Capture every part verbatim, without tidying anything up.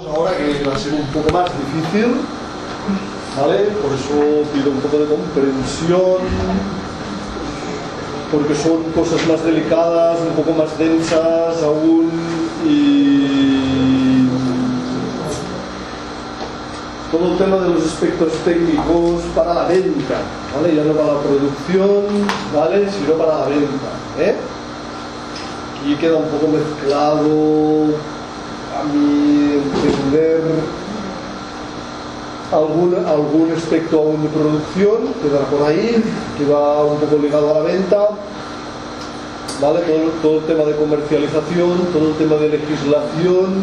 Ahora que va a ser un poco más difícil, ¿vale? Por eso pido un poco de comprensión, porque son cosas más delicadas, un poco más densas aún, y todo el tema de los aspectos técnicos para la venta, ¿vale? Ya no para la producción, ¿vale? Sino para la venta, ¿eh? Aquí queda un poco mezclado, a mi entender, algún, algún aspecto aún de producción, queda por ahí, que va un poco ligado a la venta, ¿vale? Todo, todo el tema de comercialización, todo el tema de legislación,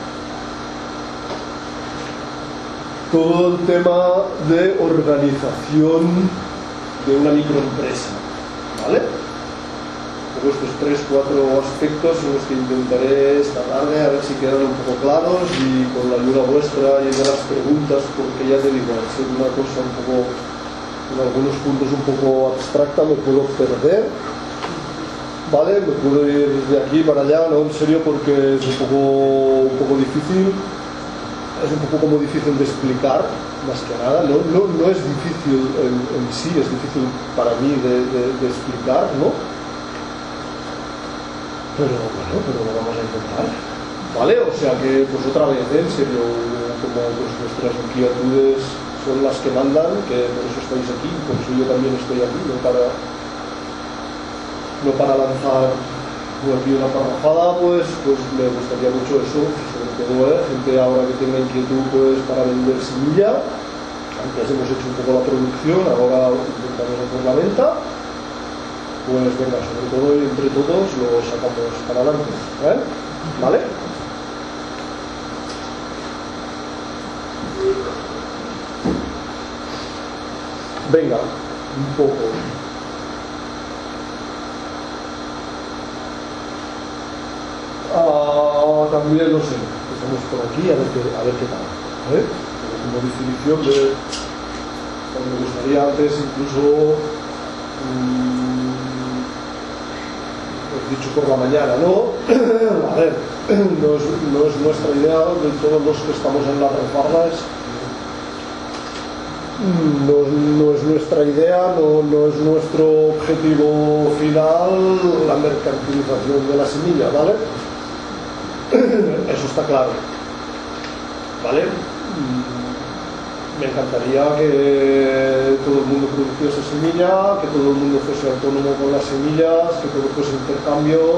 todo el tema de organización de una microempresa, ¿vale? Estos tres, cuatro aspectos son los que intentaré esta tarde a ver si quedan un poco claros, y con la ayuda vuestra y de las preguntas, porque ya te digo, al ser una cosa un poco, en algunos puntos un poco abstracta, me puedo perder, ¿vale? Me puedo ir de aquí para allá, no en serio, porque es un poco, un poco difícil, es un poco como difícil de explicar, más que nada, no, no, no es difícil en, en sí, es difícil para mí de, de, de explicar, ¿no? Pero bueno, pero lo vamos a intentar, ¿vale? O sea que, pues otra vez, ¿eh? En serio, como pues, vuestras inquietudes son las que mandan, que por eso estáis aquí, por eso yo también estoy aquí, no para, no para lanzar aquí una parrafada, pues, pues me gustaría mucho eso, sobre todo, ¿eh? Gente ahora que tenga inquietud, pues, para vender semilla. Antes hemos hecho un poco la producción, ahora intentamos hacer la venta. Pues venga, sobre todo y entre todos lo sacamos para adelante, ¿eh? ¿Vale? Venga, un poco. Ah, también lo sé, empezamos por aquí a ver qué, a ver qué tal, ¿eh? Como definición de, pues me gustaría antes incluso mmm, dicho por la mañana, ¿no? A ver, no es, no es nuestra idea de todos los que estamos en las reformas, no, no es nuestra idea, no, no es nuestro objetivo final la mercantilización de la semilla, ¿vale? Eso está claro, ¿vale? Me encantaría que todo el mundo produciese semilla, que todo el mundo fuese autónomo con las semillas, que todo fuese intercambio.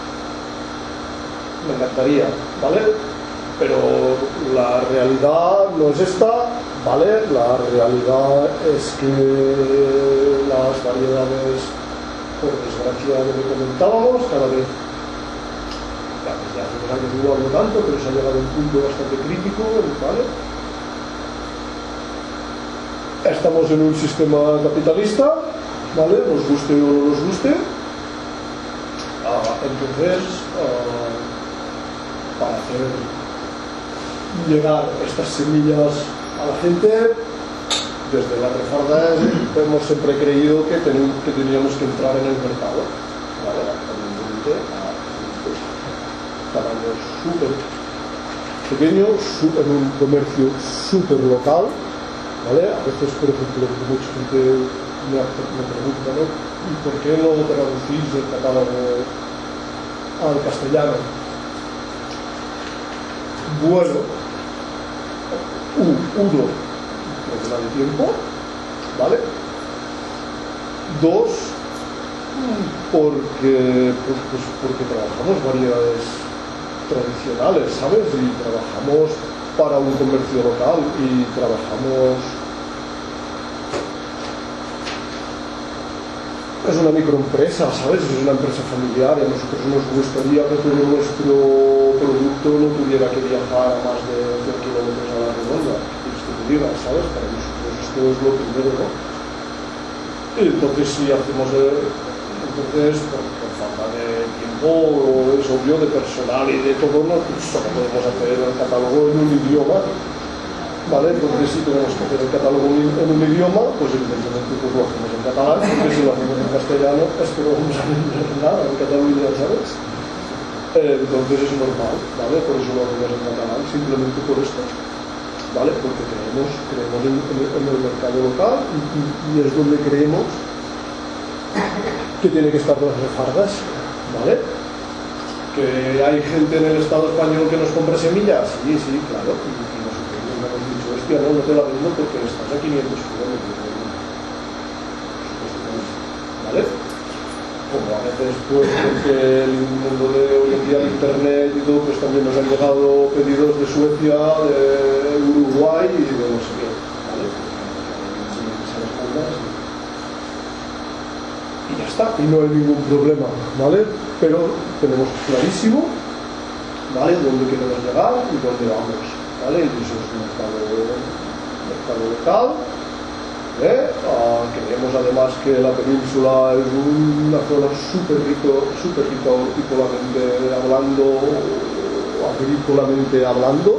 Me encantaría, ¿vale? Pero la realidad no es esta, ¿vale? La realidad es que las variedades, por desgracia, lo que comentábamos, cada vez, ya, ya hace unos años igual no tanto, pero se ha llegado a un punto bastante crítico, ¿vale? Estamos en un sistema capitalista, ¿vale? Nos guste o no nos guste. Ah, entonces, ah, para hacer llegar estas semillas a la gente, desde las refardas hemos siempre creído que, ten, que teníamos que entrar en el mercado, ¿vale? Actualmente, a tamaños súper pequeños, en un comercio súper local. ¿Vale? A veces, por ejemplo, mucha gente me, me pregunta, ¿no? ¿Y por qué no traducís el catálogo al castellano? Bueno, uno, problema de tiempo, ¿vale? Dos, porque, pues, pues porque trabajamos variedades tradicionales, ¿sabes? Y trabajamos para un comercio local y trabajamos, es una microempresa, ¿sabes? Es una empresa familiar, y a nosotros nos gustaría que todo nuestro producto no tuviera que viajar a más de cien kilómetros a la redonda, quieres que te diga, ¿sabes? Para nosotros esto es lo primero, ¿no? Y entonces si hacemos el, entonces por, por falta de tiempo, es obvio, de personal y de todo, no, pues solo podemos hacer el catálogo en un idioma, ¿vale? Entonces si tenemos que hacer el catálogo en un idioma, pues evidentemente pues lo hacemos en catalán, porque si lo hacemos en castellano es que no vamos a vender nada en Cataluña, ¿sabes? Eh, entonces es normal, ¿vale? Por eso lo hacemos en catalán, simplemente por esto, ¿vale? Porque creemos, creemos en, en, en el mercado local y, y, y es donde creemos que tiene que estar las refargas, ¿vale? Que hay gente en el Estado español que nos compra semillas, sí, sí, claro, y, y nosotros nos hemos dicho, hostia, no, no te la vendo porque estás a quinientos kilómetros, ¿vale? Como a veces, pues, porque el mundo de hoy en día, el internet y todo, pues también nos han llegado pedidos de Suecia, de Uruguay y de no sé qué, ¿vale? Y ya está, y no hay ningún problema, ¿vale? Pero tenemos clarísimo, ¿vale?, dónde queremos llegar y dónde vamos, ¿vale? Y eso es un mercado, mercado local. ¿Eh? Ah, creemos además que la península es una zona súper rico, súper rica hortícolamente hablando, agrícolamente hablando,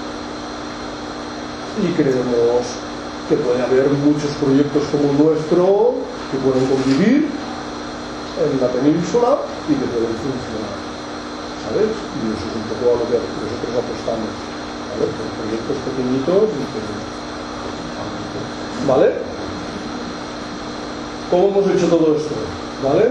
y creemos que puede haber muchos proyectos como el nuestro que pueden convivir en la península y que pueden funcionar, ¿sabes? Y eso es un poco a lo que nosotros apostamos, ¿vale? Por proyectos pequeñitos y que ¿vale? ¿Cómo hemos hecho todo esto? ¿Vale?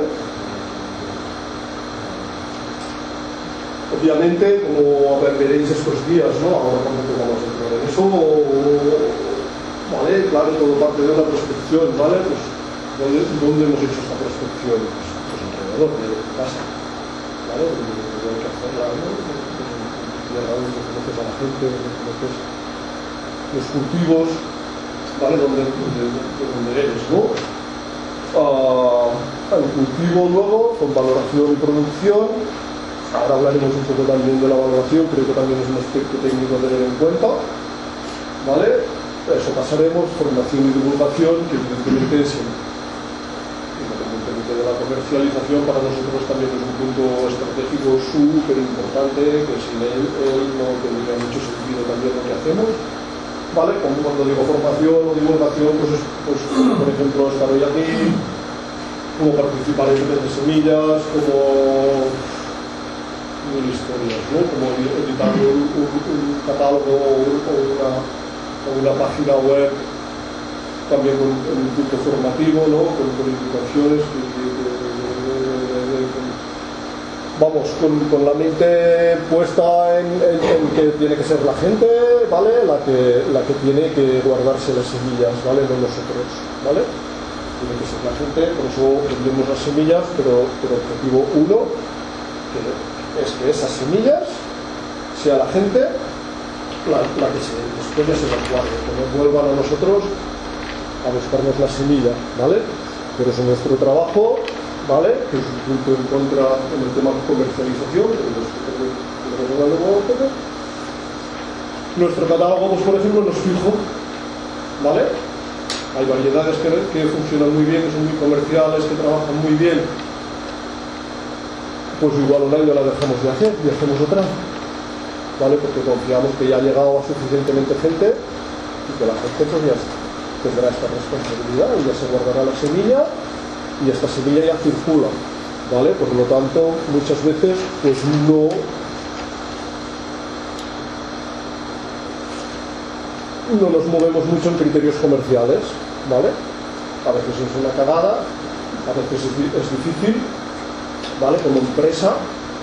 Obviamente, como veréis estos días, ¿no? Ahora cuando vamos a entrar en eso, ¿vale? Claro, todo parte de una prospección, ¿vale? Pues, ¿dónde, ¿dónde hemos hecho esta prospección? Pues, pues alrededor de casa, ¿vale? Donde hay que hacerla, ¿no? Donde conoces a la gente, donde conoces los cultivos, ¿vale? Donde, donde, donde eres, ¿no? Uh, el cultivo luego, con valoración y producción. Ahora hablaremos un poco también de la valoración, creo que también es un aspecto técnico a tener en cuenta, ¿vale? Eso pasaremos, formación y divulgación, que evidentemente es, independientemente de la comercialización, para nosotros también es un punto estratégico súper importante, que sin él, él no tendría mucho sentido también lo que hacemos. ¿Vale? Como cuando digo formación o divulgación, pues, pues por ejemplo, estar hoy aquí, como participar en redes de semillas, como mil historias, ¿no? Como editar un, un, un catálogo o una, o una página web, también con, con un punto formativo, ¿no? Con, con indicaciones que, que, que, que, que, que, vamos, con, con la mente puesta en, en, en que tiene que ser la gente, ¿vale? La que, la que tiene que guardarse las semillas, ¿vale? No nosotros, ¿vale? Tiene que ser la gente, por eso vendemos las semillas, pero, pero objetivo uno, que es que esas semillas sea la gente la, la que se, después ya se las guarde, que no vuelvan a nosotros a buscarnos las semillas, ¿vale? Pero es nuestro trabajo, ¿vale? Que es un punto en contra en el tema de comercialización, que los, que, que los, nuestro catálogo, pues, por ejemplo, no es fijo, ¿vale? Hay variedades que, que funcionan muy bien, que son muy comerciales, que trabajan muy bien, pues igual un año la dejamos de hacer y hacemos otra, ¿vale? Porque confiamos que ya ha llegado a suficientemente gente y que la gente pues ya tendrá esta responsabilidad y ya se guardará la semilla y esta semilla ya circula, ¿vale? Por lo tanto, muchas veces pues no no nos movemos mucho en criterios comerciales, ¿vale? A veces es una cagada, a veces es, es difícil, ¿vale? Como empresa,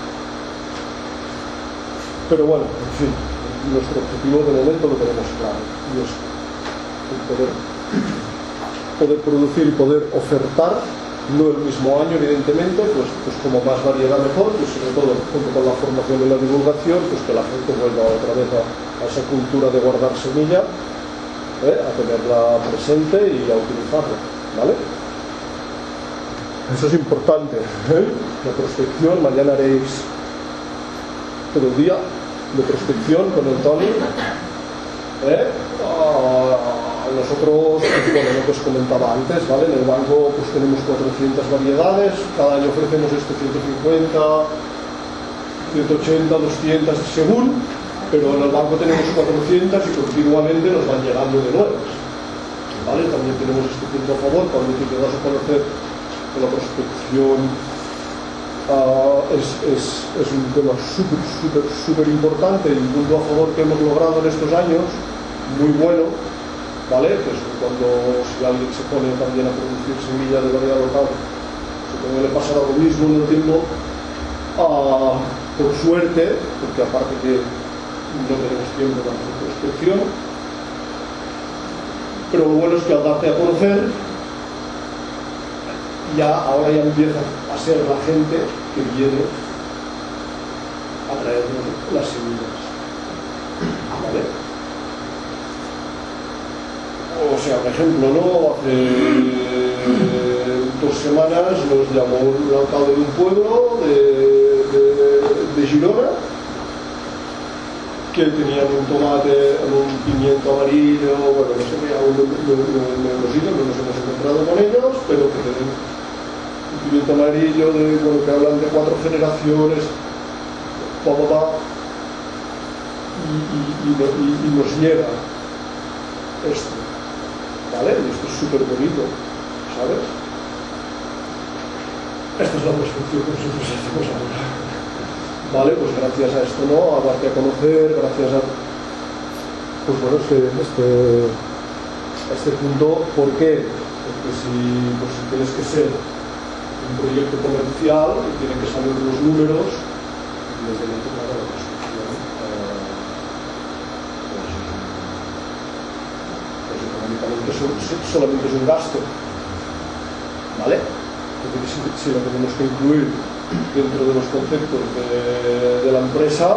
pero bueno, en fin, nuestro objetivo de momento lo tenemos claro, y es poder, poder producir y poder ofertar, no el mismo año evidentemente, pues, pues como más variedad mejor, y sobre todo junto con la formación y la divulgación, pues que la gente vuelva otra vez a, a esa cultura de guardar semilla, ¿eh? A tenerla presente y a utilizarla, ¿vale? Eso es importante, ¿eh? La prospección, mañana haréis todo el día de prospección con el Tony, ¿eh? Ah, nosotros, pues, bueno, lo que os comentaba antes, ¿vale? En el banco pues tenemos cuatrocientas variedades, cada año ofrecemos esto ciento cincuenta, ciento ochenta, doscientas según, pero en el banco tenemos cuatrocientas y continuamente nos van llegando de nuevas, ¿vale? También tenemos este punto a favor cuando te das a conocer con la prospección uh, es, es, es un tema súper, súper, súper importante y un punto a favor que hemos logrado en estos años, muy bueno, ¿vale? Que es cuando si alguien se pone también a producir semilla de variedad local, supongo que le pasará lo mismo en el tiempo, uh, por suerte, porque aparte que no tenemos tiempo para hacer prospección, pero lo bueno es que al darte a conocer, ya ahora ya empieza a ser la gente que viene a traernos las semillas, ¿vale? O sea, por ejemplo, ¿no? Hace dos semanas nos llamó un alcalde de un pueblo de, de, de Girona que tenían un tomate, un pimiento amarillo, bueno, no sé, aún no, no, no, no hemos ido, no nos hemos encontrado con ellos, pero que tienen un pimiento amarillo, de, bueno, que hablan de cuatro generaciones, papá, papá, y, y, y, y, y nos llega esto, ¿vale? Y esto es súper bonito, ¿sabes? Esta es la prospección que nosotros hacemos ahora. Vale, pues gracias a esto, ¿no? A darte a conocer, gracias a... Pues bueno, este, este, este punto, ¿por qué? Porque si, pues si tienes que ser un proyecto comercial y tienen que salir los números, desde dentro de la construcción, eh, pues, pues económicamente so, solamente es un gasto, ¿vale? Porque si, si lo tenemos que incluir dentro de los conceptos de, de la empresa,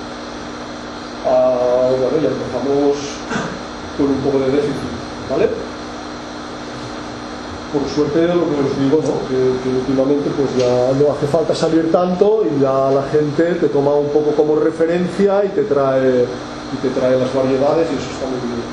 uh, bueno, ya empezamos con un poco de déficit, ¿vale? Por suerte, lo que os digo, ¿no? que, que últimamente pues ya no hace falta salir tanto y ya la gente te toma un poco como referencia y te trae, y te trae las variedades y eso está muy bien,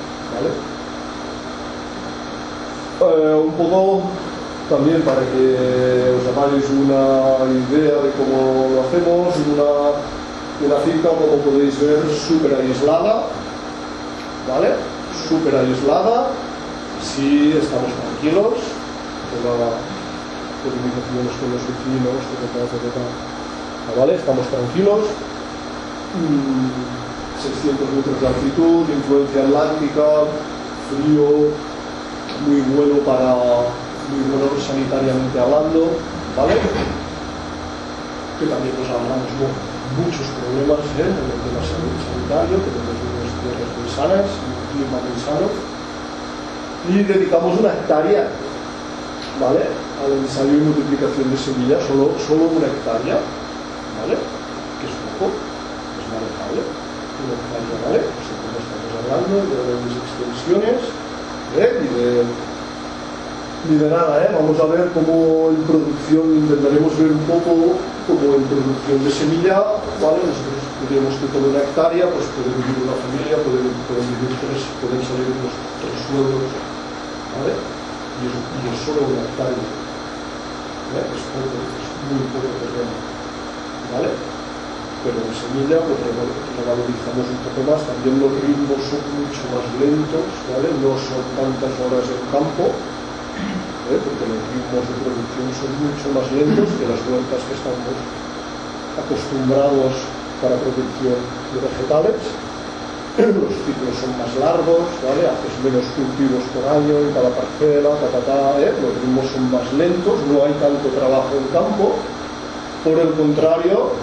¿vale? Eh, un poco también para que os hagáis una idea de cómo lo hacemos, una, una finca, como podéis ver, súper aislada, ¿vale? Súper aislada, así estamos tranquilos, toda comunicaciones con los vecinos, etcétera, etcétera, ¿vale? Estamos tranquilos, seiscientos metros de altitud, influencia atlántica, frío, muy bueno para... muy bueno sanitariamente hablando, ¿vale? Que también nos ahorramos muchos problemas, ¿eh? En el tema sanitario, que tenemos unas tierras muy sanas, un clima muy sano, y dedicamos una hectárea, ¿vale? Al ensayo y multiplicación de semillas, solo, solo una hectárea, ¿vale? Que es poco, es manejable, una hectárea, ¿vale? Pues entonces estamos hablando de grandes extensiones, ¿eh? Y de ni de nada, ¿eh? Vamos a ver cómo en producción, intentaremos ver un poco como en producción de semilla, ¿vale? Nosotros tendríamos que con una hectárea, pues puede vivir una familia, pueden, pueden vivir tres, pueden salir unos tres sueldos, ¿vale? Y es, y es solo una hectárea, ¿eh? Es poco, es muy poco terreno, ¿vale? Pero en semilla, pues revalorizamos un poco más, también los ritmos son mucho más lentos, ¿vale? No son tantas horas en campo, ¿eh? Porque los ritmos de producción son mucho más lentos que las huertas que estamos acostumbrados para producción de vegetales. Los ciclos son más largos, ¿vale? Haces menos cultivos por año en cada parcela, ta, ta, ta, ¿eh? Los ritmos son más lentos, no hay tanto trabajo en campo. Por el contrario,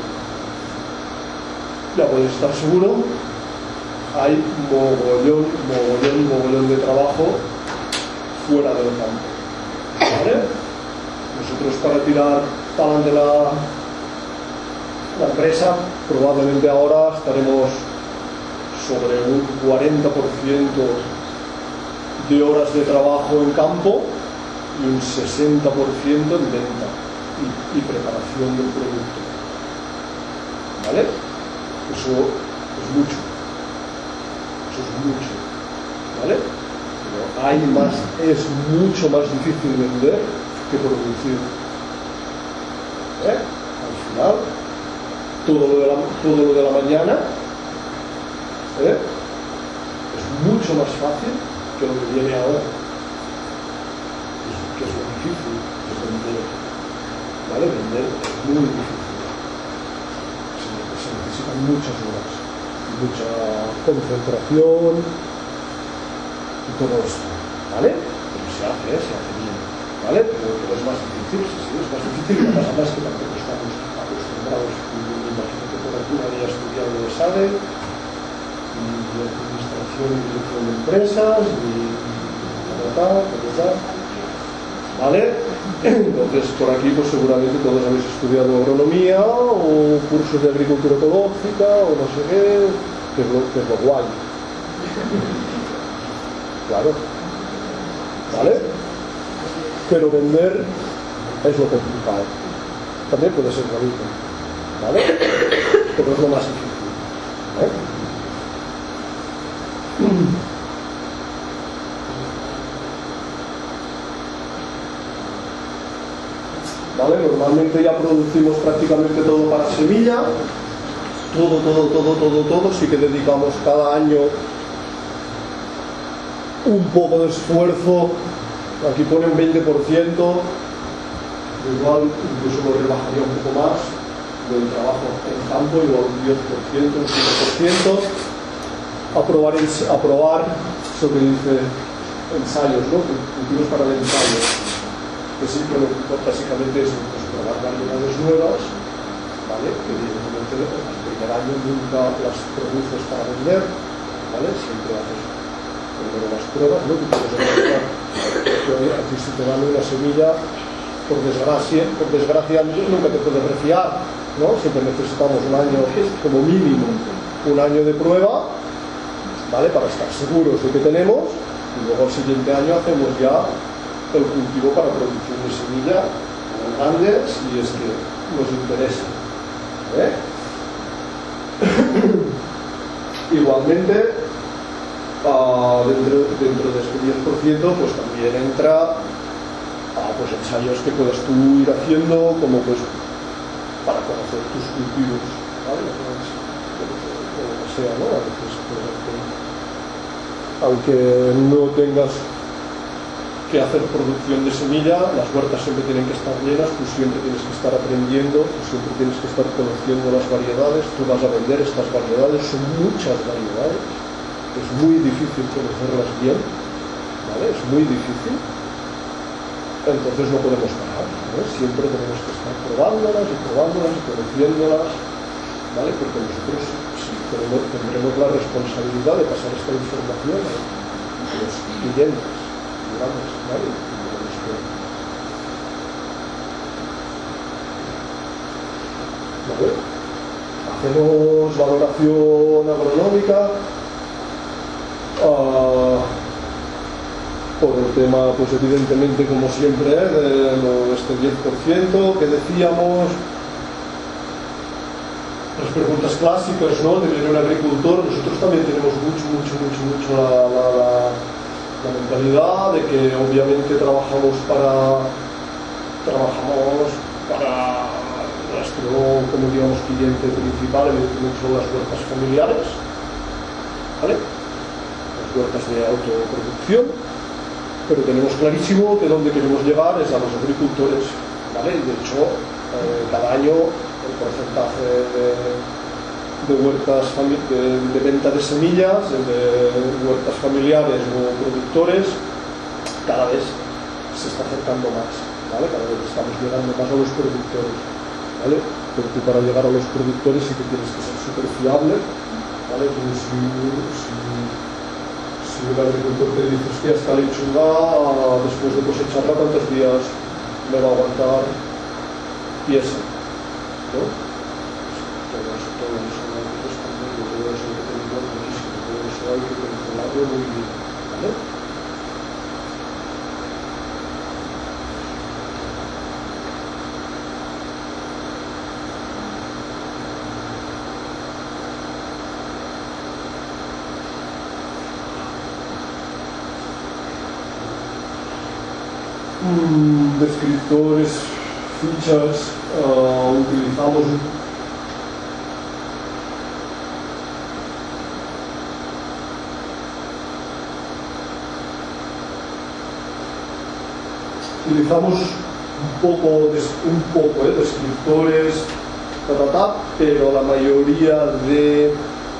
ya podéis estar seguro, hay mogollón, mogollón, mogollón de trabajo fuera del campo, ¿vale? Nosotros para tirar para adelante la, la empresa, probablemente ahora estaremos sobre un cuarenta por ciento de horas de trabajo en campo y un sesenta por ciento en venta y, y preparación del producto, ¿vale? Eso es mucho, eso es mucho, ¿vale? Hay más, es mucho más difícil vender que producir, ¿eh? Al final, todo lo de la, todo lo de la mañana, ¿eh? Es mucho más fácil que lo que viene ahora, que es lo difícil, es vender, ¿vale? ¿vale? Vender es muy difícil. Se, se necesitan muchas horas, mucha concentración y todo esto, ¿vale? Pero se hace, ¿eh? Se hace bien, ¿vale? Pero, pero es más difícil, sí, sí, es más difícil, lo que pasa más que tampoco estamos acostumbrados, me imagino que por alguna haya estudiado de SADE, y de administración y dirección de empresas, y tal, tal, tal, ¿vale? Entonces por aquí pues seguramente todos habéis estudiado agronomía o cursos de agricultura ecológica o no sé qué, que es lo, que es lo guay. Claro, ¿vale? Pero vender es lo complicado. También puede ser bonito, ¿vale? Pero es lo más difícil, ¿eh? ¿Vale? Normalmente ya producimos prácticamente todo para semilla, todo, todo, todo, todo, todo, sí que dedicamos cada año un poco de esfuerzo, aquí pone un veinte por ciento, igual incluso lo rebajaría un poco más del trabajo en campo, igual un diez por ciento, un cinco por ciento, aprobar, aprobar eso que dice ensayos, ¿no? Cultivos para el ensayo, que sí, pero básicamente es pues, probar variedades nuevas, ¿vale? Que evidentemente el primer año nunca las produces para vender, ¿vale? Siempre haces primero las pruebas, ¿no? Que puedes demostrar que aquí si te dan una semilla, por desgracia, por desgracia nunca te puedes refiar, ¿no? Siempre necesitamos un año, como mínimo, un año de prueba, ¿vale? Para estar seguros de que tenemos, y luego el siguiente año hacemos ya el cultivo para producción de semilla grandes y es que nos interesa, ¿eh? Igualmente uh, dentro, dentro de este diez por ciento pues también entra uh, pues ensayos que puedas tú ir haciendo como pues para conocer tus cultivos, ¿vale? O lo que sea, ¿no? A veces pues, aunque no tengas que hacer producción de semilla, las huertas siempre tienen que estar llenas, tú siempre tienes que estar aprendiendo, tú siempre tienes que estar conociendo las variedades, tú vas a vender estas variedades, son muchas variedades, es muy difícil conocerlas bien, ¿vale? Es muy difícil, entonces no podemos parar, ¿no? Siempre tenemos que estar probándolas y probándolas y conociéndolas, ¿vale? Porque nosotros sí, tenemos, tendremos la responsabilidad de pasar esta información a los clientes. ¿Vale? ¿Vale? Hacemos valoración agronómica uh, por el tema, pues evidentemente como siempre, ¿eh? de lo, este diez por ciento que decíamos, las preguntas clásicas, ¿no? De venir un agricultor, nosotros también tenemos mucho, mucho, mucho, mucho la, la, la la mentalidad de que obviamente trabajamos para trabajamos para nuestro, como digamos, cliente principal, evidentemente son las huertas familiares, ¿vale? Las huertas de autoproducción, pero tenemos clarísimo que donde queremos llegar es a los agricultores, ¿vale? Y de hecho, eh, cada año el porcentaje de de huertas de, de venta de semillas, de huertas familiares o productores, cada vez se está acercando más, ¿vale? Cada vez estamos llegando más a los productores, ¿vale? Pero tú para llegar a los productores sí que tienes que ser súper fiable, ¿vale? Tú, si, si, si un agricultor te dice, hostia, esta lechuga después de cosecharla, ¿cuántos días me va a aguantar pieza? ¿No? Todo eso, todo eso. Todo eso hay que tenerlo muchísimo, todo eso hay que controlarlo muy bien, ¿vale? Mm, descriptores, fichas, uh, utilizamos utilizamos un poco, de, un poco ¿eh? de escritores, ta, ta, ta, pero la mayoría de,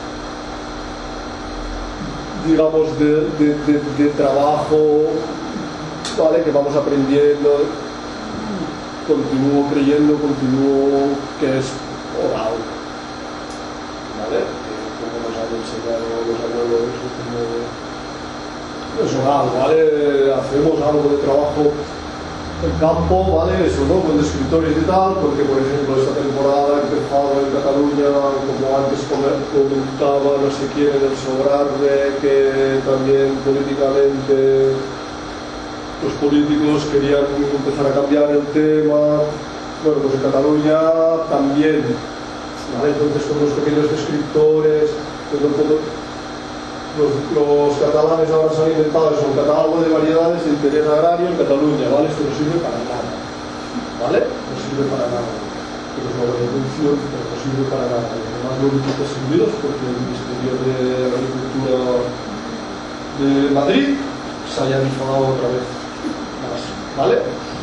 digamos, de, de, de, de trabajo, ¿vale? Que vamos aprendiendo, continúo creyendo, continúo que es oral, ¿vale? Como nos han enseñado los abuelos, como es oral, ¿vale? Hacemos algo de trabajo en campo, ¿vale? Eso, ¿no? Con escritores y tal, porque por ejemplo esta temporada ha empezado en Cataluña, como antes comentaba, no sé quién, el Sobrarbe, que también políticamente los políticos querían empezar a cambiar el tema. Bueno, pues en Cataluña también, ¿vale? Entonces con los pequeños escritores, pues los, los, los catalanes ahora se han inventado eso, un catálogo de variedades de interés agrario en Cataluña, ¿vale? Esto no sirve para nada, ¿vale? No sirve para nada. Pero es una buena intención, pero no sirve para nada. Y además lo único que servidos porque el Ministerio de Agricultura de Madrid se haya difamado otra vez. ¿Vale?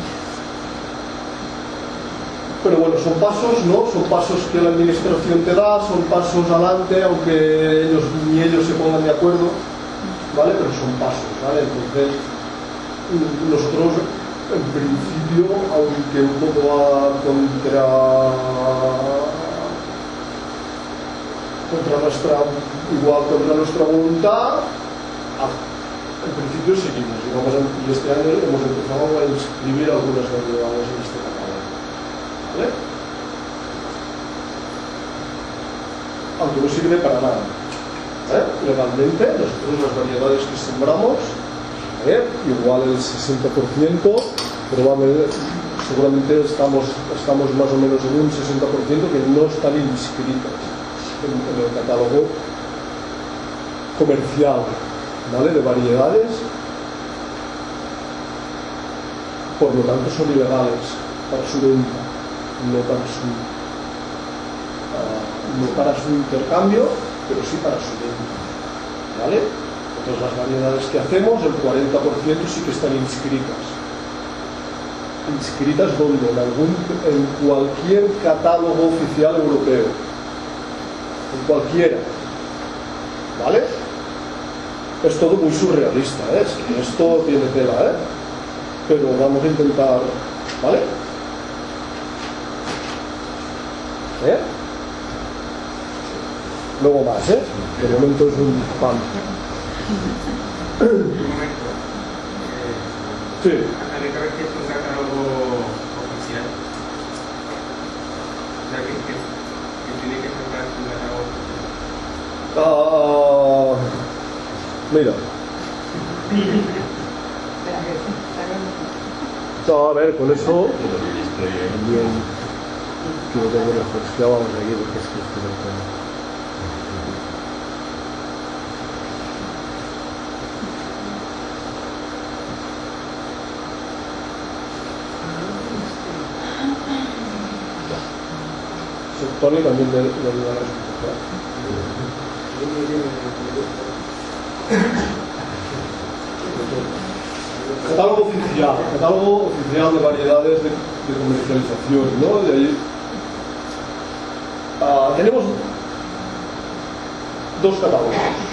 Pero bueno, son pasos, ¿no? Son pasos que la administración te da, son pasos adelante, aunque ellos ni ellos se pongan de acuerdo, ¿vale? Pero son pasos, ¿vale? Entonces, nosotros, en principio, aunque un poco va contra contra nuestra, igual contra nuestra voluntad, en principio seguimos y, vamos a, y este año hemos empezado a inscribir algunas variedades en este catálogo, ¿vale? Aunque no sirve para nada, ¿eh? Legalmente nosotros las variedades que sembramos, ¿eh? Igual el sesenta por ciento, pero va a ver, seguramente estamos, estamos más o menos en un sesenta por ciento que no están inscritas en, en el catálogo comercial, ¿vale? De variedades, por lo tanto son ilegales para su venta, no para su uh, no para su intercambio, pero sí para su venta, ¿vale? Entonces las variedades que hacemos, el cuarenta por ciento sí que están inscritas. ¿Inscritas dónde? En, algún, en cualquier catálogo oficial europeo, en cualquiera, ¿vale? Es todo muy surrealista, ¿eh? Es que esto tiene tela, ¿eh? Pero vamos a intentar, ¿vale? ¿Eh? Luego más, ¿eh? De momento es un pan. Un momento. Sí. ¿A qué te refieres con catálogo oficial? O sea, que, que, que tiene que ser un catálogo oficial. Uh, mira. No, a ver, con eso también que lo tengo lejos. Ya vamos aquí porque es que esto es el tema. Tony también le, le ayuda a la catálogo oficial, catálogo oficial de variedades de, de comercialización, ¿no? De ahí uh, tenemos dos catálogos.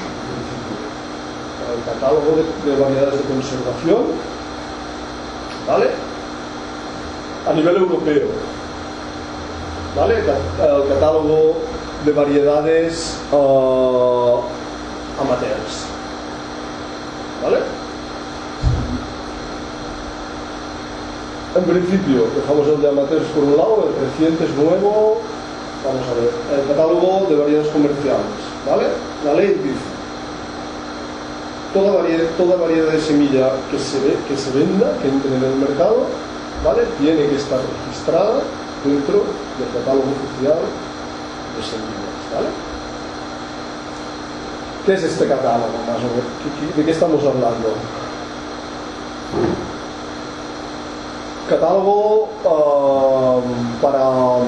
El catálogo de, de variedades de conservación, ¿vale? A nivel europeo, ¿vale? El catálogo de variedades uh, amateurs, ¿vale? En principio dejamos el de amateurs por un lado, el reciente es nuevo. Vamos a ver, el catálogo de variedades comerciales, ¿vale? La ley dice toda variedad, toda variedad de semilla que se, ve, que se venda, que entre en el mercado, ¿vale? Tiene que estar registrada dentro del catálogo oficial de semillas, ¿vale? ¿Qué es este catálogo, más o menos? ¿De qué estamos hablando? Catálogo uh, para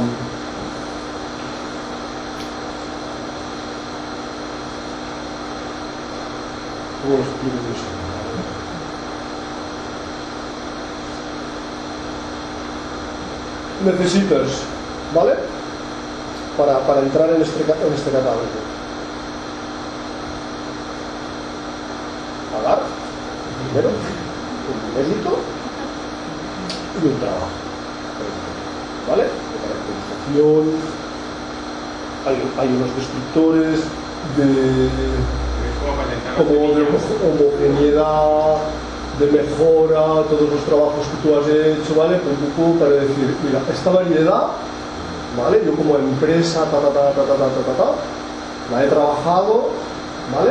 ¿cómo lo explico eso? necesitas, ¿vale? Para, para entrar en este, en este catálogo. Pagar, primero, un mérito y un trabajo, ¿vale? De caracterización, hay, hay unos descriptores de, como de homogeneidad, de mejora, todos los trabajos que tú has hecho, ¿vale? Pum, pum, pum, para decir, mira, esta variedad, ¿vale? Yo como empresa, ta, ta, ta, ta, ta, ta, ta, ta, la he trabajado, ¿vale?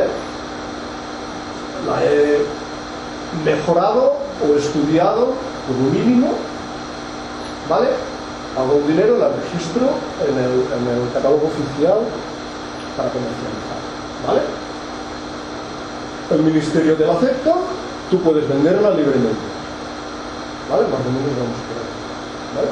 La he mejorado o estudiado por un mínimo, ¿vale? Hago un dinero, la registro en el, en el catálogo oficial para comercializar, ¿vale? El ministerio te la acepta, tú puedes venderla libremente, ¿vale? Más o menos vamos por ahí,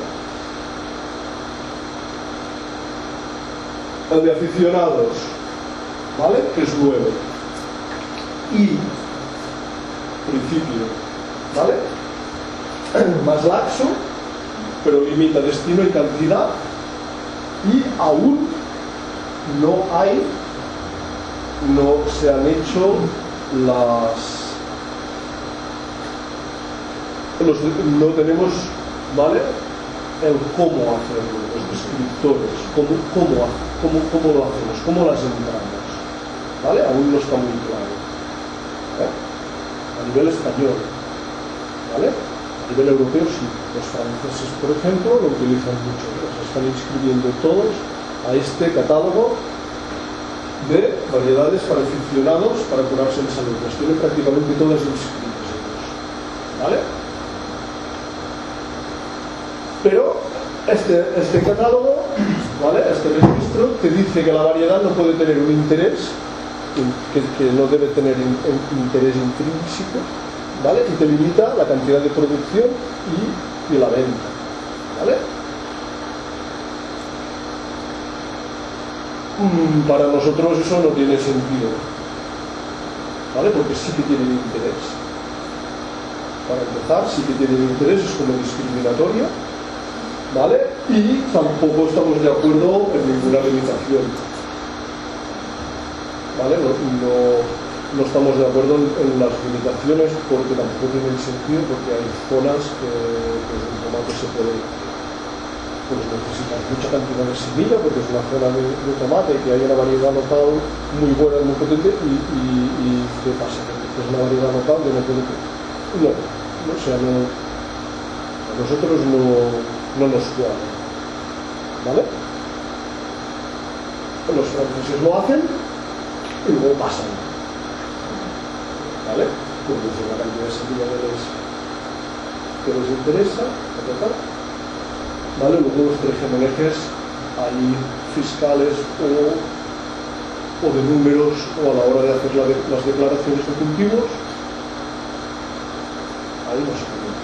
¿vale? El de aficionados, ¿vale? Que es nuevo. Y principio, ¿vale? Más laxo, pero limita destino y cantidad, y aún no hay, no se han hecho las, los, no tenemos, ¿vale? El cómo hacerlo, los descriptores, cómo, cómo, cómo, cómo lo hacemos, cómo las entramos, ¿vale? Aún no está muy claro, ¿eh? A nivel español, ¿vale? A nivel europeo sí, los franceses por ejemplo lo utilizan mucho, se están inscribiendo todos a este catálogo de variedades para aficionados para curarse en salud, las tienen prácticamente todas inscritas ellos, ¿vale? Pero este, este catálogo, ¿vale? Este registro te dice que la variedad no puede tener un interés, que, que no debe tener in, in, interés intrínseco, ¿vale? Y te limita la cantidad de producción y, y la venta, ¿vale? Mm, para nosotros eso no tiene sentido, ¿vale? Porque sí que tienen interés. Para empezar, sí que tienen interés, es como discriminatorio, ¿vale? Y tampoco estamos de acuerdo en ninguna limitación, ¿vale? No, no, no estamos de acuerdo en, en las limitaciones porque tampoco tienen sentido, porque hay zonas que, que un tomate se puede, pues necesitar mucha cantidad de semilla porque es una zona de, de tomate que hay una variedad local muy buena, muy potente, y, y, y ¿qué pasa? Que es una variedad local que no puede, no, no, o sea, no, a nosotros no, no nos cuadra, ¿vale? Los franceses lo hacen y luego pasan, ¿vale? Producen la cantidad de semilla que les, que les interesa, ¿vale? Luego los tregemenejes hay fiscales o, o de números o a la hora de hacer la de, las declaraciones de cultivos, ahí no se puede.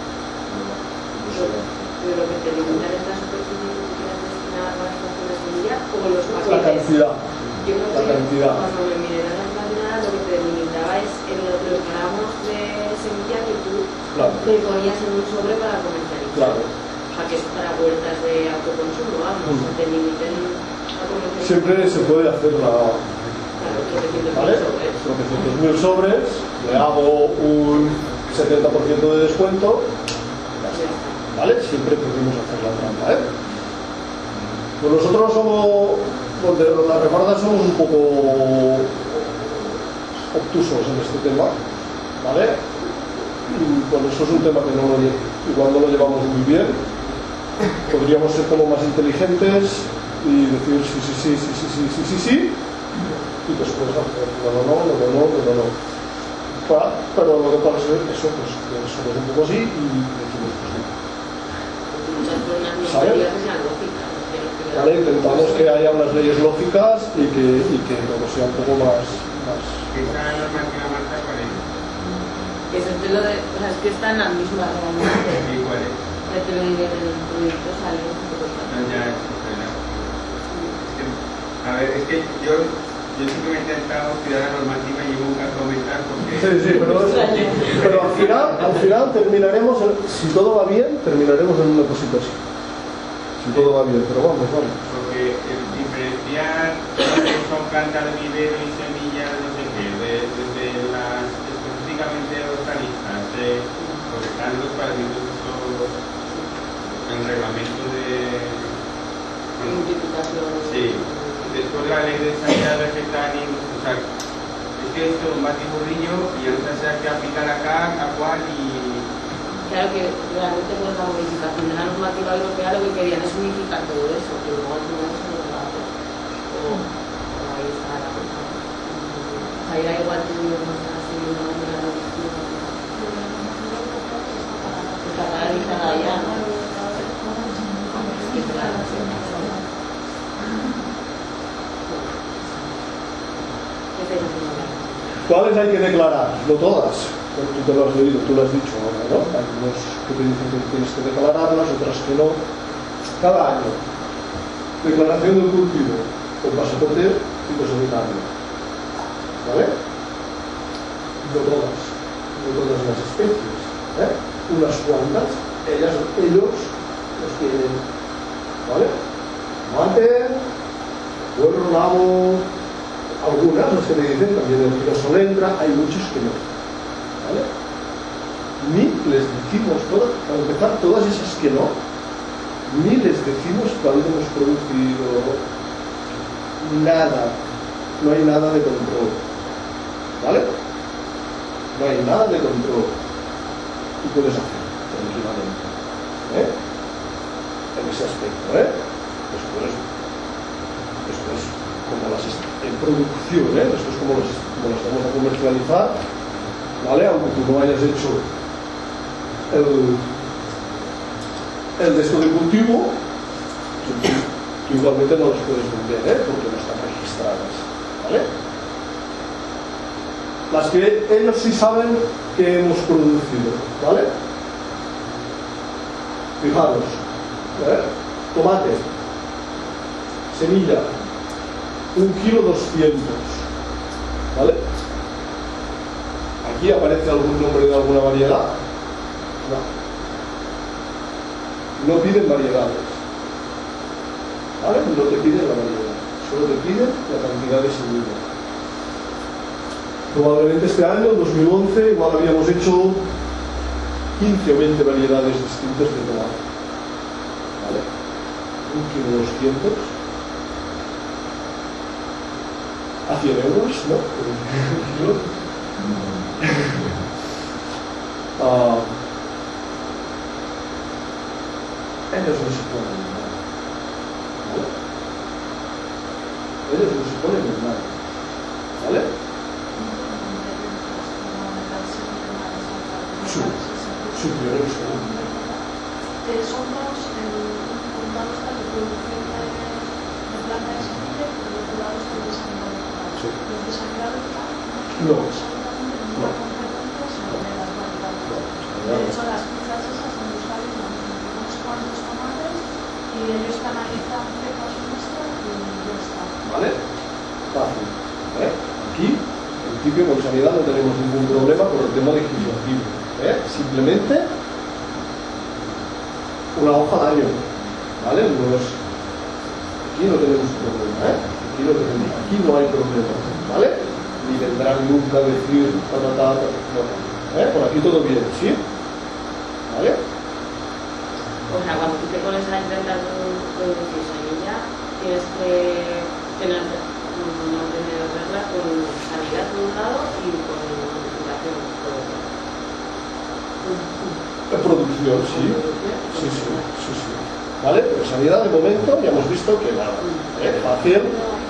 Pero lo que te limitan es la superficie que tú quieras destinar a la extracción de semilla o los paquetes. La cantidad. Yo creo la que cantidad. cuando me miré la nacional lo que te limitaba es en los, los gramos de semilla que tú Claro. te ponías en un sobre para comercializar. Claro. O sea, que es para vueltas de autoconsumo, vamos, Mm. que te limiten a comercializar. Siempre se puede hacer la... Claro, tropecientos ¿Vale? mil sobres. tropecientos mil sobres, le hago un setenta por ciento de descuento, ¿vale? Siempre podemos hacer la trampa, ¿eh? Pues nosotros somos, los de las refardas somos un poco obtusos en este tema, ¿vale? Y bueno, eso es un tema que no, igual no lo llevamos muy bien. Podríamos ser como más inteligentes y decir sí, sí, sí, sí, sí, sí, sí, sí, sí, y después hacer no, no, no, no, no, no, no, no. Pero lo que pasa es eso, pues que somos un poco así y decimos pues no. Muchas zonas no ¿Sabes? serían que sean lógicas. Vale, intentamos que haya unas leyes lógicas y que, y que todo sea un poco más... más... Esa normativa marca cuál es. Que eso es de lo de, o sea, es que está en la misma realmente. ¿Y cuál es? Ya te lo diré en el proyecto, sale un poco No, tarde. ya es verdad. Es que, a ver, es que yo, yo siempre me he intentado estudiar la normativa y llevo un caso mental porque... Sí, sí, pero, pero al final, al final terminaremos, en- si todo va bien, terminaremos en una cosita así. si todo va bien, pero vamos, vamos. Porque el diferenciar lo que son plantas de vivero y semillas, no sé qué, de, de, de las específicamente hortalizas, eh, porque están los parámetros, el reglamento de Identificación. sí, después la ley de sanidad vegetal y o sea, es que esto es un batiburrillo y no se sabe qué aplicar acá, a cuál y Claro que realmente con la modificación de la normativa europea lo que querían es unificar todo eso, que luego al final eso no lo hace. O ahí está la cosa. Ahí da igual que no están siguiendo la normativa. Está paralizada ya, ¿no? Sí, claro. ¿Qué pena que no veas? ¿Cuáles hay que declarar? No todas. Tú te lo has leído, tú lo has dicho ahora, ¿no? Hay unos que te dicen que tienes que declararlas, otras que no. Cada año. Declaración del cultivo, con pasaporte fitosanitario. ¿Vale? No todas. No todas las especies. ¿eh? Unas cuantas, ellas, ellos los tienen. ¿Vale? Tomate, puerro, nabo, algunas, las que te dicen, también el girosolendra, hay muchos que no. ¿Vale? Ni les decimos todas, para empezar, todas esas que no, ni les decimos cuándo hemos producido nada, no hay nada de control, ¿vale? No hay nada de control y puedes hacer tranquilamente, ¿eh? En ese aspecto, ¿eh? Después, después como las en producción, ¿eh? Después como las, como las vamos a comercializar, ¿vale? Aunque tú no hayas hecho el, el de esto de cultivo, tú, tú igualmente no las puedes vender, ¿eh? Porque no están registradas, ¿vale? Las que ellos sí saben que hemos producido, ¿vale? Fijaros, ¿eh? Tomate, semilla, un kilo doscientos, ¿vale? ¿Aquí aparece algún nombre de alguna variedad? No. No piden variedades. ¿Vale? No te piden la variedad. Solo te piden la cantidad de semilla. Probablemente este año, dos mil once, igual habíamos hecho quince o veinte variedades distintas de tomate. ¿Vale? Un kilo doscientos. A cien euros, ¿no? uh, ellos no se ponen en nada, ¿vale? Ellos no se ponen en nada, ¿vale? Su, superior al segundo. Son dos, por un lado está la producción de, de planta de semilla y por otro lado está el desangrado vegetal. Sí. ¿El desangrado vegetal? No. Absolutamente ninguna consecuencia sobre las variedades. De hecho, las fichas esas donde salen unos cuantos tomates y ellos canalizan cepas nuestras y ya está. ¿Vale? Fácil. ¿Eh? Aquí, en principio, con sanidad no tenemos ningún problema por el tema legislativo. ¿Eh? Simplemente una hoja al año. ¿Vale? No es... Aquí no tenemos problema. ¿eh? Aquí, no tenemos... Aquí no hay problema. ¿Vale? Ni vendrán nunca a decir ta, ta, ta, ta, no. ¿Eh? Por aquí todo bien, ¿sí? ¿Vale? O sea, cuando tú te pones a intentar producir semilla, tienes que tener un orden de reglas con sanidad por un lado y con notificación por otro. La producción, sí. Sí, sí, sí, sí. ¿Vale? Pero sanidad, de momento, ya hemos visto que nada. ¿Eh? Fácil.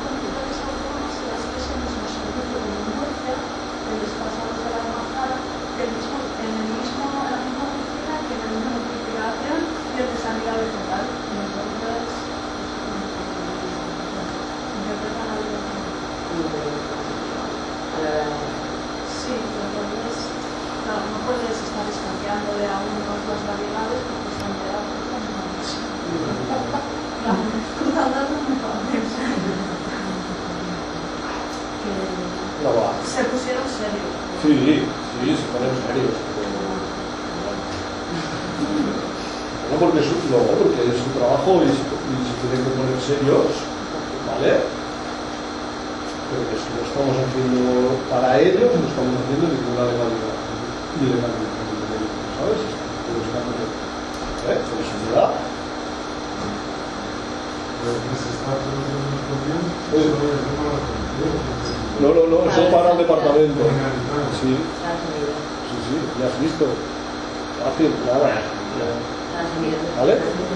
Sí, entonces, claro, no puedes estar escaqueando de a uno las variedades porque están pegados con una mesa. Claro, tú hablando me parece. No va. Se pusieron serios. Sí, sí, se ponen serios. Bueno, porque es, no, porque es un trabajo y, y se tienen que poner serios, ¿vale? Pero que si lo estamos haciendo para ellos, no estamos haciendo ninguna legalidad. Ilegalidad, ¿sabes? Pero estamos, ¿eh? Por seguridad. No, no, no, eso para el departamento. Sí, sí, sí, ya has visto. Fácil, nada. ¿Vale?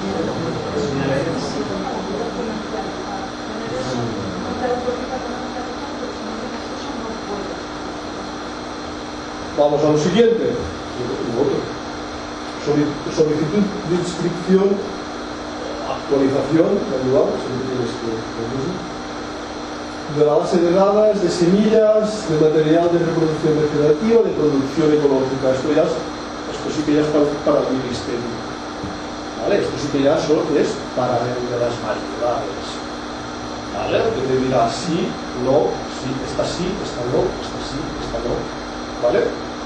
Vamos a lo siguiente. Solicitud de inscripción, actualización, de la base de datos, de semillas, de material de reproducción vegetativa, de producción ecológica. Esto ya, esto sí que ya está para el ministerio. ¿Vale? Esto sí que ya son, es para el de las variedades. ¿Vale? Que te dirá sí, no, sí, esta sí, esta no, esta sí, esta no. ¿Vale?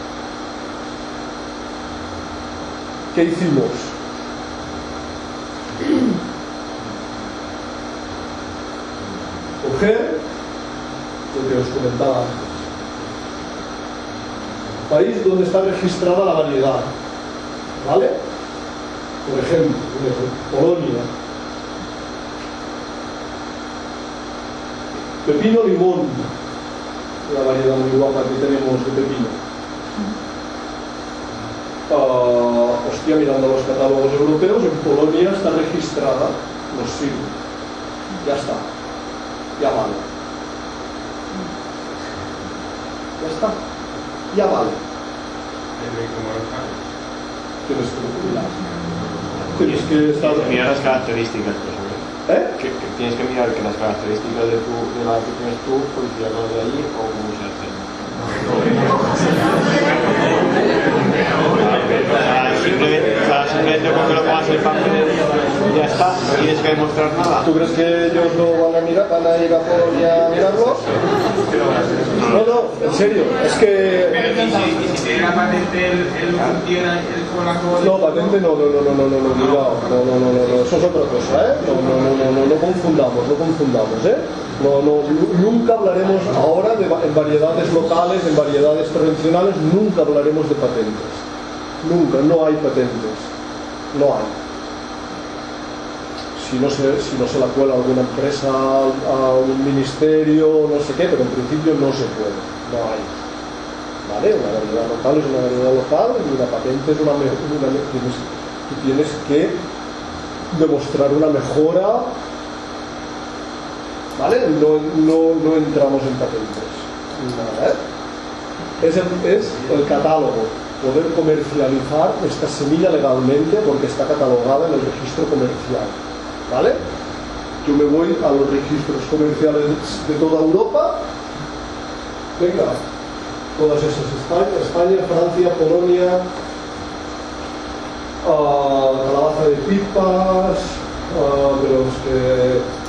¿Qué hicimos? Coger lo que os comentaba antes. País donde está registrada la variedad. ¿Vale? Por ejemplo, Polonia. Pepino limón. Una variedad muy guapa que tenemos de pepino. Uh, hostia, mirando los catálogos europeos, en Polonia está registrada, nos sirve. Ya está. Ya vale. Ya está. Ya vale. Tienes que mirar. Tienes que estar... mirar las características, pues, ¿eh? Que, que tienes que mirar que las características de, tu, de la que tienes tú, coincidan de allí o cómo se hace. Simplemente, o sea, simplemente porque lo pongas en el papel ya está, no tienes que demostrar nada. ¿Tú crees que ellos no van a mirar, van a ir a Polonia a mirarlo? No, no, en serio, es que... Pero ¿y si, y si tiene la patente, él, él funciona el polaco? No, patente no, no, no, no, no, no, no, cuidado, no, no, no, no, no, eso es otra cosa, ¿eh? No, no, no, no, no, no confundamos, no confundamos, ¿eh? No, no, nunca hablaremos ahora de en variedades locales, en variedades tradicionales, nunca hablaremos de patentes. Nunca, no hay patentes. No hay. Si no se, si no se la cuela alguna empresa a un ministerio, no sé qué, pero en principio no se puede. No hay. ¿Vale? Una variedad local es una variedad local y una patente es una, una tienes, tú tienes que demostrar una mejora. ¿Vale? No, no, no entramos en patentes. Nada, ¿eh? Es el, es el catálogo. Poder comercializar esta semilla legalmente porque está catalogada en el registro comercial. ¿Vale? Yo me voy a los registros comerciales de toda Europa. Venga, todas esas, España, España Francia, Polonia, uh, calabaza de pipas, uh, pero es que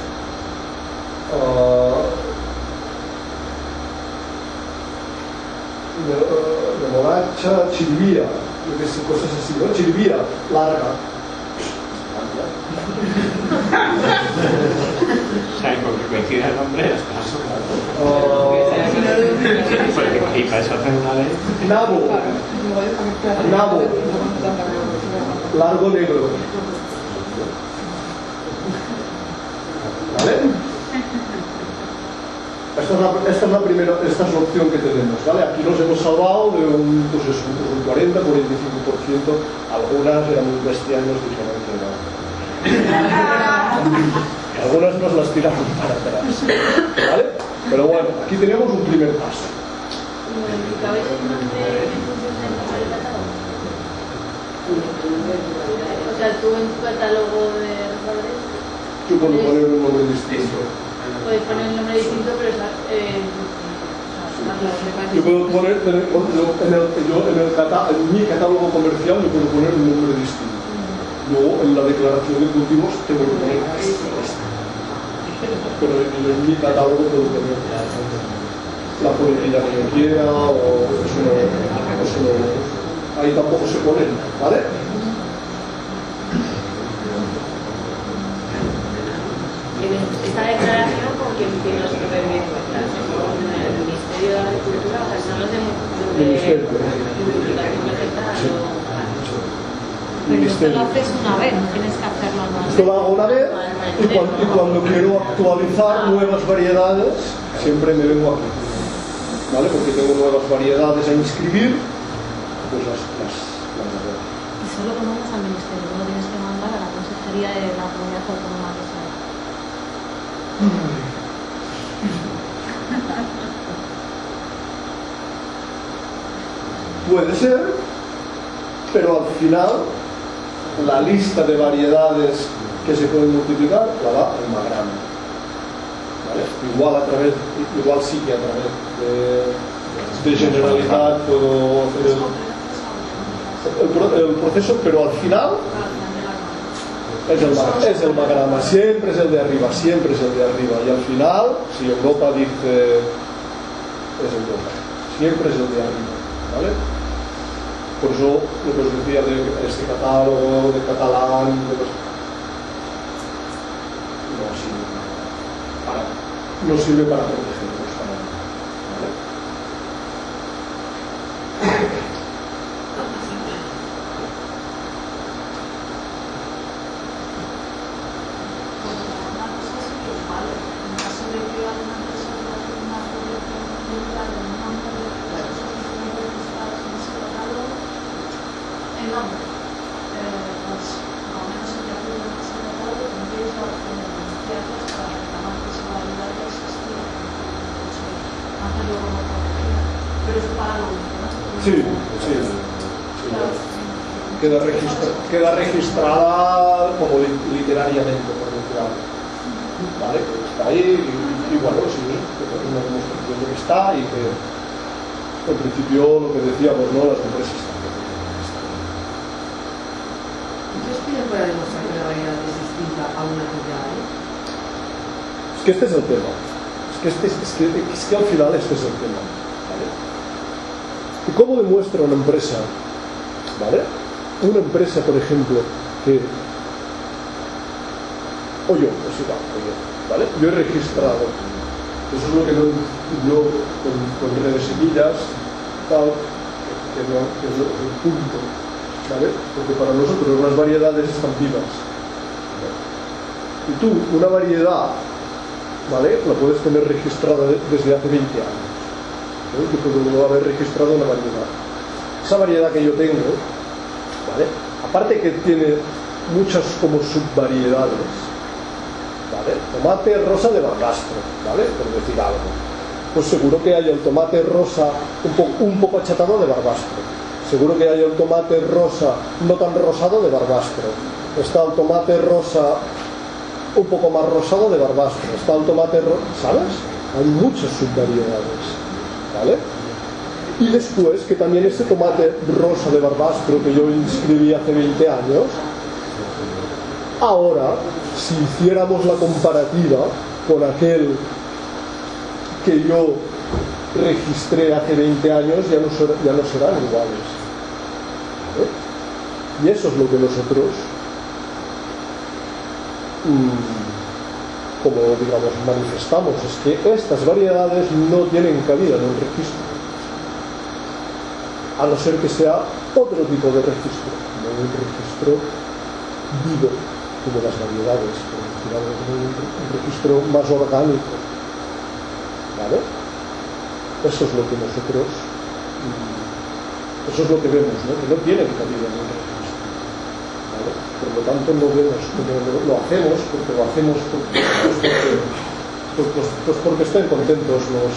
Uh, de, uh, de molacha, chiribía, yo qué sé, cosas así, ¿no? Chiribía, larga. ¿Sabes por qué coincide el nombre? Uh, y para eso hacen una ley. nabo, nabo, largo negro. ¿Vale? Esta es, la, esta es la primera, esta es la opción que tenemos, ¿vale? Aquí nos hemos salvado de un, pues eso, un cuarenta a cuarenta y cinco por ciento, algunas eran muy bestias, nos dijeron que no. Algunas nos las tiramos para atrás, ¿vale? Pero bueno, aquí tenemos un primer paso. ¿Cabéis el nombre en función del nombre del catálogo? O sea, tú en tu catálogo de restaurantes Yo puedo poner un nombre distinto. puedes poner un nombre distinto, pero eh, yo puedo poner en el, en el, yo en, el catá, en mi catálogo comercial yo puedo poner un nombre distinto. Luego en la declaración de cultivos tengo que poner este, este. Pero en, en mi catálogo puedo poner la política que yo quiera o eso no, eso no, ahí tampoco se pone, ¿vale? Ministerio. Publicación vegetal o... Pero esto lo haces una vez, no tienes que hacerlo más. Esto lo hago una vez y cuando, y cuando quiero actualizar nuevas variedades, siempre me vengo aquí, ¿vale? Porque tengo nuevas variedades a inscribir, pues las, las, las hago. Y solo lo mandas al ministerio, no lo tienes que mandar a la Consejería de la Comunidad Autónoma que sea. Puede ser, pero al final la lista de variedades que se pueden multiplicar la da el Magrama, ¿vale? Igual a través, igual sí que a través de, de Generalitat puedo hacer el, el, pro- el proceso, pero al final es el, ma- es el Magrama, siempre es el de arriba, siempre es el de arriba, y al final, si Europa dice es Europa, siempre es el de arriba, ¿vale? Por eso lo que os decía de este catálogo, de catalán, de los... no sirve para, no sirve para protegerlos, ¿vale? Sí, sí, sí. Queda, registra, queda registrada como li- literariamente, por decir algo. ¿Vale? Que está ahí y, y bueno, sí, que es una demostración de que está y que en principio lo que decíamos, ¿no? Las empresas están. ¿Qué os piden para demostrar que la variedad es distinta a una que ya hay? Es que este es el tema. Es que, este, es, que, es que al final este es el tema. ¿Vale? ¿Y cómo demuestra una empresa? ¿Vale? Una empresa, por ejemplo, que... O yo, pues igual, o yo, ¿vale? Yo he registrado. Eso es lo que no, yo con, con redes semillas, tal, que, no, que es el punto, ¿vale? Porque para nosotros las variedades están vivas. ¿Vale? Y tú, una variedad, ¿vale? La puedes tener registrada de, desde hace veinte años. ¿No? Yo puedo haber registrado una variedad. Esa variedad que yo tengo, ¿vale? Aparte que tiene muchas como subvariedades, ¿vale? Tomate rosa de Barbastro, ¿vale? Por decir algo. Pues seguro que hay el tomate rosa un, po un poco achatado de Barbastro. Seguro que hay el tomate rosa no tan rosado de Barbastro. Está el tomate rosa un poco más rosado de Barbastro. Está el tomate rosa, ¿sabes? Hay muchas subvariedades, ¿vale? Y después que también este tomate rosa de Barbastro que yo inscribí hace veinte años, ahora si hiciéramos la comparativa con aquel que yo registré hace veinte años, ya no, ser, ya no serán iguales, ¿eh? Y eso es lo que nosotros mmm, como digamos manifestamos, es que estas variedades no tienen cabida en un registro, a no ser que sea otro tipo de registro, no un registro vivo como las variedades, por decir algo, como un, un registro más orgánico, ¿vale? Eso es lo que nosotros, eso es lo que vemos, ¿no? Que no tienen cabida en un registro, ¿vale? Por lo tanto no vemos como lo, lo hacemos, porque lo hacemos porque, pues porque, pues, pues, pues porque estén contentos los...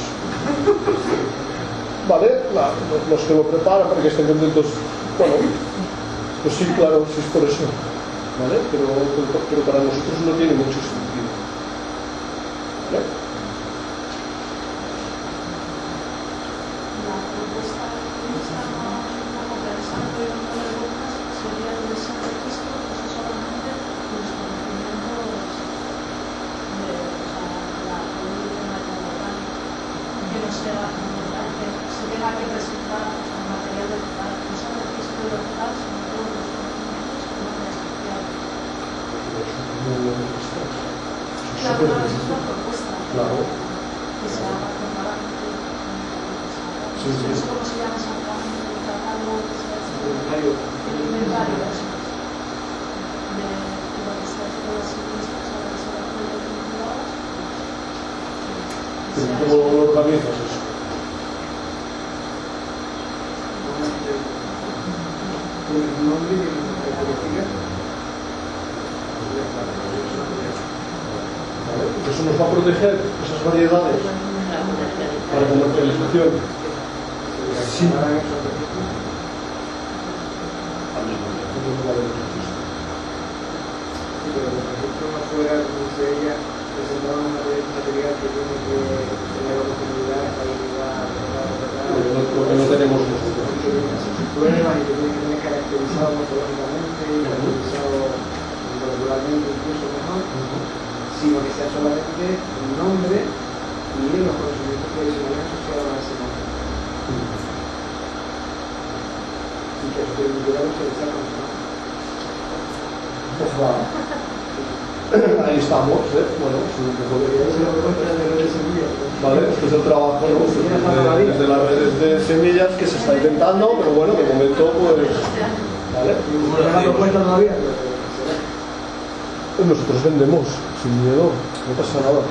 ¿Vale? La, los que lo preparan para que estén contentos, bueno, pues sí, claro, sí es por eso, ¿vale? Pero, pero, pero para nosotros no tiene mucho sentido, ¿vale? La propuesta que estaba un poco pensando en una de las sería de ese registro, pues solamente los conocimientos de, o sea, la política orgánica, que no sea que se tenga que presentar el material de total, que sea un registro de total, sino todos los conocimientos que no es especial. Claro, claro, esa es la propuesta. Claro. Que se haga con parámetros. Sí, sí. No sé cómo se llama esa inventario. El inventario, eso. De lo que se hace con las suministros a las relaciones vinculadas. ¿Cómo lo organizas eso? Con el nombre de la política. ¿Vale? Eso nos va a proteger esas variedades para comercialización. Sí. Pero por ejemplo, no fuera, como dice ella, presentar un material que tiene que tener oportunidad, estabilidad, Lo que no tenemos nosotros. pruebas y que tiene que tener caracterizado morfológicamente, caracterizado molecularmente incluso mejor, sino que sea solamente el nombre y los conocimientos tradicionales asociados a ese nombre. Y que eso permitiera utilizar con el nombre. Pues va. Ahí estamos, ¿eh? Bueno, sí, que podría ser. Vale, este es el trabajo, ¿no? Desde, desde las redes de semillas que se está intentando, pero bueno, de momento, pues. ¿Vale? No me he dado cuenta todavía, pero Pues nosotros vendemos, sin miedo, no pasa nada.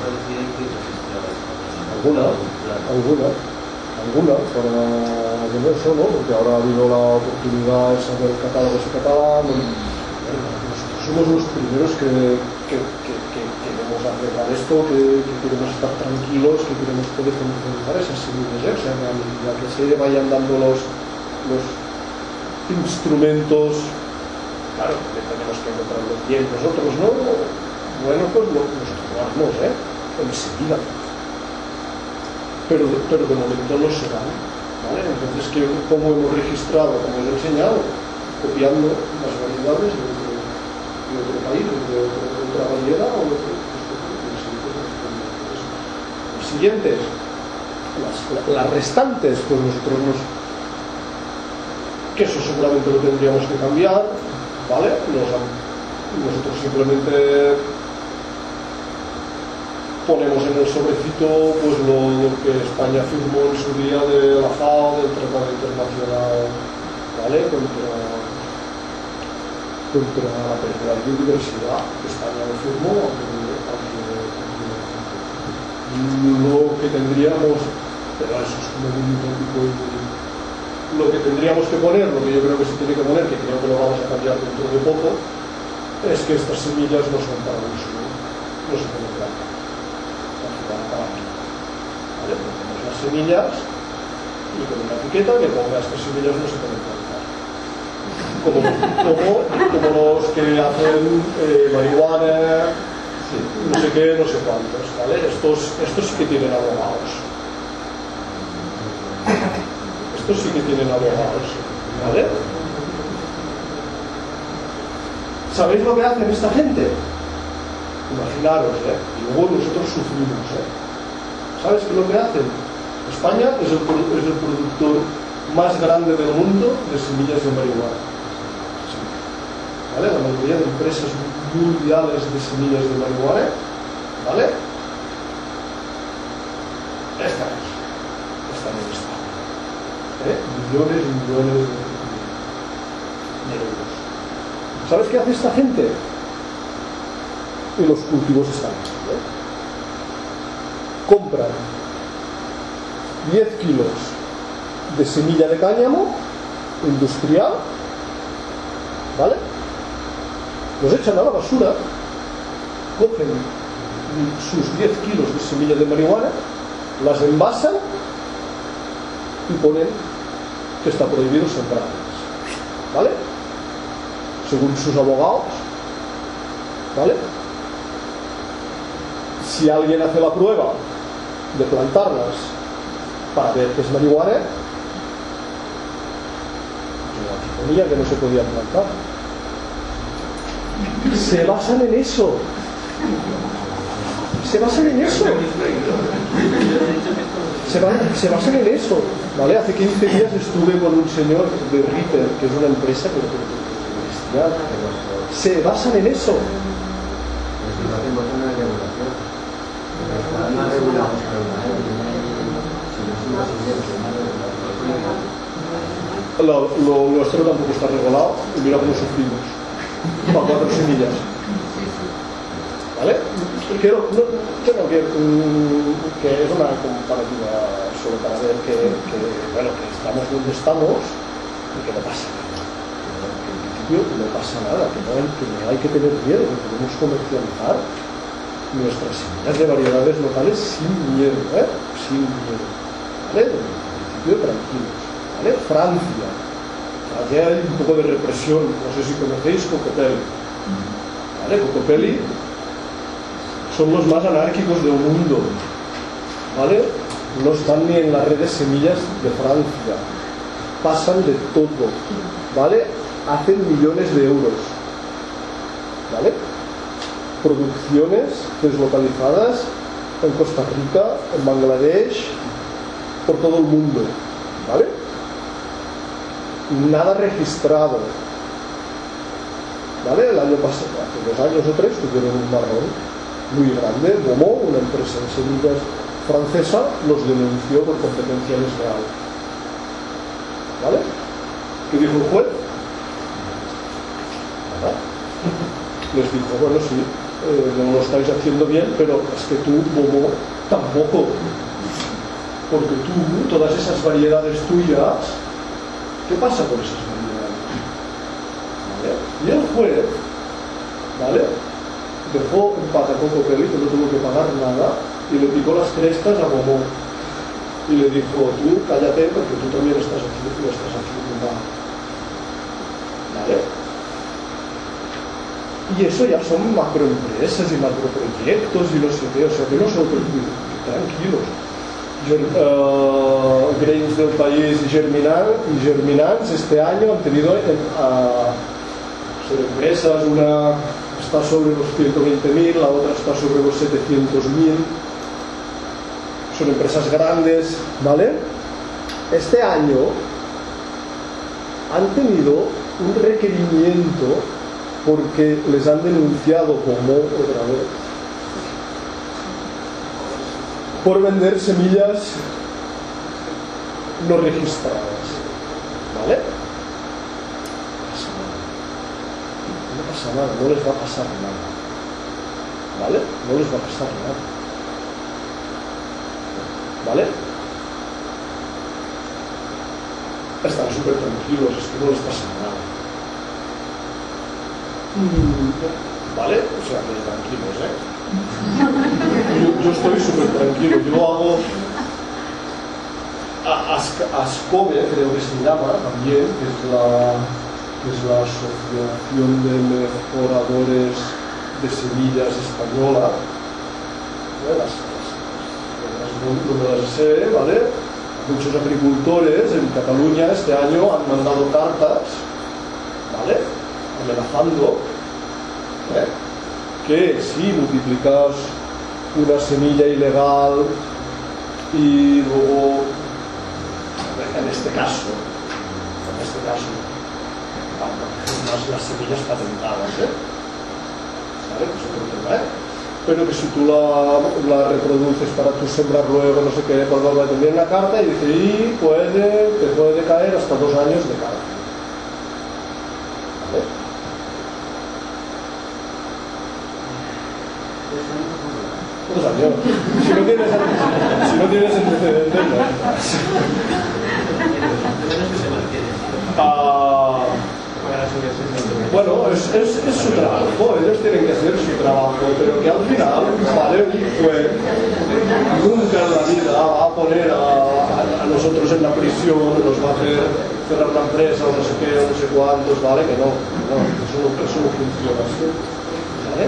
Alguna, alguna, alguna, para bueno, eso, ¿no? Porque ahora ha habido la oportunidad de saber catálogos en catalán. Nosotros somos los primeros que, que, que, que queremos arreglar esto, que, que queremos estar tranquilos, que queremos poder comercializar esas semillas, ¿eh? O sea, que a medida que se vayan dando los, los instrumentos, claro, que tenemos que encontrarlos bien nosotros, ¿no? Bueno, pues lo, nosotros lo haremos, ¿eh? Enseguida. Pero, pero de momento no se dan, ¿vale? Entonces, ¿qué, ¿cómo hemos registrado, como os he enseñado? Copiando las variedades de otro, de otro país, de, otro, de otra variedad o de otro. Las siguientes, las, las restantes, pues nosotros nos. Que eso seguramente lo tendríamos que cambiar, ¿vale? Nos, nosotros simplemente ponemos en el sobrecito pues lo, lo que España firmó en su día de la FAO, del Tratado Internacional, ¿vale? Contra, contra la pérdida de biodiversidad. España lo firmó, aunque, aunque, aunque lo que tendríamos, pero eso es como muy utópico y muy, lo que tendríamos que poner, lo que yo creo que se tiene que poner, que creo que lo vamos a cambiar dentro de poco, es que estas semillas no son para uso, no se pueden plantar. ¿Vale? Ponemos las semillas y con una etiqueta que ponga estas semillas no se pueden plantar. Como, como, como los que hacen eh, marihuana, no sé qué, no sé cuántos, ¿vale? Estos, estos sí que tienen abogados. Estos sí que tienen abogados, ¿vale? ¿Sabéis lo que hacen esta gente? Imaginaros, ¿eh? Y luego nosotros sufrimos, ¿eh? ¿Sabes qué es lo que hacen? España es el, es el productor más grande del mundo de semillas de marihuana. Sí. ¿Vale? La mayoría de empresas mundiales de semillas de marihuana, ¿vale? Están aquí. Están en España. ¿Eh? Millones y millones de euros. ¿Sabes qué hace esta gente? Y los cultivos están aquí, ¿eh? Compran diez kilos de semilla de cáñamo industrial, ¿vale? Los echan a la basura, cogen sus diez kilos de semilla de marihuana, las envasan y ponen que está prohibido sembrarlas, ¿vale? Según sus abogados, ¿vale? Si alguien hace la prueba de plantarlas para ver que es marihuana, yo aquí ponía que no se podía plantar. Se basan en eso. Se basan en eso. Se, van, se basan en eso, ¿vale? Hace quince días estuve con un señor de Reaper, que es una empresa que se basan en eso. lo, lo nuestro tampoco está regulado y mira cómo sufrimos para cuatro semillas. ¿Vale? Quiero, no, tengo que, que es una comparativa solo para ver que, que, bueno, que estamos donde estamos y que no pasa nada. Que en principio no pasa nada, que no hay que, no hay que tener miedo, que podemos comercializar nuestras semillas de variedades locales sin miedo, ¿eh? Sin miedo. ¿Vale? En principio tranquilos. ¿Vale? Francia. Francia hay un poco de represión, no sé si conocéis Cocopelli. ¿Vale? Cocopelli son los más anárquicos del mundo, ¿vale? No están ni en las redes semillas de Francia, pasan de todo, ¿vale? Hacen millones de euros, ¿vale? Producciones deslocalizadas en Costa Rica, en Bangladesh, por todo el mundo, ¿vale? Nada registrado, ¿vale? El año pasado, hace dos años o tres, tuvieron un marrón muy grande. Beaumont, una empresa de semillas francesa, los denunció por competencia desleal. ¿Vale? ¿Qué dijo el juez? Nada. Les dijo, bueno, sí, eh, no lo estáis haciendo bien, pero es que tú, Beaumont, tampoco. Porque tú, todas esas variedades tuyas, ¿qué pasa con esas variedades? ¿Vale? Y el juez, ¿vale?, dejó en paz a Cocopelli, que no tuvo que pagar nada, y le picó las crestas a Beaumont y le dijo, tú cállate porque tú también estás haciendo, estás haciendo mal. ¿Vale? Y eso ya son macroempresas y macroproyectos y no sé qué, o sea que no son tranquilos. Uh, Grains del País y Germinal y Germinans este año han tenido uh, son empresas, una está sobre los ciento veinte mil, la otra está sobre los setecientos mil, son empresas grandes, ¿vale? Este año han tenido un requerimiento porque les han denunciado como otra vez por vender semillas no registradas, ¿vale? No pasa nada, no les va a pasar nada, ¿vale? No les va a pasar nada, ¿vale? Están súper tranquilos, es que no les pasa nada, ¿vale? O sea, que tranquilos, ¿eh? Yo, yo estoy súper tranquilo, yo hago a, a, Ascove, creo que se llama también, que es la que es la Asociación de Mejoradores de Semillas Española, ¿vale? las, las, las, no me las sé, ¿vale? Muchos agricultores en Cataluña este año han mandado cartas, ¿vale?, amenazando, ¿eh?, que si multiplicas una semilla ilegal y luego, en este caso, en este caso, más las semillas patentadas, ¿eh? ¿Vale? Pues otro tema, ¿eh? Pero que si tú la, la reproduces para tu sembrar luego, no sé qué, pues va a tener una carta y dice, y puede, te puede caer hasta dos años de cárcel. ¿Vale? Dos años. Si no tienes, si no tienes antecedentes, no. Ah, bueno, es, es, es su trabajo, ellos tienen que hacer su trabajo, pero que al final, vale, un juez nunca en la vida va a poner a, a, a nosotros en la prisión, nos va a hacer cerrar la empresa o no sé qué, o no sé cuántos, vale, que no, no, eso no, eso no funciona así, ¿vale?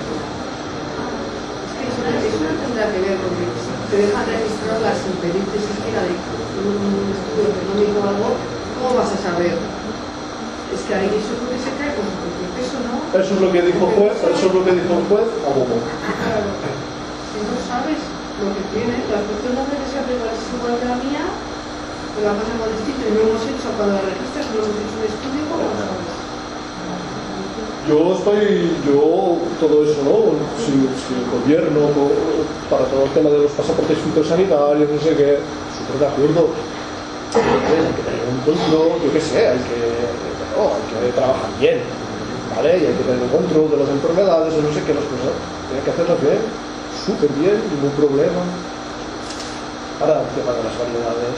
Eso no tendrá que ver porque si te dejan registrarlas sin pedirte siquiera de un estudio económico o algo, ¿cómo vas a saber? Es que ahí eso es lo que se cae con su propio peso, ¿no? Eso es lo que dijo el juez, eso es lo que dijo el juez a Bobo. Claro, si no sabes lo que tiene, la cuestión no hace que sea igual, es igual que la mía, que la pasa con distinto y no hemos hecho, cuando la registras, no hemos hecho un estudio, ¿cómo lo sabes? Yo estoy, yo, todo eso, ¿no? Si, si el gobierno, para todo el tema de los pasaportes fitosanitarios, no sé qué, súper de acuerdo. Hay que tener un control, yo qué sé, hay que, no, hay que trabajar bien, ¿vale? Y hay que tener un control de las enfermedades, no sé qué, las cosas, tienen que hacerlas bien, súper bien, ningún problema. Ahora el tema de las variedades,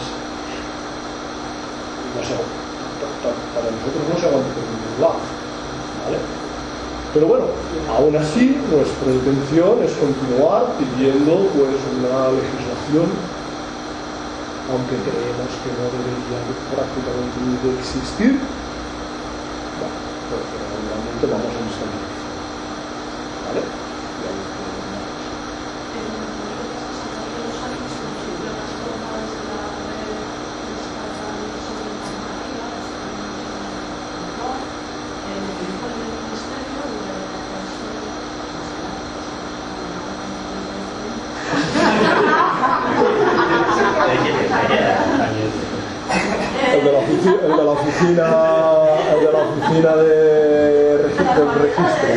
no sé, para nosotros no se aguanta por ningún lado, ¿vale? Pero bueno, aún así nuestra intención es continuar pidiendo pues una legislación, aunque creemos que no debería prácticamente ni de existir, bueno, porque realmente vamos a instalar, ¿vale? El de la oficina, el de la oficina, el de la oficina de registro, del registro.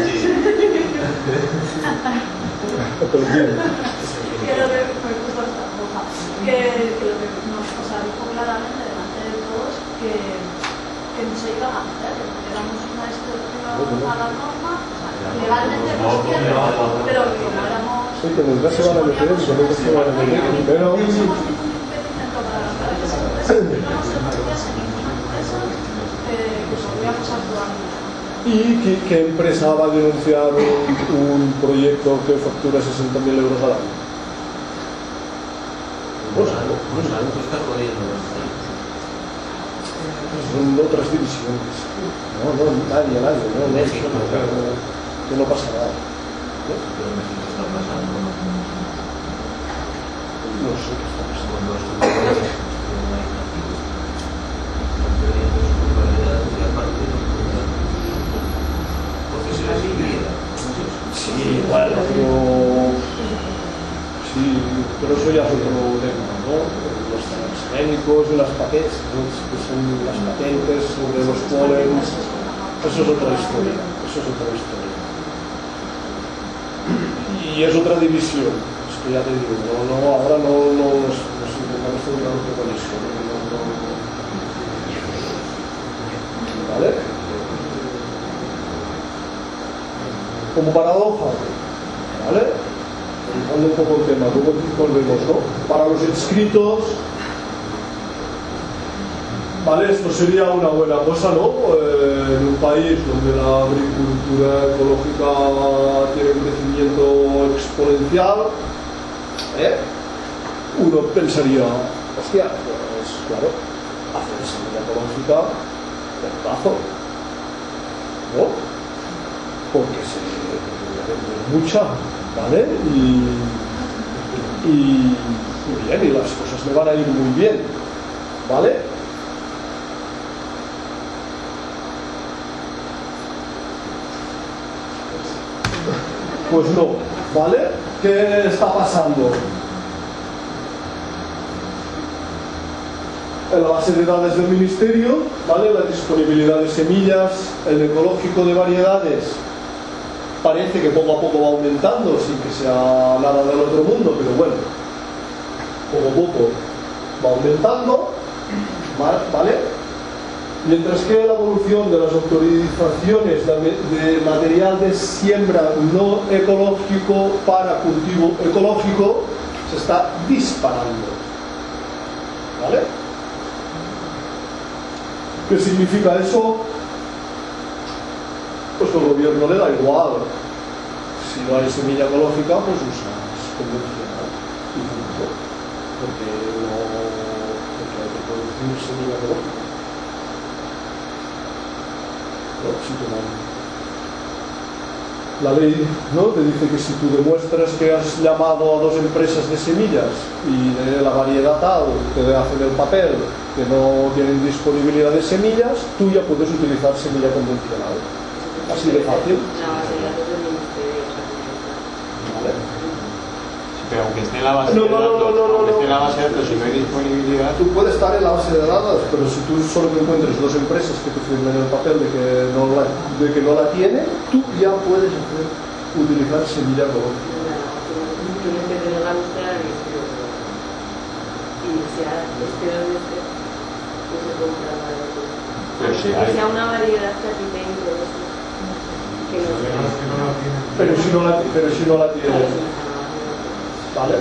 Pero bien. Que lo que fue justo esta cosa, que, que lo que nos, o sea, dijo claramente delante de todos que, que no se iba a hacer, que éramos una excepción a la norma, o sea, legalmente no es cierto, pero que como éramos... Sí, que nunca se van a meter, que nunca se van a meter, pero... No somos ningún impedimento para las grandes empresas, no nos denunciase ninguna empresa eh, que podríamos actuar. ¿Y qué, qué empresa va a denunciar un, un proyecto que factura sesenta mil euros al año? Pues algo, pues algo que está jodiendo. Son otras divisiones. No, no, nadie, nadie. No, no, México, no, claro. que no pasa nada. ¿No? Pero México está pasando. No sé qué está pasando. Cuando los supermercados están perdiendo su popularidad y aparte no pueden porque se les inclina. Sí, bueno, pero... Sí, pero eso ya es otro tema, ¿no? Los transgénicos y las patentes, que son las patentes sobre los polens, eso es otra historia, eso es otra historia. Y es otra división, es que ya te digo, no, no, ahora no, no nos, nos intentamos centrar un poco en eso, ¿no? No, no, no. ¿Vale? Como paradoja, ¿vale? Revisando un poco el tema, luego volvemos, ¿no? Para los inscritos, ¿vale? Esto sería una buena cosa, ¿no? Eh, en un país donde la agricultura ecológica tiene un crecimiento exponencial, ¿eh? Uno pensaría, hostia, pues claro, hacer semilla ecológica de plazo, ¿no? Porque se vende mucha, ¿vale? Y, y, y bien, y las cosas me van a ir muy bien, ¿vale? Pues no, ¿vale? ¿Qué está pasando? En la base de datos del ministerio, ¿vale? La disponibilidad de semillas, el ecológico de variedades, parece que poco a poco va aumentando, sin que sea nada del otro mundo, pero bueno, poco a poco va aumentando, ¿vale? Mientras que la evolución de las autorizaciones de material de siembra no ecológico para cultivo ecológico se está disparando, ¿vale? ¿Qué significa eso? Pues que al gobierno le da igual. Si no hay semilla ecológica, pues usas convencional y punto. Porque no, porque hay que producir semilla ecológica. No, si tú no- la ley, ¿no? Te dice que si tú demuestras que has llamado a dos empresas de semillas y de la variedad tal te hacen el papel que no tienen disponibilidad de semillas, tú ya puedes utilizar semilla convencional. Así de fácil. La base de datos del ministerio. ¿Vale? Sí, pero aunque esté en la base No, de no, no, datos, no, no, no, aunque esté en la no. base de datos y no hay disponibilidad, Tú puedes estar en la base de datos, pero si tú solo te encuentres dos empresas que te firmen el papel de que no la, de que no la tienen, tú ya puedes hacer, utilizar semilla ecológica. Tienes que tener la búsqueda del ministerio. Y si ahora este del ministerio. que se compra para el otro. Pero si Que hay. sea una variedad que a ti te interese. Que no sea. Pero si no la, pero si no la tienes, ¿vale?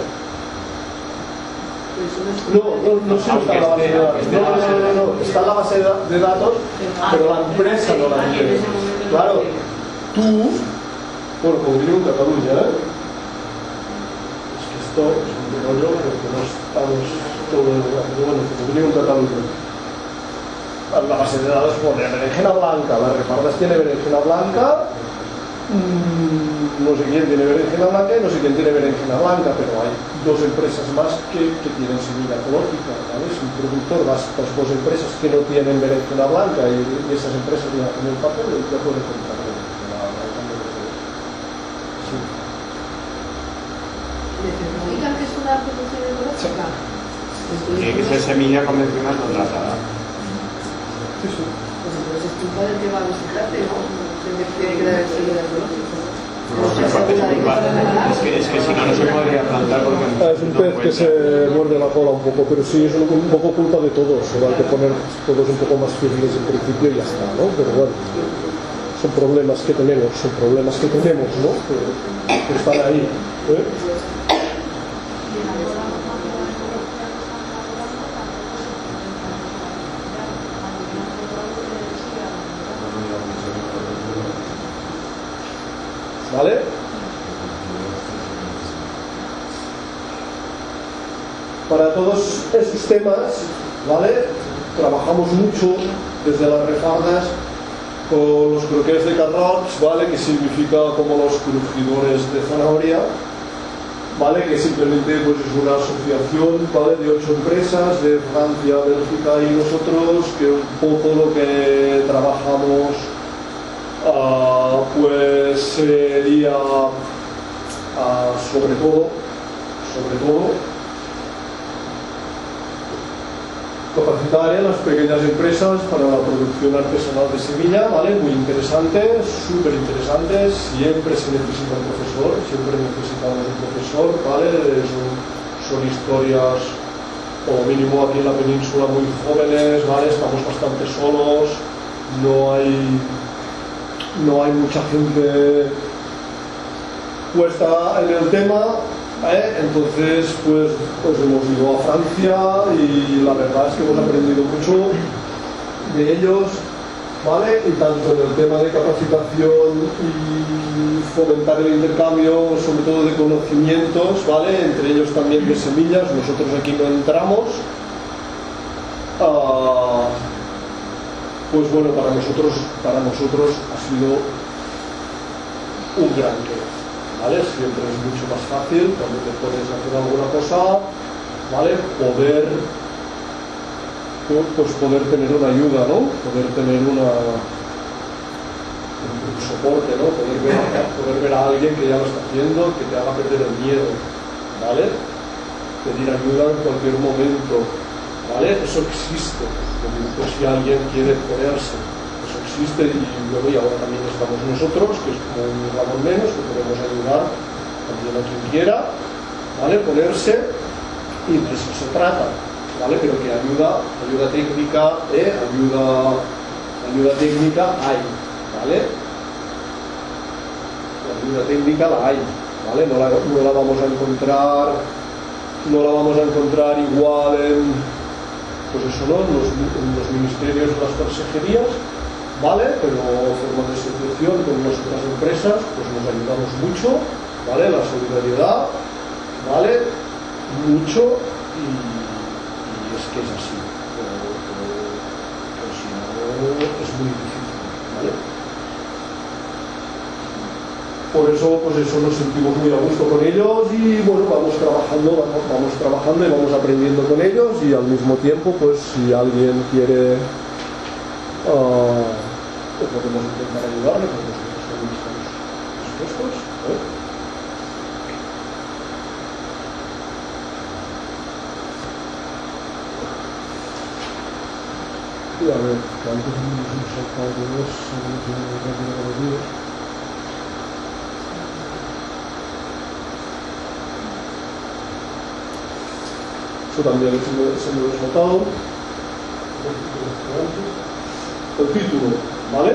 No, no, no sé si está en la base de datos. No, no, no, no, no, está en la base de datos, pero la empresa no la tiene. Claro, tú, bueno, como vivo en Cataluña, ¿eh? Es que esto es un rollo porque no estamos todo el día, pero bueno, como vivo en Cataluña. La base de datos pone berenjena blanca, las repardas tiene berenjena blanca, mmm, no sé quién tiene berenjena blanca y no sé quién tiene berenjena blanca, pero hay dos empresas más que, que tienen semilla ecológica, ¿vale? Si un productor vas a las dos empresas que no tienen berenjena blanca y, y esas empresas ya hacen el papel, ya pueden comprar berenjena blanca. Sí. ¿Significa que es una producción ecológica? Tiene que ser semilla convencional no tratada. Sí, sí. Pues entonces es culpa del que va a visitarte, ¿no? Tiene que quedar el sello ecológico. No, es parte de culpa. Es que, es que si no, no se podría plantar porque Ah, es un pez que se muerde la cola un poco, pero sí es un, un poco culpa de todos. Se va a poner todos un poco más firmes en principio y ya está, ¿no? Pero bueno, son problemas que tenemos, son problemas que tenemos, ¿no? Que, que están ahí, ¿eh? ¿Vale? Para todos esos temas, ¿vale? Trabajamos mucho desde las refardas con los croquets de carrots, ¿vale? Que significa como los crujidores de zanahoria, ¿vale? Que simplemente pues, es una asociación, ¿vale? De ocho empresas de Francia, Bélgica y nosotros, que un poco lo que trabajamos Uh, pues sería uh, sobre todo sobre todo capacitar a las pequeñas empresas para la producción artesanal de semilla, ¿vale? Muy interesante, súper interesante. Siempre se necesita un profesor, siempre necesitamos un profesor, ¿vale? Son, son historias, como mínimo aquí en la península, muy jóvenes, ¿vale? Estamos bastante solos, no hay no hay mucha gente puesta en el tema, ¿eh? Entonces pues, pues hemos ido a Francia y la verdad es que hemos aprendido mucho de ellos, ¿vale? Y tanto en el tema de capacitación y fomentar el intercambio, sobre todo de conocimientos, ¿vale? Entre ellos también de semillas, nosotros aquí no entramos. Uh, Pues bueno, para nosotros, para nosotros ha sido un gran reto, ¿vale? Siempre es mucho más fácil cuando te pones a hacer alguna cosa, ¿vale? Poder, pues poder tener una ayuda, ¿no? Poder tener una, un soporte, ¿no? Poder ver, poder ver a alguien que ya lo está haciendo, que te haga perder el miedo, ¿vale? Pedir ayuda en cualquier momento, ¿vale? Eso existe. Pues si alguien quiere ponerse, eso existe, y luego y ahora también estamos nosotros, que es como un ramón menos, que podemos ayudar también a quien quiera, ¿vale? Ponerse, y de eso se trata, ¿vale? Pero que ayuda, ayuda técnica, ¿eh? ayuda, ayuda técnica hay, ¿vale? La ayuda técnica la hay, ¿vale? No la, no la vamos a encontrar, no la vamos a encontrar igual en, pues eso, ¿no? En los, en los ministerios, las consejerías, ¿vale? Pero forma de asociación con nuestras empresas, pues nos ayudamos mucho, ¿vale? La solidaridad, ¿vale? Mucho, y, y es que es así. Pero, pero, pero si no, es muy difícil, ¿vale? Por eso, pues eso nos sentimos muy a gusto con ellos y bueno, vamos trabajando, vamos, vamos trabajando y vamos aprendiendo con ellos, y al mismo tiempo, pues si alguien quiere, uh, pues podemos intentar ayudarle, pues nosotros también estamos dispuestos, ¿eh? Y a ver, que antes nos hemos saltado de dos, hemos llegado a los días. También se me, se me lo he notado, El título, ¿vale?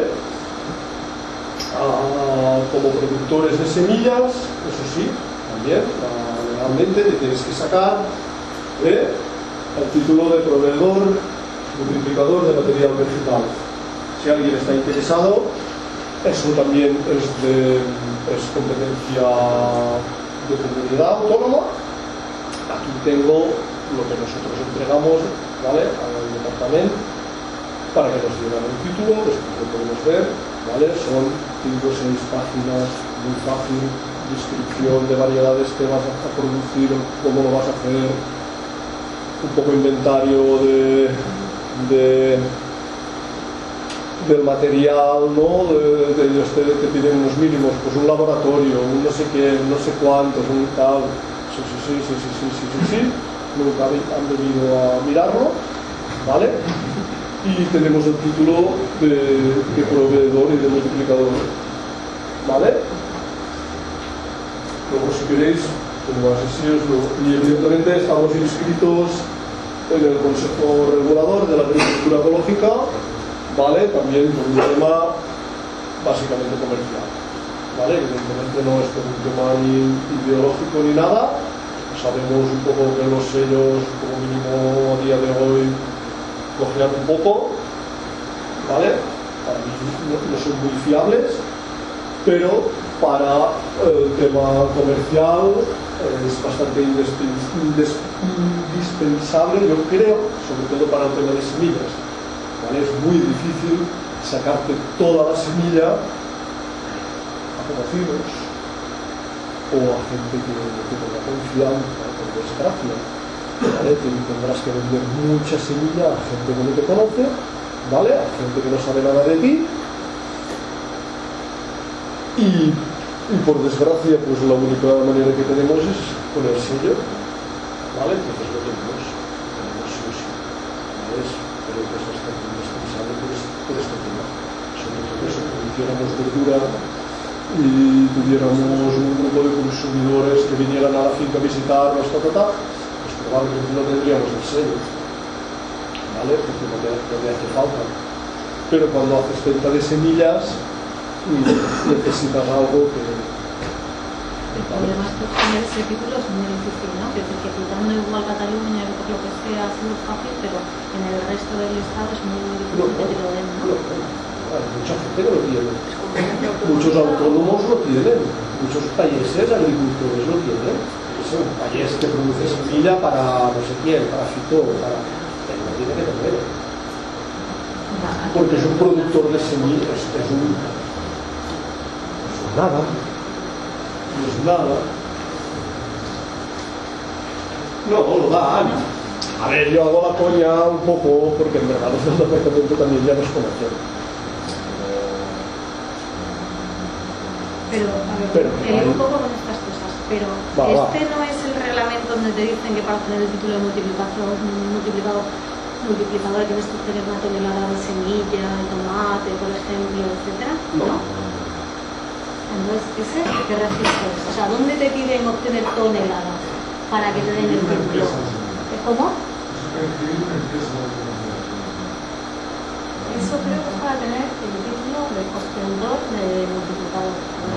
Ah, como productores de semillas, eso sí, también, ah, legalmente te tienes que sacar ¿eh? el título de proveedor multiplicador de material vegetal. Si alguien está interesado, eso también es de es competencia de comunidad autónoma. Aquí tengo lo que nosotros entregamos, ¿vale?, al departamento para que nos dieran el título. Después lo podemos ver, ¿vale? Son cinco o seis páginas, muy fácil, descripción de variedades que vas a producir, cómo lo vas a hacer, un poco inventario de, de del material, ¿no? De, de ellos te, te piden unos mínimos, pues un laboratorio, un no sé qué, no sé cuántos, un tal. Sí, sí, sí, sí, sí, sí, sí, sí, sí. Nunca han venido a mirarlo, ¿vale? Y tenemos el título de, de proveedor y de multiplicador, ¿vale? Luego, si queréis, como así os lo... Y evidentemente estamos inscritos en el Consejo Regulador de la Agricultura Ecológica, ¿vale? También por un tema básicamente comercial, ¿vale? Evidentemente no es por un tema ni ideológico ni nada. Sabemos un poco que los sellos, como mínimo a día de hoy, cojean un poco, ¿vale? Para mí no, no son muy fiables, pero para el tema comercial es bastante indispensable, yo creo, sobre todo para el tema de semillas, ¿vale? Es muy difícil sacarte toda la semilla a conocidos o a gente que, que tenga confianza, por desgracia, ¿vale? Tendrás que vender mucha semilla a gente que no te conoce, ¿vale? A gente que no sabe nada de ti. Y, y por desgracia, pues la única manera que tenemos es poner sello, ¿vale? Entonces lo tenemos, tenemos sí o sí, ¿vale? Creo que es bastante indispensable por este, por este tema. Sobre todo si produciéramos verdura y tuviéramos un grupo de consumidores que vinieran a la finca a visitarnos, ta, ta, ta, pues probablemente no tendríamos el sello, ¿vale? Porque no te, no te hace falta. Pero cuando haces venta de semillas, necesitas algo que... El problema es que obtener ese título es muy difícil, ¿no? Que decir que quitando igual Cataluña y por lo que sea es muy fácil, pero en el resto del estado es muy, muy difícil no, que te lo den, ¿no? No, no. Hay mucha gente que lo tiene. Muchos autónomos lo tienen. Muchos países agricultores lo tienen. Es un país que produce semilla para no sé quién, para fito, para... Pero no tiene que tener. Porque es un productor de semillas, es, es un... No es nada. No es nada. No, lo dan. A ver, yo hago la coña un poco porque en verdad los del departamento también ya nos conocen. Pero, a ver, pero me lío un poco con estas cosas, pero va, este va. no es el reglamento donde te dicen que para obtener el título de multiplicador, multiplicador, multiplicador tienes que tener una tonelada de semilla, de tomate, por ejemplo, etcétera, ¿no? ¿no? Entonces, ¿ese qué registro es? O sea, ¿dónde te piden obtener tonelada para que te den el título? ¿Cómo? Eso creo que es para tener el título de obtentor de multiplicador.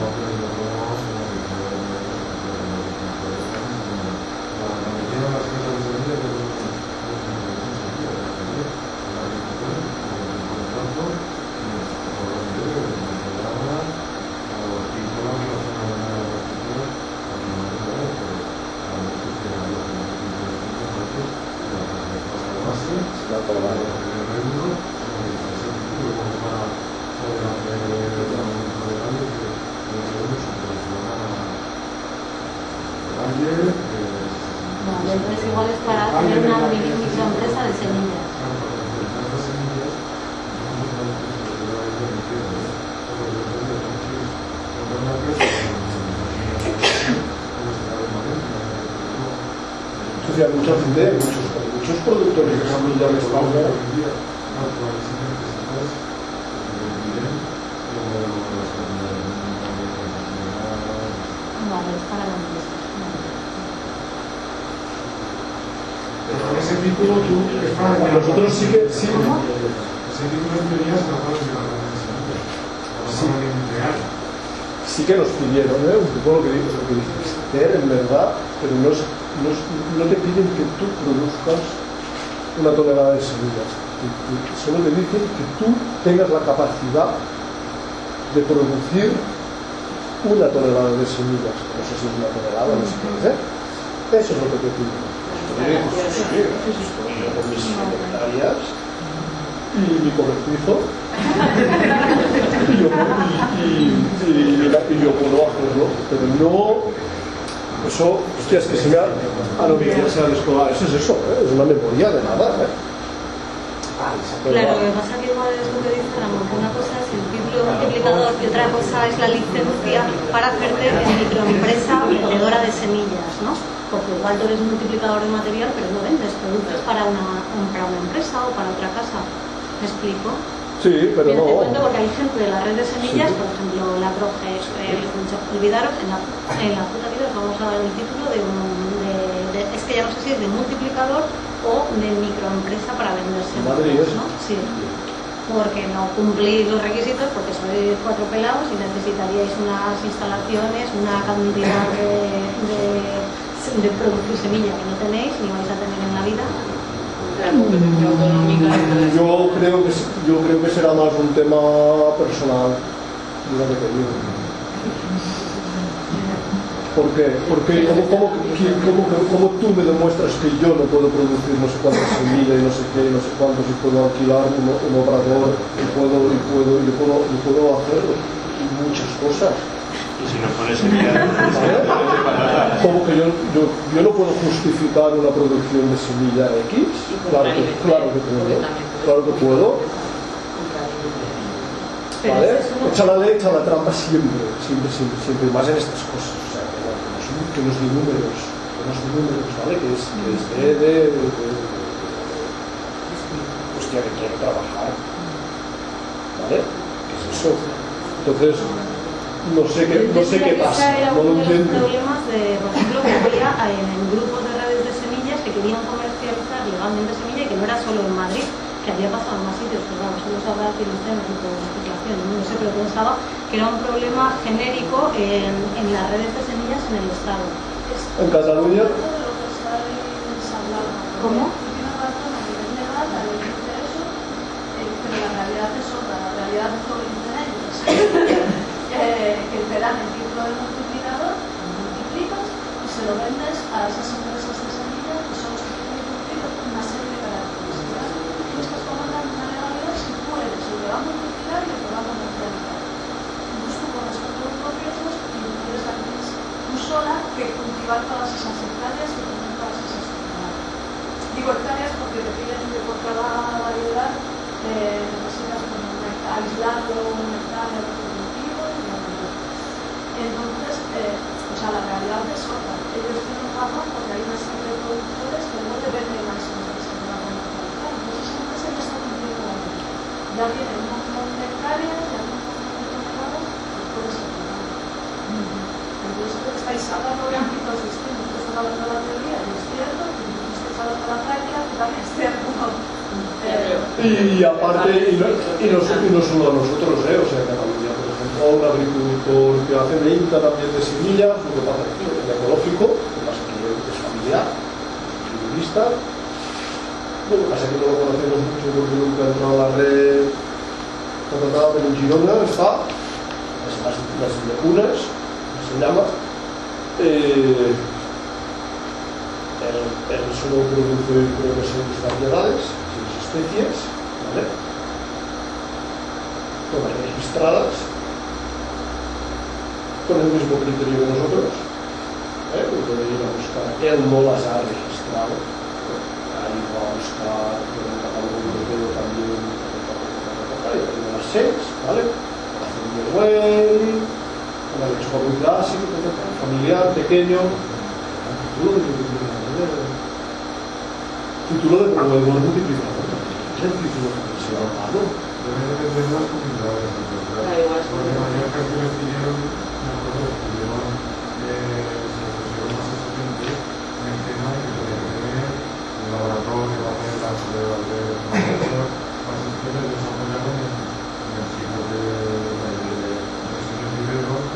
Entonces igual es para tener una mini microempresa de semillas. O sea, mucha gente, muchos, muchos productores de semillas de España. Vale, es para la empresa. Pero ese título tú es para que nosotros sí que sí. ese título en teoría se lo puedes llevar a la enseñanza, Sí. real. Sí que nos pidieron, ¿eh? Un poco lo que dices, lo que dijiste, en verdad, pero no, es, no, es, no te piden que tú produzcas una tonelada de semillas. Solo te dicen que tú tengas la capacidad de producir una tonelada de semillas. No sé si es una tonelada, no sé qué es, ¿eh? Eso es lo que te piden. Yo con mis secretarias y mi cobertizo y yo, y, y, y, y yo puedo hacerlo, pero no eso, hostia, es que se me ha a lo que ya se ha descolgado, eso es eso, ¿eh? Es una memoria de nada, ¿eh? Claro, lo que pasa que igual es lo que dice Ramón, que una cosa es el título multiplicador y otra cosa es la licencia para hacerte en microempresa vendedora de semillas, ¿no? Porque igual tú eres multiplicador de material, pero no vendes productos para una, para una empresa o para otra casa. ¿Me explico? Sí, pero Bien, no. te cuento porque hay gente de la red de semillas, Sí. por ejemplo, la Groje, eh, olvidaros, en la, en la puta vida os vamos a dar el título de, un, de, de, es que ya no sé si es de multiplicador o de microempresa para vender semillas, ¿no? Sí. Porque no cumplís los requisitos, porque sois cuatro pelados y necesitaríais unas instalaciones, una cantidad de, de, de producir semilla que no tenéis ni vais a tener en la vida. La competencia autonómica. Yo creo que yo creo que será más un tema personal de lo que te digo. ¿Por qué? Porque ¿cómo, cómo, cómo, cómo tú me demuestras que yo no puedo producir no sé cuántas semillas y no sé qué, y no sé cuántos, y puedo alquilar un, un obrador, y puedo, y puedo, y puedo, y puedo hacer muchas cosas? Y si no pones semillas, ¿Eh? ¿Cómo que yo, yo, yo no puedo justificar una producción de semilla X? Claro que, claro que puedo. Claro que puedo. ¿Vale? Echa la ley, echa la trampa siempre, siempre, siempre, siempre, más en estas cosas. O sea, que no, que no, son, que no es de números, que no es de números, ¿vale? Que es, que es de, de, de, de, hostia, que quiero trabajar, ¿vale? ¿Qué es eso? Entonces, no sé qué, no sé qué pasa, Era no lo uno de los entiendo. problemas de, por ejemplo, que había en grupos de redes de semillas que querían comercializar legalmente semilla y que no era solo en Madrid, que había pasado en más sitios, pero vamos, solo se habrá utilizado en tipo de legislación, no sé, pero pensaba que era un problema genérico en, en las redes de semillas en el Estado. En Cataluña. ¿Cómo? Tiene razón a nivel legal, la ley dice eso, eh, pero la realidad es otra. La realidad es lo que dicen ellos. eh, que te dan el título de multiplicador, lo multiplicas y se lo vendes a esas empresas de semillas que son los que tienen que cumplir una serie de características. Tú estás tomando una legalidad si tú eres el que va a multiplicar y el que va a comercializar. Entonces tú corres con todos los riesgos y tú eres la que tienes tú sola que cultivar todas esas hectáreas y tener todas esas hectáreas. Digo hectáreas porque te piden que por cada variedad eh, necesitas como aislarlo un hectárea reproductivo y la verdad. Entonces, eh, o sea, la realidad es otra. Ellos tienen razón porque hay una serie de productores que no dependen de esa empresa que van a comercializar. Entonces esa empresa ya está cumpliendo la ley. Ya tiene un montón de hectáreas, ya tiene un montón de toneladas y puede ser legal. Entonces estáis hablando de ámbitos distintos. Tú estás hablando de la teoría y es cierto, y tú estás hablando de la práctica que también es cierto. Y aparte, y no, y, no, y no solo a nosotros, ¿eh? O sea, en Cataluña, por ejemplo, un agricultor que hace venta también de semillas, lo que pasa es que es ecológico, lo que pasa es que es familiar, es periodista, lo que pasa es que no lo conocemos mucho porque nunca ha entrado a la red, contratada, pero en Girona está, las, las, las vacunas, se llama, eh, él, él solo produce, creo que seis variedades, seis especies, ¿vale? Todas registradas, con el mismo criterio que nosotros, ¿eh? Porque de ir a buscar, él no las ha registrado, ha ido a buscar en el catálogo europeo también, y las seis, ¿vale? Corazón de buey, una lechuga muy clásica, familiar, pequeño, título de título de proveedor multiplicador, es el título que se ha dado. Debe depender de las comunidades. Porque en mayor que me pidieron, me acuerdo que pidieron, eh, se pusieron más exigentes en el tema de que tenía que tener un laboratorio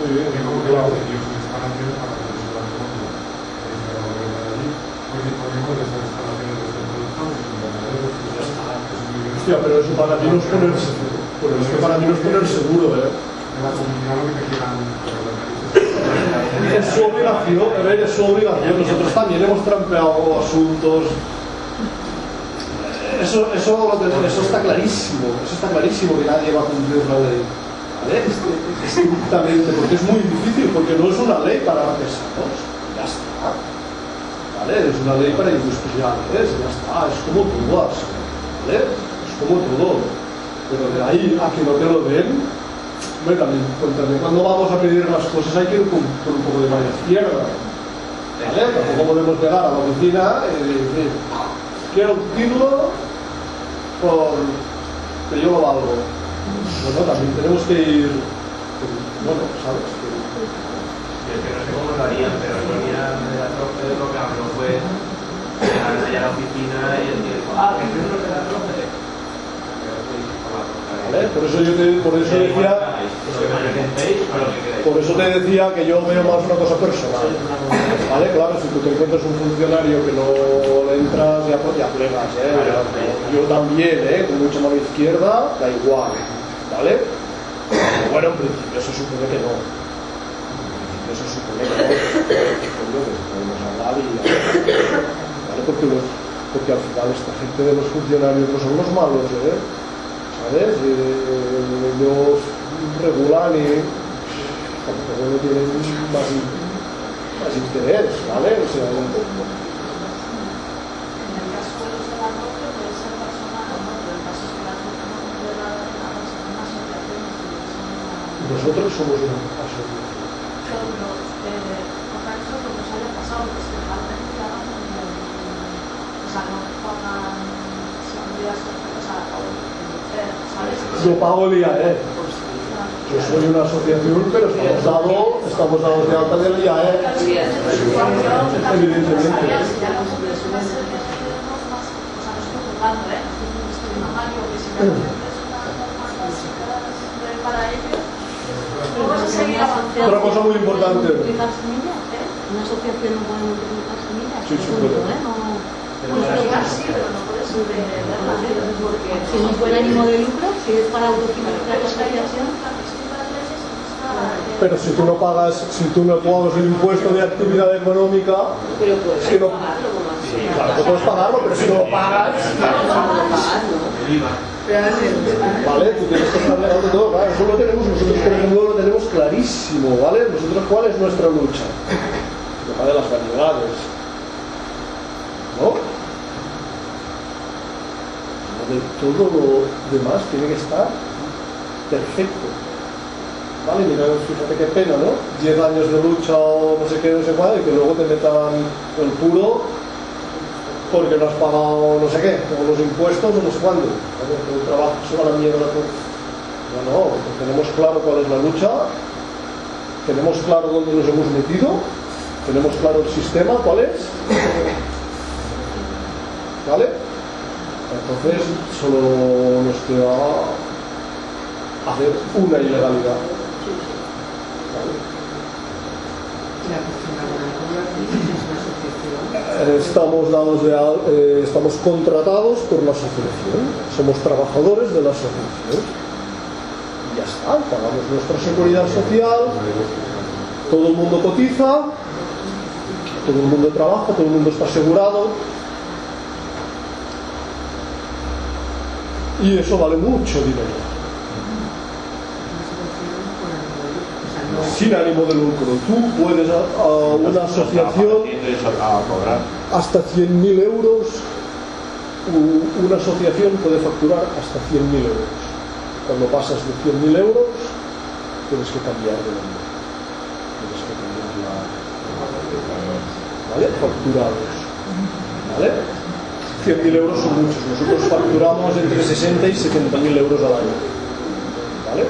sí, como que claro. ellos son instalaciones para que se las monten. Pero allí, pues disponemos de estas instalaciones de centro de Estado, de invernaderos, y ya está. Es muy bien. Hostia, pero eso para mí no es poner seguro. Pero es que para mí no es poner seguro, ¿eh? De la comunidad lo que te quieran, pero los países. Es su obligación, a ver, es su obligación. Nosotros también hemos trampeado asuntos. Eso, eso, lo tenemos- eso está clarísimo, eso está clarísimo que nadie va a cumplir la ley. ¿Vale? Estrictamente, porque es muy difícil, porque no es una ley para artesanos. Ya está. ¿Vale? Es una ley para industriales, ya está, es como todas. ¿Vale? Es como todo. Pero de ahí a que no te lo den, bueno, también, cuéntame, cuando vamos a pedir las cosas hay que ir con, con un poco de mano izquierda. ¿Vale? Tampoco podemos llegar a la oficina y decir, quiero un título por que yo lo valgo. Bueno, también tenemos que ir, bueno, ¿sabes? Yo es que no sé cómo lo harían, pero el día de la trofe lo que habló fue llegar allá a la oficina y el tío dijo, ah, que es uno de la trofe. ¿Vale? Por eso yo te, por eso decía, por eso te decía que yo veo más una cosa personal. ¿Vale? Claro, si tú te encuentras un funcionario que no le entras, ya, ya plegas, ¿eh? Yo también, ¿eh? Con mucha mano izquierda, da igual. ¿Vale? Pero bueno, en principio se supone que no. Eso supone que no. Coño, que podemos hablar y ¿vale? Porque, los, porque al final esta gente de los funcionarios no son los malos, ¿eh? ¿Sabes? Eh, ellos regulan y tampoco no tienen más, más interés, ¿vale? O sea, En el caso de los de la trofe puede ser personal o no, pero el caso es que la trofe no cumple la nada, son una asociación y son una... nosotros somos una asociación. Pero, eh, otra cosa es lo que os haya pasado, que es que realmente hagan un... O sea, no pagan seguridad social, o sea, ¿sabes? Yo pago el I A E. Yo soy una asociación, pero estamos dados, estamos dados de alta del I A E. Evidentemente. Otra cosa muy importante. Multiplicar semillas, ¿eh? Una asociación no puede multiplicar semillas. Sí, sí puede. ¿eh? No, Multiplicar sí, pero no puedes venderlas, porque si no fue ánimo de lucro, si es para autofinanciar la asociación. Pero si tú no pagas, si tú no pagas el impuesto de actividad económica, Pero puedes es que no, pagarlo como así. claro que puedes pagarlo, pero si no lo pagas, ¿vale? Tú tienes que estar legal de todo, claro, eso lo tenemos, nosotros por ejemplo lo tenemos clarísimo, ¿vale? Nosotros, ¿cuál es nuestra lucha? El tema de las variedades, ¿no? De todo lo demás tiene que estar perfecto. Vale, mira, fíjate qué pena, ¿no? Diez años de lucha o no sé qué, no sé cuál, y que luego te metan el puro porque no has pagado no sé qué, o los impuestos, no sé cuándo. ¿Vale? El trabajo se va a la mierda todo. No, no, pues tenemos claro cuál es la lucha, tenemos claro dónde nos hemos metido, tenemos claro el sistema, cuál es. ¿Vale? Entonces solo nos queda hacer una ilegalidad. ¿Vale? Estamos dados de, eh, estamos contratados por la asociación, somos trabajadores de la asociación. Y ya está, pagamos nuestra seguridad social, todo el mundo cotiza, todo el mundo trabaja, todo el mundo está asegurado. Y eso vale mucho dinero. Sin ánimo de lucro. Tú puedes a, a una asociación hasta cien mil euros. Una asociación puede facturar hasta cien mil euros. Cuando pasas de cien mil euros, tienes que cambiar de nombre. Tienes que cambiar la. ¿Vale? Facturados. ¿Vale? cien mil euros son muchos. Nosotros facturamos entre sesenta y setenta mil euros al año. ¿Vale?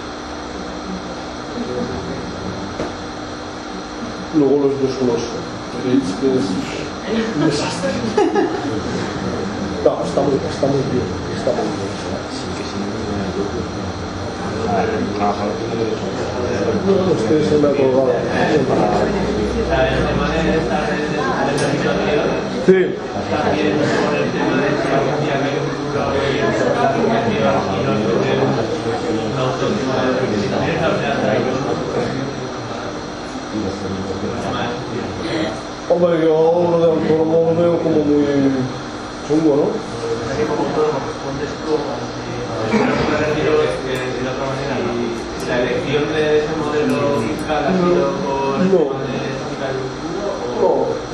Luego los desgloso. Veréis que es un desastre. No, está muy, está muy bien. Está muy bien. el trabajador tiene derecho No, usted se me ha colgado. El tema de esta situación Sí. también por el tema de si algún día que hay un futuro y la comunicación y no tener una autónoma de requisiciones, o sea, traemos Hombre, yo lo de autónomo lo veo como muy chungo, ¿no? que como autónomo respondes tú, me refiero que de otra manera, y la elección de ese modelo fiscal ha sido por el tema de fiscal o No.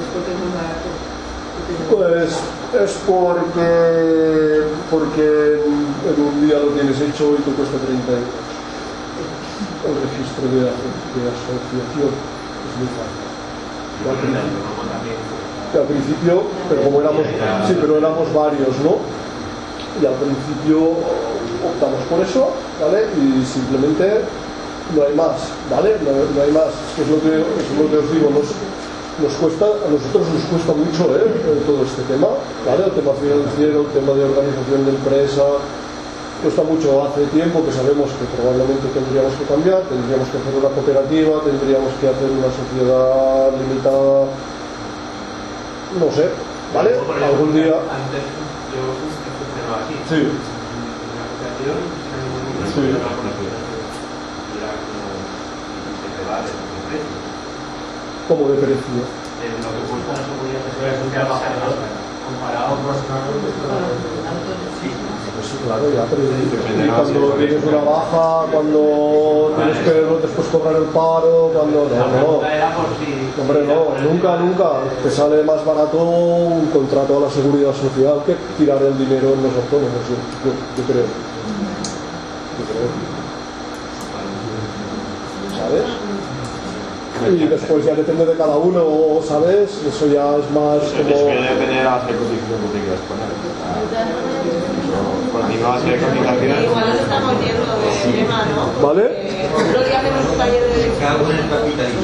Pues es porque porque en un día lo tienes hecho y te cuesta treinta euros. El registro de, de asociación es muy fácil. Y al principio, y al principio, pero como éramos, sí, pero éramos varios, ¿no? Y al principio optamos por eso, ¿vale? Y simplemente no hay más, ¿vale? No, no hay más. Es lo que, es lo que os digo, nos, nos cuesta, a nosotros nos cuesta mucho, ¿eh? Todo este tema, ¿vale? El tema financiero, el tema de organización de empresa, cuesta mucho. Hace tiempo que sabemos que probablemente tendríamos que cambiar, tendríamos que hacer una cooperativa, tendríamos que hacer una sociedad limitada, no sé, ¿vale? Algún día... Antes yo funcionaba así. Sí. Una asociación, Sí. era como se va de precio. ¿Cómo de precio? En lo que cuesta la seguridad social comparado con sí. Pues sí, claro, ya, pero y cuando tienes una baja, cuando tienes que después cobrar el paro, cuando... No, no. Hombre, no, nunca, nunca. Te sale más barato un contrato a la seguridad social que tirar el dinero en los autónomos, yo, yo, yo creo. Yo creo. ¿Sabes? Y después ya depende de cada uno, ¿sabes? Eso ya es más como... Es que depende de la cotización que te quieras poner. Por encima de la cotización... Igual nos estamos yendo de tema, ¿no? ¿Vale? Porque otro día hacemos un taller de... Cago en el capitalismo.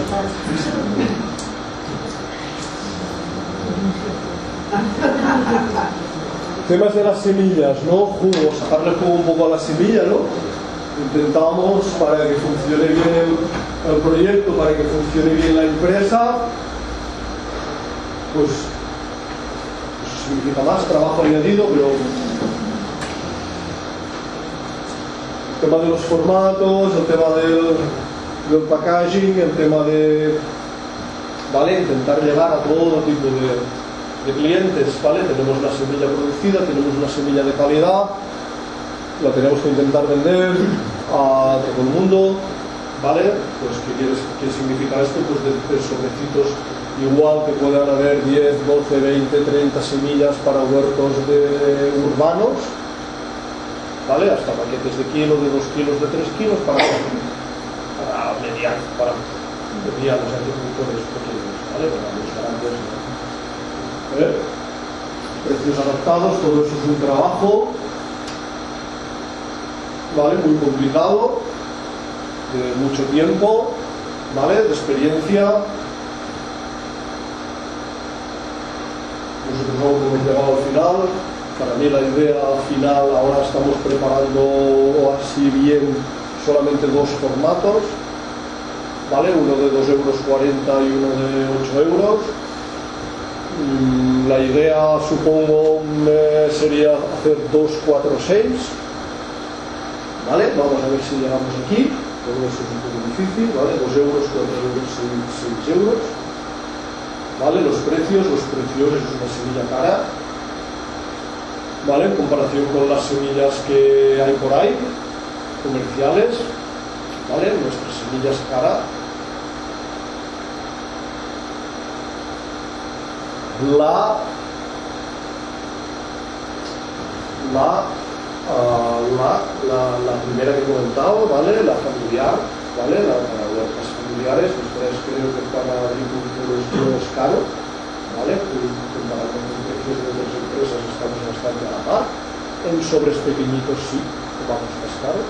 Temas de las semillas, ¿no? Jugo, sacarle jugo un poco a la semilla, ¿no? Intentamos para que funcione bien el, el proyecto, para que funcione bien la empresa, pues, pues significa más trabajo añadido, pero el tema de los formatos, el tema del, del packaging, el tema de, ¿vale? Intentar llegar a todo tipo de, de clientes, ¿vale? Tenemos la semilla producida, tenemos una semilla de calidad, la tenemos que intentar vender a todo el mundo, ¿vale? Pues ¿qué, quieres, qué significa esto? Pues de, de sobrecitos igual que puedan haber diez, doce, veinte, treinta semillas para huertos de urbanos, ¿vale? Hasta paquetes de kilo, de dos kilos, de tres kilos para, para medianos, para medianos agricultores pequeños, ¿vale? Para los grandes, ¿no? ¿Eh? Precios adaptados, todo eso es un trabajo, ¿vale? Muy complicado, de mucho tiempo, ¿vale? De experiencia. Nosotros no hemos llegado al final. Para mí la idea final, ahora estamos preparando así bien solamente dos formatos, ¿vale? Uno de dos euros cuarenta y uno de ocho euros. La idea, supongo, sería hacer dos, cuatro, seis. ¿Vale? Vamos a ver si llegamos aquí. Todo eso es un poco difícil, ¿vale? dos euros, cuatro euros, seis euros. ¿Vale? Los precios, los precios es una semilla cara, ¿vale? En comparación con las semillas que hay por ahí, comerciales, ¿vale? Nuestra semilla es cara. La la Uh, la, la, la primera que he comentado, ¿vale? La familiar, ¿vale? La, para huertas familiares, ustedes creo que para agricultores no es caro, ¿vale? Comparado con los precios de otras empresas estamos bastante a la par. En sobres pequeñitos sí, vamos más caros.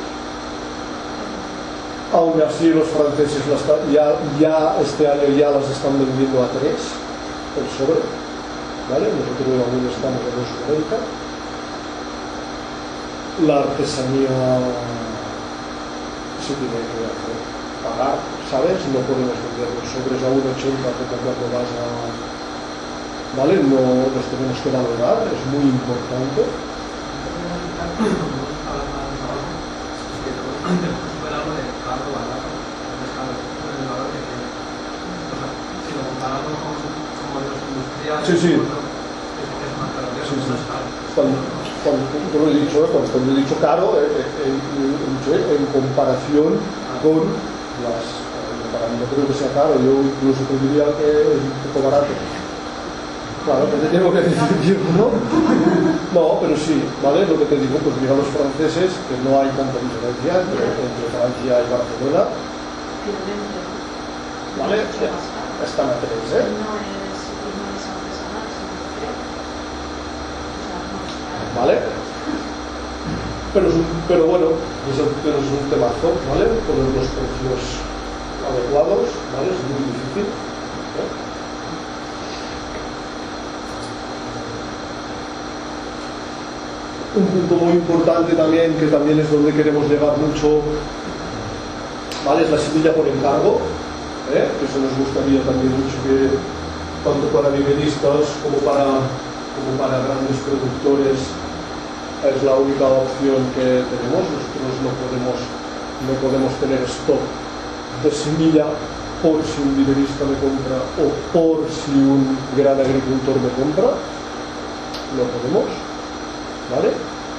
Aún así los franceses las, ya, ya este año ya las están vendiendo a tres el sobre, ¿vale? Nosotros aún estamos a dos cuarenta. La artesanía se tiene que hacer. Pagar, ¿sabes? No podemos vender los sobres a uno ochenta como cuando vas a... ¿Vale? No los tenemos que valorar, es muy importante. Sí, sí. Sí, sí. Cuando, cuando, yo lo he dicho, ¿eh? cuando, cuando he dicho caro, eh, eh, eh, en comparación con las... Eh, para mí no creo que sea caro, yo incluso te diría que es un poco barato. Claro, que te tengo que decir, ¿no? No, pero sí, ¿vale? Lo que te digo, pues mira los franceses, que no hay tanta diferencia entre, entre Francia y Barcelona. ¿Vale? Están a tres, ¿eh? ¿Vale? Pero, es un, pero bueno, es, pero es un temazo, ¿vale? Poner los precios adecuados, ¿vale? Es muy difícil, ¿eh? Un punto muy importante también, que también es donde queremos llegar mucho, ¿vale? Es la semilla por encargo, ¿eh? Eso nos gustaría también mucho que, tanto para viveristas como para, como para grandes productores, es la única opción que tenemos. Nosotros no podemos, no podemos tener stock de semilla por si un viverista me compra o por si un gran agricultor me compra, no podemos. ¿Vale?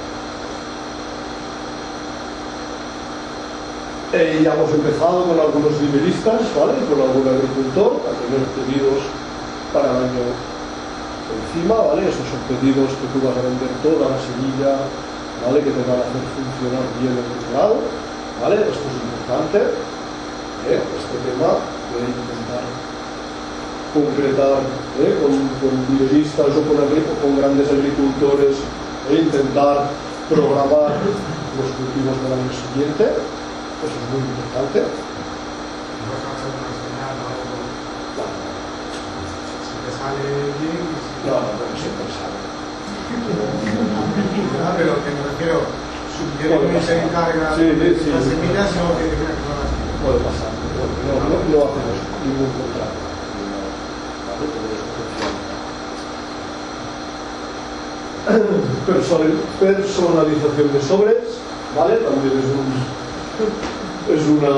Eh, ya hemos empezado con algunos viveristas, ¿vale? Con algún agricultor a tener pedidos para el año encima, ¿vale? Esos son pedidos que tú vas a vender toda la semilla, ¿vale? Que te van a hacer funcionar bien en tu lado, ¿vale? Esto es importante, ¿eh? Este tema de intentar concretar, ¿eh? con, con viveristas o con, con grandes agricultores, e intentar programar los cultivos del año siguiente. Eso es muy importante. Si te sale bien, no, no, no siempre sale. Ah, pero que me refiero, sugiere que se encarga sí, sí, sí, las semillas o que que no las tiene. Puede pasar, no, no, no hacemos ningún contrato. ¿Vale? Todo esto funciona. Personalización de sobres, ¿vale? También es, un, es, una,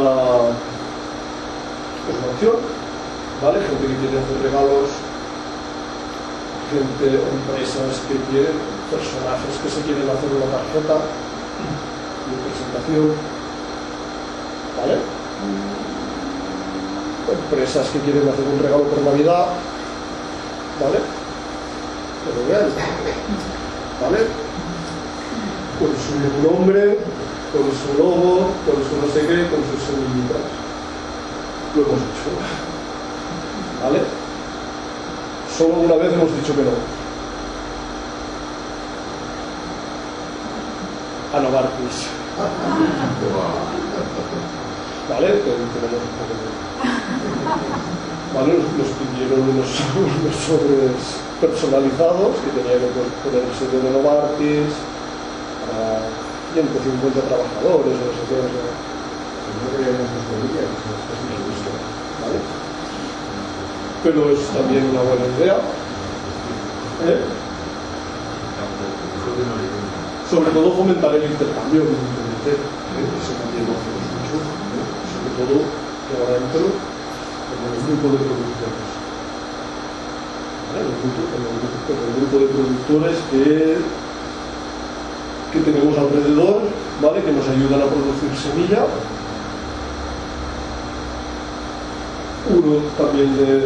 es una opción, ¿vale? Gente que quiere hacer regalos, gente, empresas que quieren, personajes que se quieren hacer una tarjeta de presentación, ¿vale? Empresas que quieren hacer un regalo por Navidad, ¿vale? Pero vean, ¿vale? Con su nombre, con su logo, con su no sé qué, con sus semillitas. Lo hemos hecho, ¿vale? Solo una vez hemos dicho que no. A Novartis. ¿Vale? Tenemos un poco de... ¿Vale? Nos, nos pidieron unos, unos sobres personalizados que tenían que poner el sello de Novartis para ciento cincuenta trabajadores o no sé qué. No queríamos que ¿vale? Pero es también una buena idea. ¿Eh? Sobre todo fomentar el intercambio evidentemente, ¿eh? Eso también lo hacemos mucho, ¿eh? Sobre todo que ahora dentro en el grupo de productores, ¿vale? En el grupo, en el grupo, en el grupo de productores que, que tenemos alrededor, ¿vale? Que nos ayudan a producir semilla. Uno también de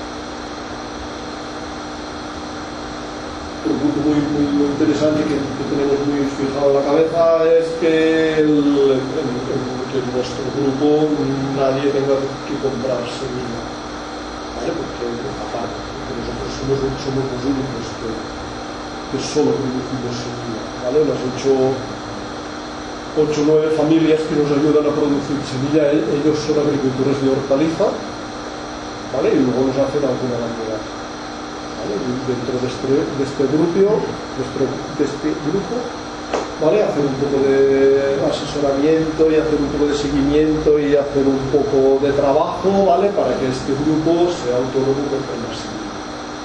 un punto muy, muy, muy interesante que, que tenemos muy fijado en la cabeza es que, el, el, el, que en nuestro grupo nadie tenga que comprar semilla, ¿vale? Porque aparte nosotros somos, somos los únicos que, que solo producimos semilla, ¿vale? Las ocho ocho o nueve familias que nos ayudan a producir semilla, ellos son agricultores de hortaliza, ¿vale? Y luego nos hacen alguna variedad, ¿vale? Y dentro de este, de este grupo, de este, de este grupo ¿vale? Hacer un poco de asesoramiento y hacer un poco de seguimiento y hacer un poco de trabajo, ¿vale? Para que este grupo sea autónomo con más seguridad.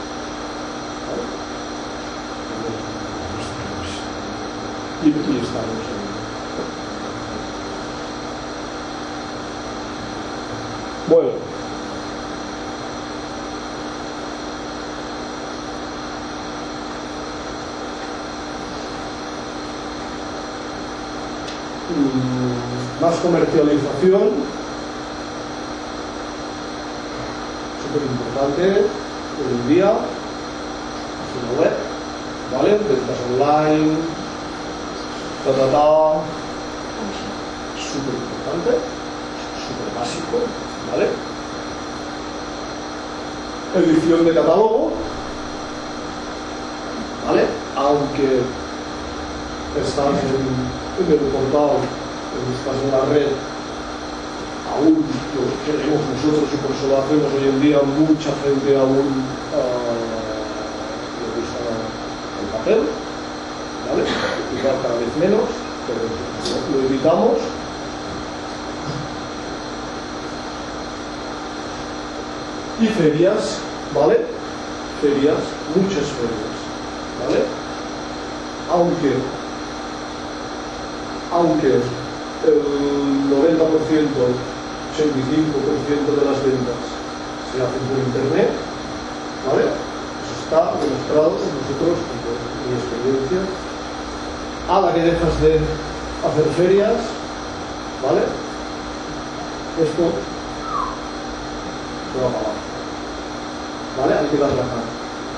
¿Vale? Y, y estamos ahí. Bueno. Más comercialización, súper importante hoy en día, página web, ¿vale? Ventas online, ta ta ta, súper importante, súper básico, ¿vale? Edición de catálogo, ¿vale? Aunque estás en en el portal, estás en la red, aún lo queremos nosotros y por eso lo hacemos hoy en día. Mucha gente aún uh, le gusta el papel, ¿vale? Igual cada vez menos, pero lo, lo evitamos. Y ferias, ¿vale? Ferias, muchas ferias, ¿vale? Aunque aunque el noventa por ciento, ochenta y cinco por ciento de las ventas se hacen por internet, ¿vale? Eso está demostrado con nosotros, con mi experiencia. A la que dejas de hacer ferias, ¿vale? Esto se va a pagar, ¿vale? Hay que dar la cara.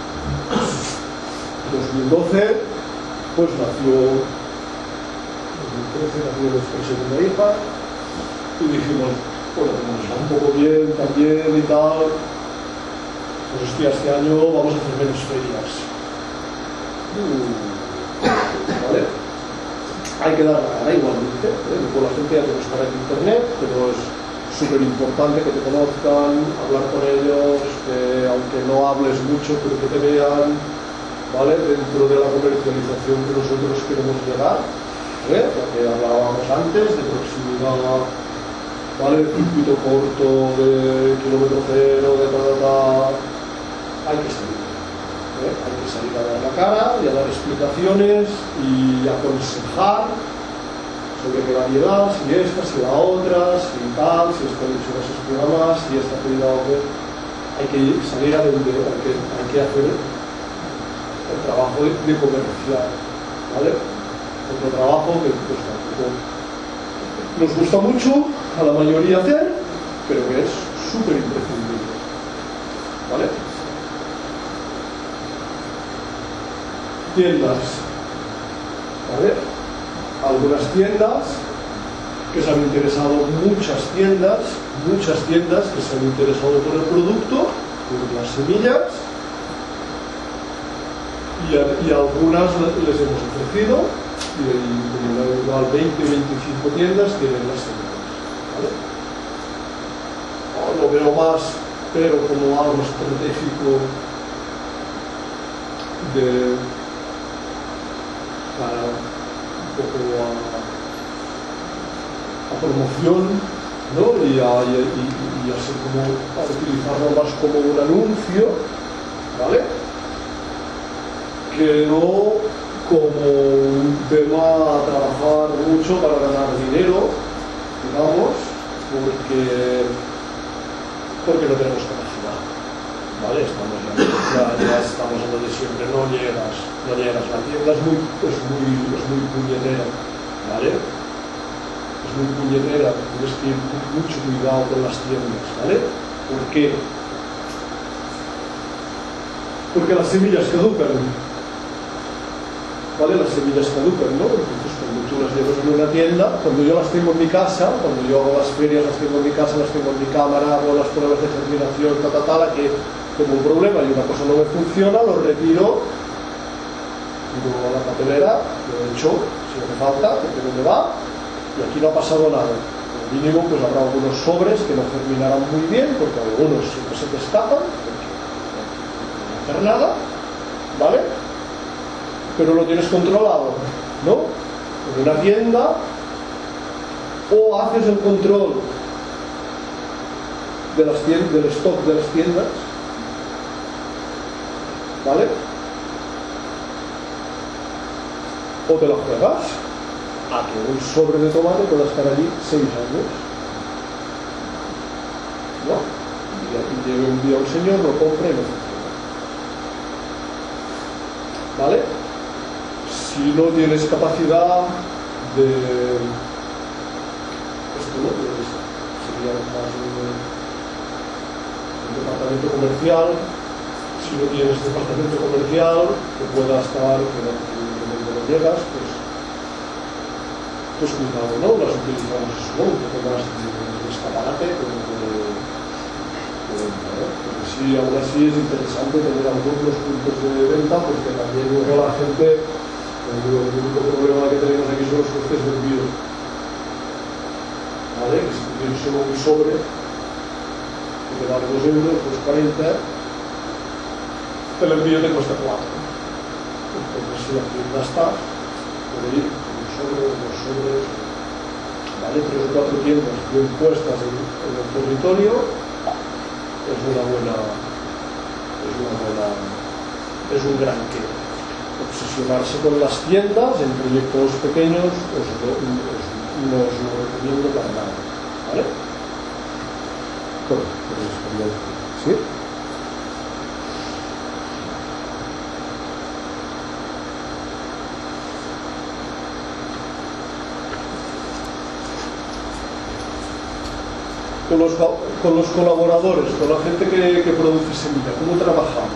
dos mil doce, pues nació nació nuestra segunda hija y dijimos, bueno, como nos va un poco bien también y tal, pues hostia, este año vamos a hacer menos ferias. ¿Vale? Hay que dar la cara igualmente, ¿eh? Luego la gente ya te buscará en internet, pero es súper importante que te conozcan, hablar con ellos, que aunque no hables mucho, pero que te vean, ¿vale? Dentro de la comercialización que nosotros queremos llegar. ¿Eh? Lo que hablábamos antes de proximidad, ¿vale? El circuito corto de kilómetro cero, de tal, hay que salir, ¿eh? Hay que salir a dar la cara y a dar explicaciones y aconsejar sobre qué variedad, si esta, si la otra, si tal, si esta lechuga se espera más, si esta pedida o qué. Hay que salir a vender, hay que, hay que hacer el trabajo de, de comercial, ¿vale? Otro trabajo que pues, nos gusta mucho a la mayoría hacer, pero que es súper imprescindible, ¿vale? Tiendas, ¿vale? Algunas tiendas que se han interesado, muchas tiendas, muchas tiendas que se han interesado por el producto, por las semillas, y, a, y a algunas les hemos ofrecido. Y como igual veinte o veinticinco tiendas tienen las semillas, ¿vale? Oh, lo veo más, pero como algo estratégico de para un poco a, a promoción, ¿no? Y, a, y, y, y así como a utilizarlo más como un anuncio, ¿vale? Que no como un tema a trabajar mucho para ganar dinero, digamos, porque, porque no tenemos capacidad, ¿vale? Estamos ya, ya, ya estamos en donde siempre no llegas, no llegas. La tienda es muy, es muy, es muy puñetera, ¿vale? Es muy puñetera, tienes que ir con mucho cuidado con las tiendas, ¿vale? ¿Por qué? Porque las semillas caducan. ¿Vale? Las semillas caducan, ¿no? Entonces, cuando tú las llevas en una tienda, cuando yo las tengo en mi casa, cuando yo hago las ferias, las tengo en mi casa, las tengo en mi cámara, hago las pruebas de germinación, ta, ta, ta, la que tengo un problema y una cosa no me funciona, lo retiro, digo a la papelera, lo he hecho, si me falta, porque no me va, y aquí no ha pasado nada. Como mínimo, pues habrá algunos sobres que no germinarán muy bien, porque algunos siempre se te escapan, porque no hacer nada, ¿vale? Pero lo tienes controlado, ¿no? en una tienda, o haces el control de las tiendas, del stock de las tiendas, ¿vale? O te la juegas a que un sobre de tomate pueda estar allí seis años, ¿no? Y llega un día un señor, lo compra y lo funciona, ¿vale? Si no tienes capacidad de esto, ¿no? Sería más un, un departamento comercial. Si no tienes departamento comercial que pueda estar, que no, que no llegas, pues pues cuidado, ¿no? Las utilizamos eso, ¿no? Un poco más de, de escaparate que de, de, de venta, ¿no? Pero sí, aún así es interesante tener algunos puntos de venta, porque también luego la gente, el, el único problema que tenemos aquí son los costes de envío, ¿vale? Que si tú tienes solo un sobre que te vale dos euros, pues cuarenta, el envío te cuesta cuatro. Entonces si la tienda está, puede ir un sobre, dos sobres, ¿vale? Tres o cuatro tiendas bien puestas en, en el territorio, es una buena, es una buena, es un gran qué. Obsesionarse con las tiendas en proyectos pequeños os, os, no os lo recomiendo para nada, ¿vale? Bueno, pues ¿sí? Con los, con los colaboradores, con la gente que, que produce semilla, ¿cómo trabajamos?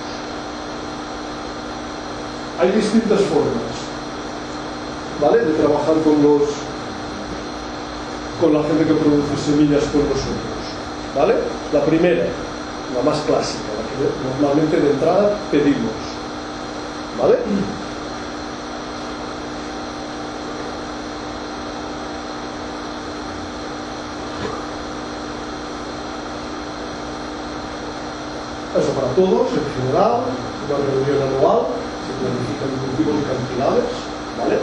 Hay distintas formas, ¿vale? De trabajar con los con la gente que produce semillas con nosotros, ¿vale? La primera, la más clásica, la que normalmente de entrada pedimos, ¿vale? Eso para todos, en general, una reunión anual, se planifican cultivos y cantidades, ¿vale?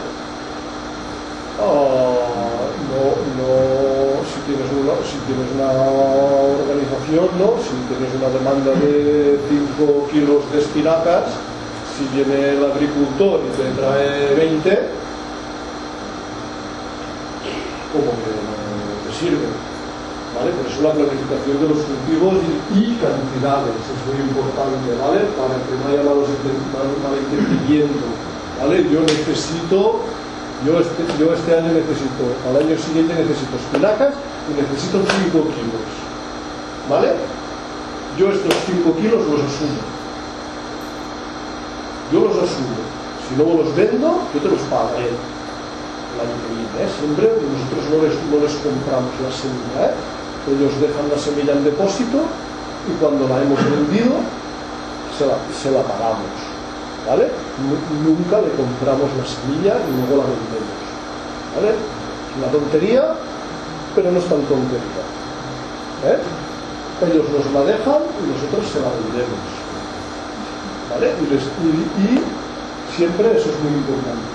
Uh, no, no, si tienes una, si tienes una organización, ¿no? Si tienes una demanda de cinco kilos de espinacas, si viene el agricultor y te trae veinte, como que no te sirve. ¿Vale? Por eso la planificación de los cultivos y, y cantidades es muy importante, ¿vale? Para que no haya malos malentendimiento, ¿vale? Yo necesito, yo este, yo este año necesito, al año siguiente necesito espinacas y necesito cinco kilos, ¿vale? Yo estos cinco kilos los asumo, yo los asumo, si no los vendo, yo te los pagaré el año que viene, ¿eh? Siempre nosotros no les, no les compramos la semilla, ¿eh? Ellos dejan la semilla en depósito y cuando la hemos vendido se la, se la pagamos, ¿vale? Nunca le compramos la semilla y luego la vendemos, ¿vale? Es una tontería, pero no es tan tontería, ¿eh? Ellos nos la dejan y nosotros se la vendemos, ¿vale? Y, les, y, y siempre eso es muy importante,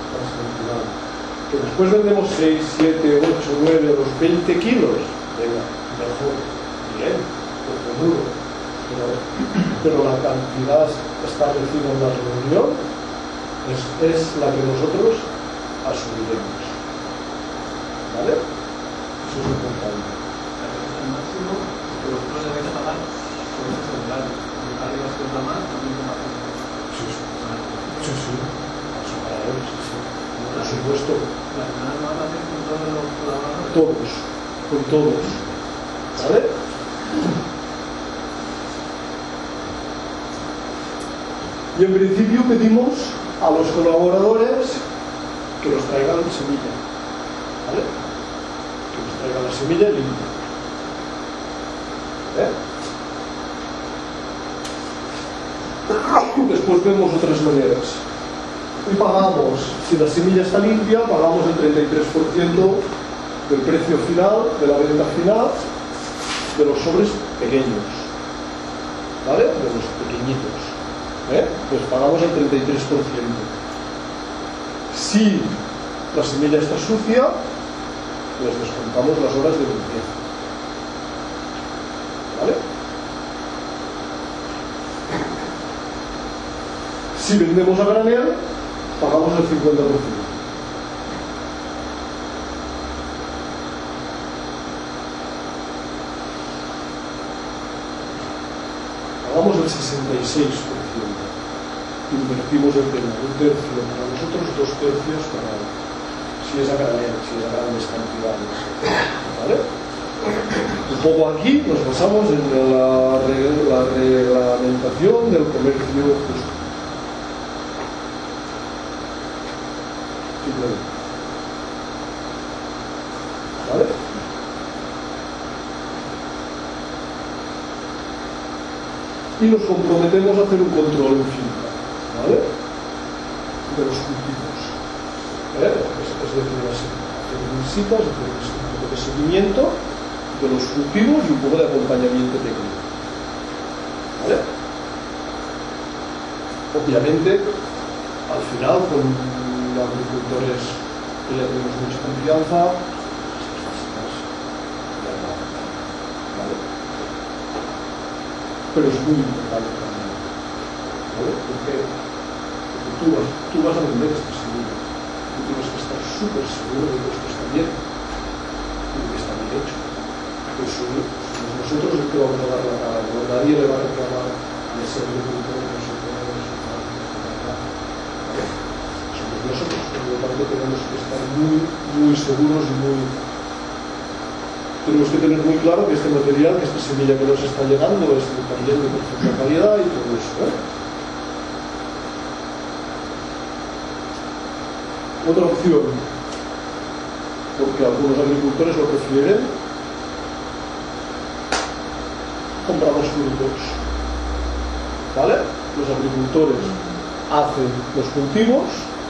que después vendemos seis, siete, ocho, nueve o los veinte kilos, venga, mejor, bien, seguro, pero, pero la cantidad establecida en la reunión es, es la que nosotros asumiremos, ¿vale? Eso es importante. El máximo que vosotros debéis de pagar por ese celular, el arriba es que es la más, también se paga. Sí, sí, sí, sí, eso para él, sí, sí, por supuesto. La final lo van a hacer con todos los colaboradores. Todos. Con todos, ¿vale? Y en principio pedimos a los colaboradores que nos traigan semilla, ¿vale? Que nos traigan la semilla limpia, ¿eh? Después vemos otras maneras y pagamos, si la semilla está limpia, pagamos el treinta y tres por ciento del precio final, de la venta final, de los sobres pequeños, ¿vale? De los pequeñitos, ¿eh? Pues pagamos el treinta y tres por ciento. Si la semilla está sucia, les descontamos las horas de limpieza. ¿Vale? Si vendemos a granel, pagamos el cincuenta por ciento. Pagamos el sesenta y seis por ciento. Invertimos el tema, un tercio para nosotros, dos tercios para, si es a granel, si es a grandes cantidades. ¿Vale? Un poco aquí nos basamos en la, la reglamentación del comercio justo. Simplemente. ¿Vale? Y nos comprometemos a hacer un control en finca, ¿vale? De los cultivos. ¿Vale? Es, es decir, hacer visitas, hacer un poco de seguimiento de los cultivos y un poco de acompañamiento técnico. ¿Vale? Obviamente, al final, con agricultores que ya tenemos mucha confianza, ¿vale? Pero es muy importante también, ¿vale? Porque, porque tú, vas, tú vas a vender esta semilla, tú tienes que estar súper seguro de que esto está bien y de que está bien hecho. Pues somos nosotros el que vamos a dar la cara, no nadie le va a reclamar a ese agricultor que no se puede, no se puede, ¿vale? Somos nosotros, por lo tanto tenemos que estar muy, muy seguros y muy... Tenemos que tener muy claro que este material, que esta semilla que nos está llegando es también de perfecta calidad y todo eso, ¿eh? Otra opción, porque algunos agricultores lo prefieren, compramos frutos, ¿vale? Los agricultores hacen los cultivos,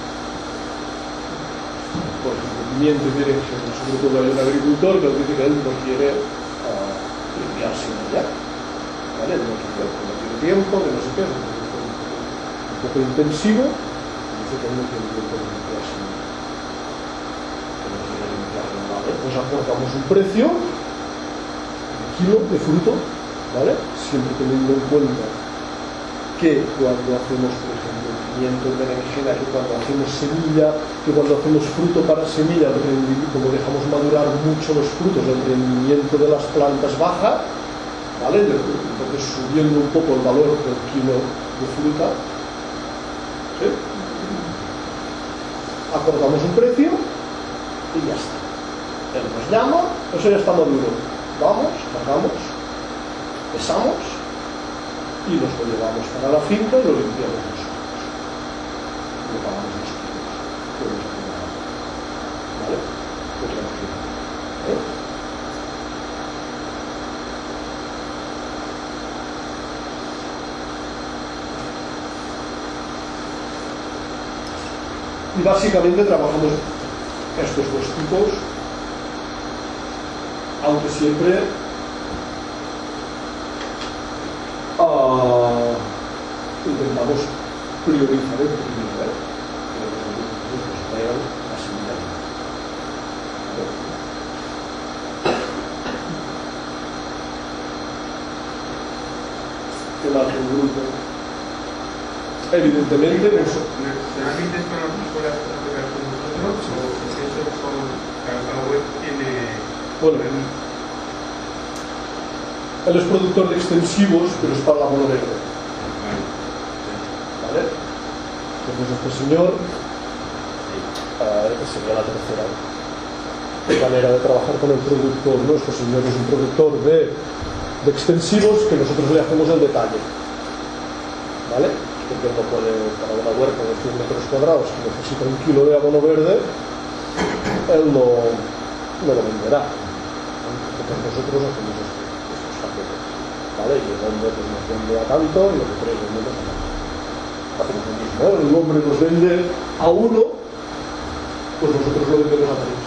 por cumplimiento y dirección. Sobre todo hay un agricultor que dice que él no quiere uh, limpiarse ya, ¿vale? No quiere, no tiene tiempo, que no sé qué, es un poco, un poco intensivo, dice que él no tiene tiempo de limpiarse, que no quiere limpiarlo, ¿vale? Pues aportamos un precio, un kilo de fruto, ¿vale? Siempre teniendo en cuenta que cuando hacemos, por ejemplo, pimiento, berenjena, que cuando hacemos semilla, que cuando hacemos fruto para semilla, como dejamos madurar mucho los frutos, el rendimiento de las plantas baja, ¿vale? Entonces subiendo un poco el valor del kilo de fruta, ¿sí? Acordamos un precio y ya está. Él nos llama, eso ya está maduro. Vamos, sacamos, pesamos y nos lo llevamos para la finca y lo limpiamos nosotros. Lo pagamos nosotros. ¿Vale? Otra opción. ¿Eh? Y básicamente trabajamos estos dos tipos, aunque siempre Uh, intentamos priorizar el primero, ¿eh? Que nos traigan la semilla. ¿Qué más un grupo? Evidentemente, eso. ¿Solamente es para las escuelas con nosotros o es eso con cada web tiene? Bueno, él es productor de extensivos, pero es para la mono verde. ¿Vale? Entonces este señor uh, sería la tercera manera de trabajar con el productor, ¿no? Este señor es un productor de, de extensivos que nosotros le hacemos el detalle, ¿vale? Porque él no puede, para una huerta de cien metros cuadrados que necesita un kilo de abono verde, él no, no lo venderá. Entonces nosotros hacemos esto. ¿Vale? Y el hombre pues, nos vende a tanto y lo que tres vendemos a tanto. Hacemos lo mismo, ¿eh? El hombre nos vende a uno, pues nosotros lo vendemos a tres.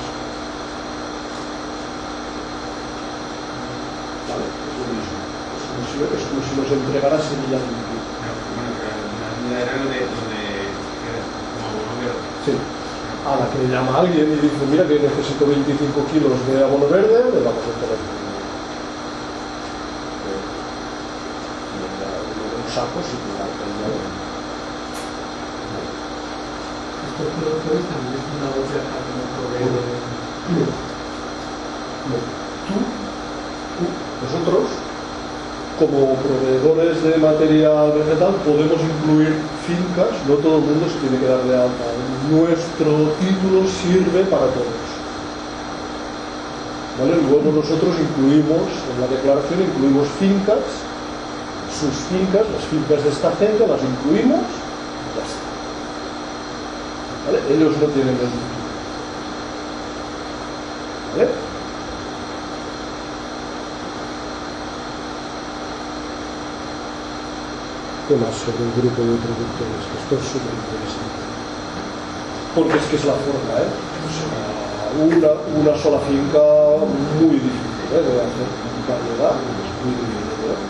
¿Vale? Es lo mismo. Es como si, es como si nos entregara semilla limpia. No, bueno, pero la duda era lo de, lo de como abono verde. Sí. No, a la que le llama a alguien y dice, mira que necesito veinticinco kilos de abono verde, le vamos a poner un saco sin nada. Estos productores también es una voz de acá como proveedores. No. No. Tú, tú, nosotros, como proveedores de material vegetal, podemos incluir fincas, no todo el mundo se tiene que dar de alta. Nuestro título sirve para todos. ¿Vale? Luego nosotros incluimos, en la declaración incluimos fincas, sus fincas, las fincas de esta gente, las incluimos, ya está. ¿Vale? Ellos no tienen el título. ¿Vale? ¿Qué más sobre un grupo de productores? Esto es súper interesante. Porque es que es la forma, ¿eh? O sea, una, una sola finca muy difícil, ¿eh? De hacer variedad, es muy difícil, ¿eh?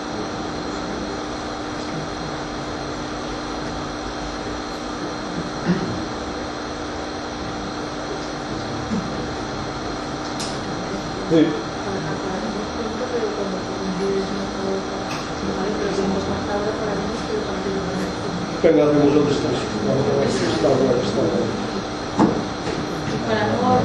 Sí. Venga, hacemos otro descanso. Está bueno, está bueno. Para no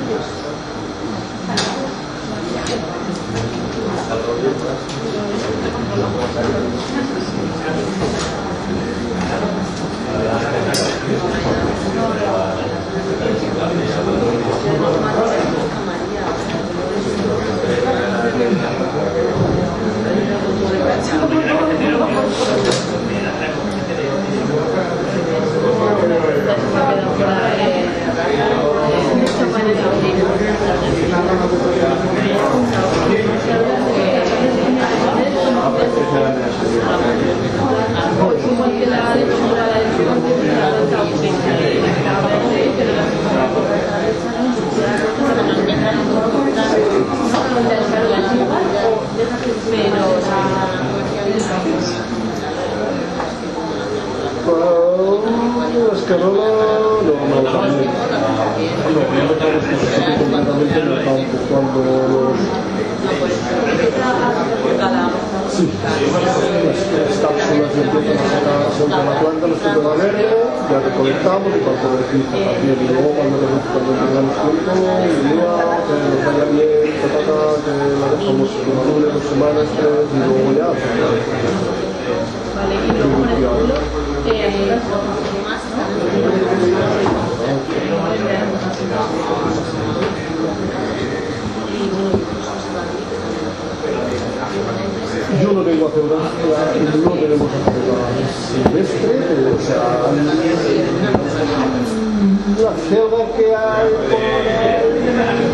Escarola, no, no, también. No, no notamos que se siente completamente en el campo cuando los... Sí, las cápsulas empiezan a sacar, son de la planta, los tocan a verde, ya recolectamos y para poder utilizar también. Y luego cuando, cuando tengamos tiempo, un día, que nos vaya bien, que la dejamos una doble, dos semanas, tres, y luego ya. Vale, y luego por ejemplo, eh, más yo no tengo aseguranza, no tenemos aseguranza silvestre, o sea, la selva que hay por ahí,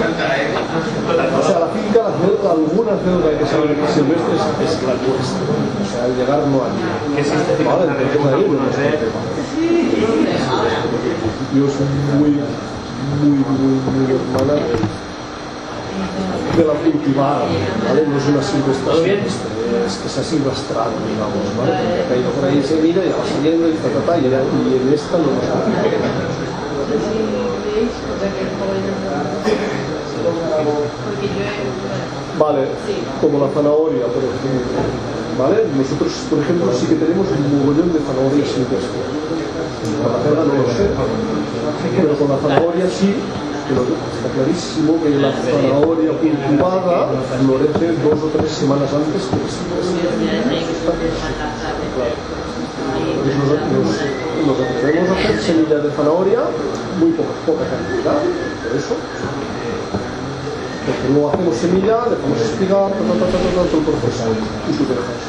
o sea, la finca, la selva, alguna selva que sabe que es silvestre es, es la nuestra, o sea, al llegar no hay. Vale, entonces ahí no nos tema. Yo soy muy, muy, muy, muy hermana de la cultivada, ¿vale? No es una silvestre, es que se ha silvestrado, digamos, ¿vale? Porque ha caído por ahí enseguida y va saliendo y ta, ta, ta, y en esta no nos ha Vale, como la zanahoria, por ejemplo, ¿vale? Nosotros, por ejemplo, sí que tenemos un mogollón de zanahoria silvestre. Con la cebra no lo sé, pero con la zanahoria sí. Pero está clarísimo que la zanahoria cultivada florece dos o tres semanas antes que la silvestre. Nos, nos, nos atrevemos a hacer semillas de zanahoria, muy poca, poca cantidad, por eso. Porque luego hacemos semilla, dejamos espigar, todo, todo, todo, todo el proceso y tú te dejas.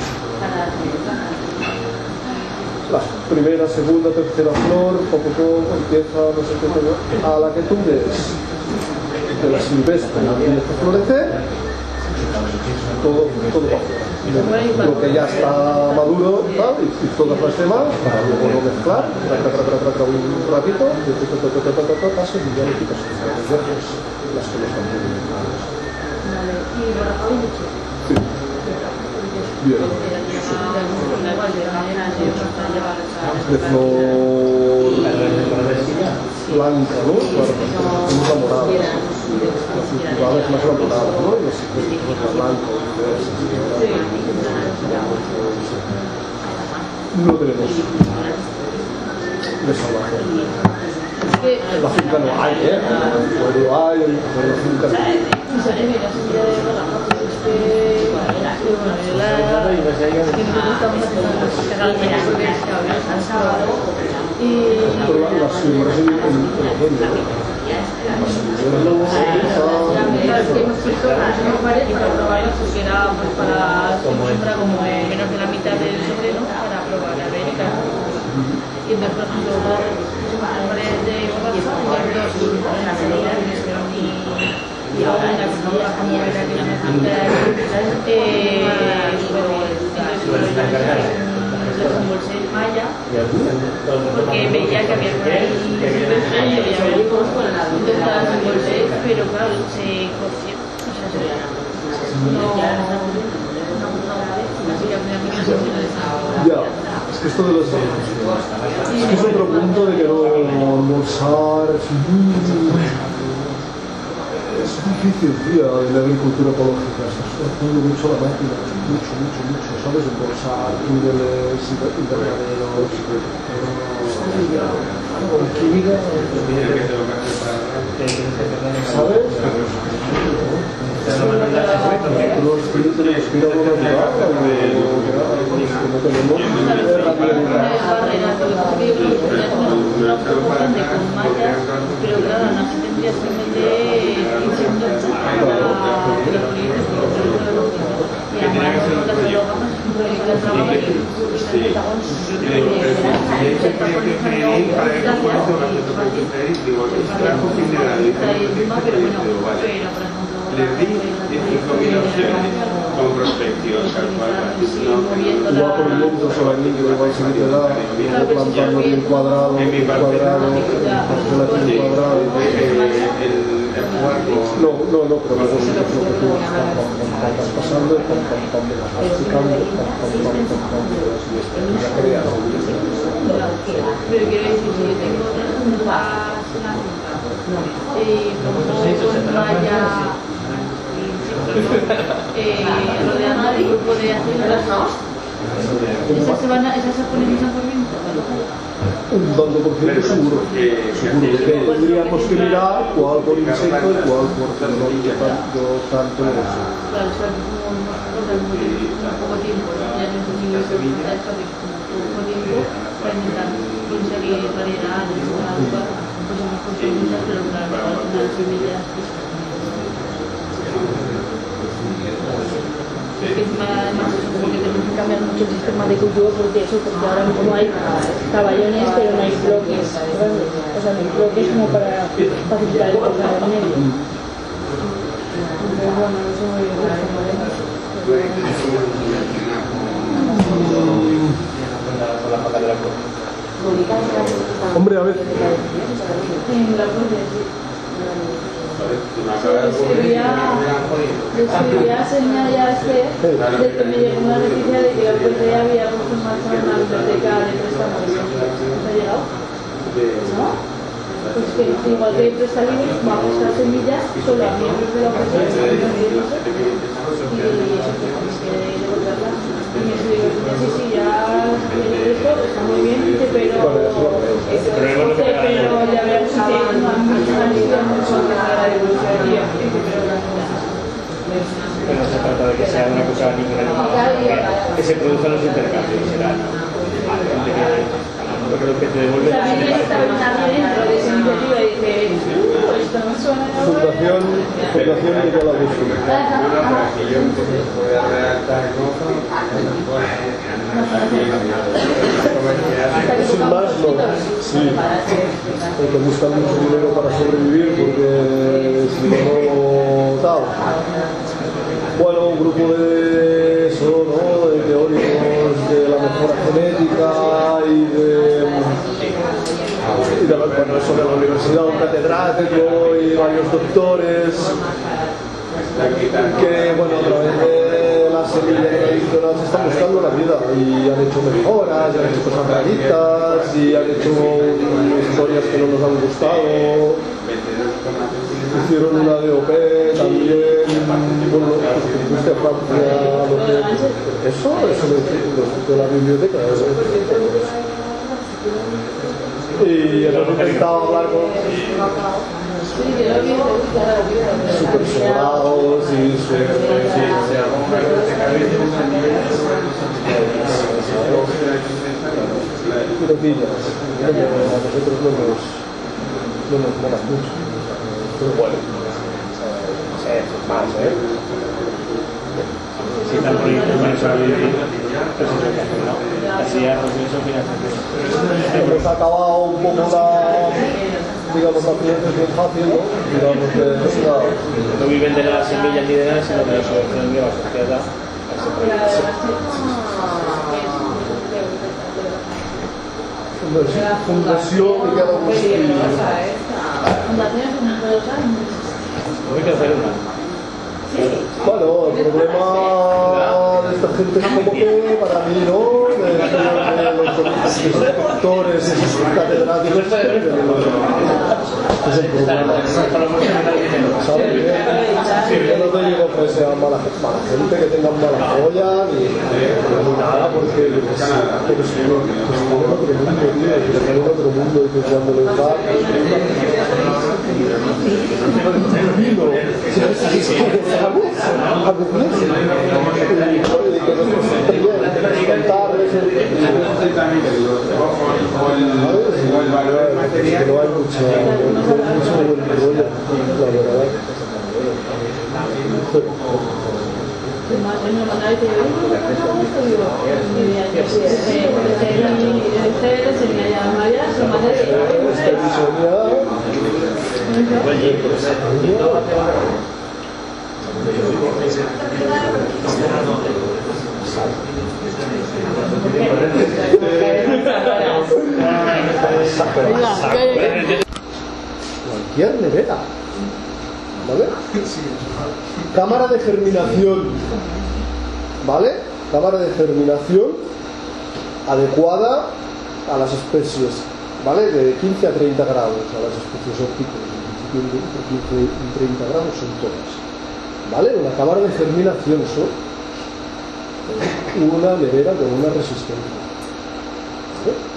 La primera, segunda, tercera flor, poco a poco empieza, no sé qué, a la que tú ves de la silvestre empieza a florecer, todo, todo va afuera. Lo que ya está maduro, ¿tal? Y, y todas las demás, para luego no mezclar, traca, traca, traca, traca, un ratito, y pasas y ya le quitas las verdes, las que no están muy bien. Vale, y borrajado y mucho. Sí. Bien. De flor... blanca, ¿no? Claro, es la morada. La cultivada es más la morada, ¿no? Y los silvestres es la blanca. No tenemos de salvaje. En la finca no hay, ¿eh? En el pueblo hay, en la finca no hay. Pero las siembras en el fondo, para sembrar como menos de la mitad del sobreno para probar a ver y entonces por ejemplo árboles de borracha hay dos grupos en la salida y ahora en la cultura como era que necesita desembolsé en Maya porque veía que había por ahí silvestre y veía ver entonces la desembolsé pero claro se coció o sea se ya, es que esto de los es que es otro punto de que no almorzar es, es difícil, tía, en la agricultura ecológica estás haciendo mucho la máquina, mucho, mucho, mucho, ¿sabes? Embolsar, túneles, invernaderos, con química, ¿sabes? Los tenemos que ir a lo natural, no tenemos pero claro, no se tendría que meter insectos para y además las drogas es un problema de trabajo les di dieciséis mil opciones con prospección, tal cual. Va por el mundo solamente, igual se te da, plantando bien cuadrado, bien cuadrado, bien cuadrado. No, no, no, pero luego sí que es lo que tú estás pasando, pam, pam, pam, vas picando, pam, pam, pam, pam, pam, y ya creas. Pero quiero decir, si yo tengo otras plantas, eh, como vaya rodeando el grupo de haciendas, ¿esas se van a, esas se polinizan por viento? Un tanto por ciento seguro, seguro que tendríamos que mirar cuál por insecto y cuál por tecnología, tanto, tanto de eso. Claro, son como muy poco tiempo, ya no sé si es poco tiempo para intentar conseguir variedades, pues hemos conseguido, pero claro, al final semillas. Es que además eso como que tenemos que cambiar mucho el sistema de cultivo porque eso, porque ahora mismo hay caballones pero no hay bloques grandes, o sea no hay bloques como para facilitar el cortar del medio. Entonces bueno, eso muy bien. Hombre, a ver. En la fuente, sí. Escribía señal ya este de que me llegó una noticia de que la U P C había puesto en marcha una biblioteca de préstamos. ¿Os ha llegado? ¿No? Pues que igual que presta libros, va a prestar semillas solo a miembros de la U P C y eso que devolverlas. Y me digo, sí, sí, ya esto está muy bien, dice, pero pero ya verás que hay una misión sobre la evolución. Pero no se trata de que sea una cosa ninguna, que se produzcan los intercambios, será, ¿no? Yo creo que te devuelve la también está dentro de esa iniciativa y dice, uh, esto no suena a Fundación, Fundación Nicolás Busto. Sin más, no. Sí. Porque buscan mucho dinero para sobrevivir, porque si no, tal. Bueno, un grupo de eso, ¿no? De teóricos de la mejora genética y de, y de la, bueno, eso de la universidad, un catedrático y varios doctores que, bueno, a través de las las semillas tradicionales están buscando la vida y han hecho mejoras, y han hecho cosas raritas y han hecho historias que no nos han gustado. Hicieron una D O P también, bueno, pues que fuiste a Francia, lo que... Eso, eso lo de la biblioteca. Eso. Y hemos intentado hablar con super sobrados y super... Piroquillas, a nosotros no nos, no nos mola mucho. Pero bueno, no sé, es más, ¿eh? Si está el proyecto para sobrevivir, pues eso que hacer, ¿no? Así ya, pues eso, financiación. Hemos acabado un poco la, digamos, la financiación fácil, ¿no? Digamos que la... No viven de las semillas ni de nada, sino de la subvención que va asociada a ese proyecto. Fundación de cada uno. Fundaciones numerosas. Hay que hacer una. Bueno, el problema de esta gente es como que para mí, ¿no? De, de, de los doctores y esos catedráticos es el problema. ¿Sabes? Yo no te digo que sea mala, mala gente, que tengan mala joya, ni, ni nada, porque pero si no, están en otro mundo, tío, están en otro mundo, y cuando les va... No hay mucho buen rollo, la verdad. Cualquier nevera, ¿vale? Cámara de germinación, ¿vale? Cámara de germinación adecuada a las especies, ¿vale? De quince a treinta grados a las especies hortícolas, en principio entre quince y treinta grados son todas, ¿vale? Una cámara de germinación, eso, una nevera con una resistencia, ¿vale?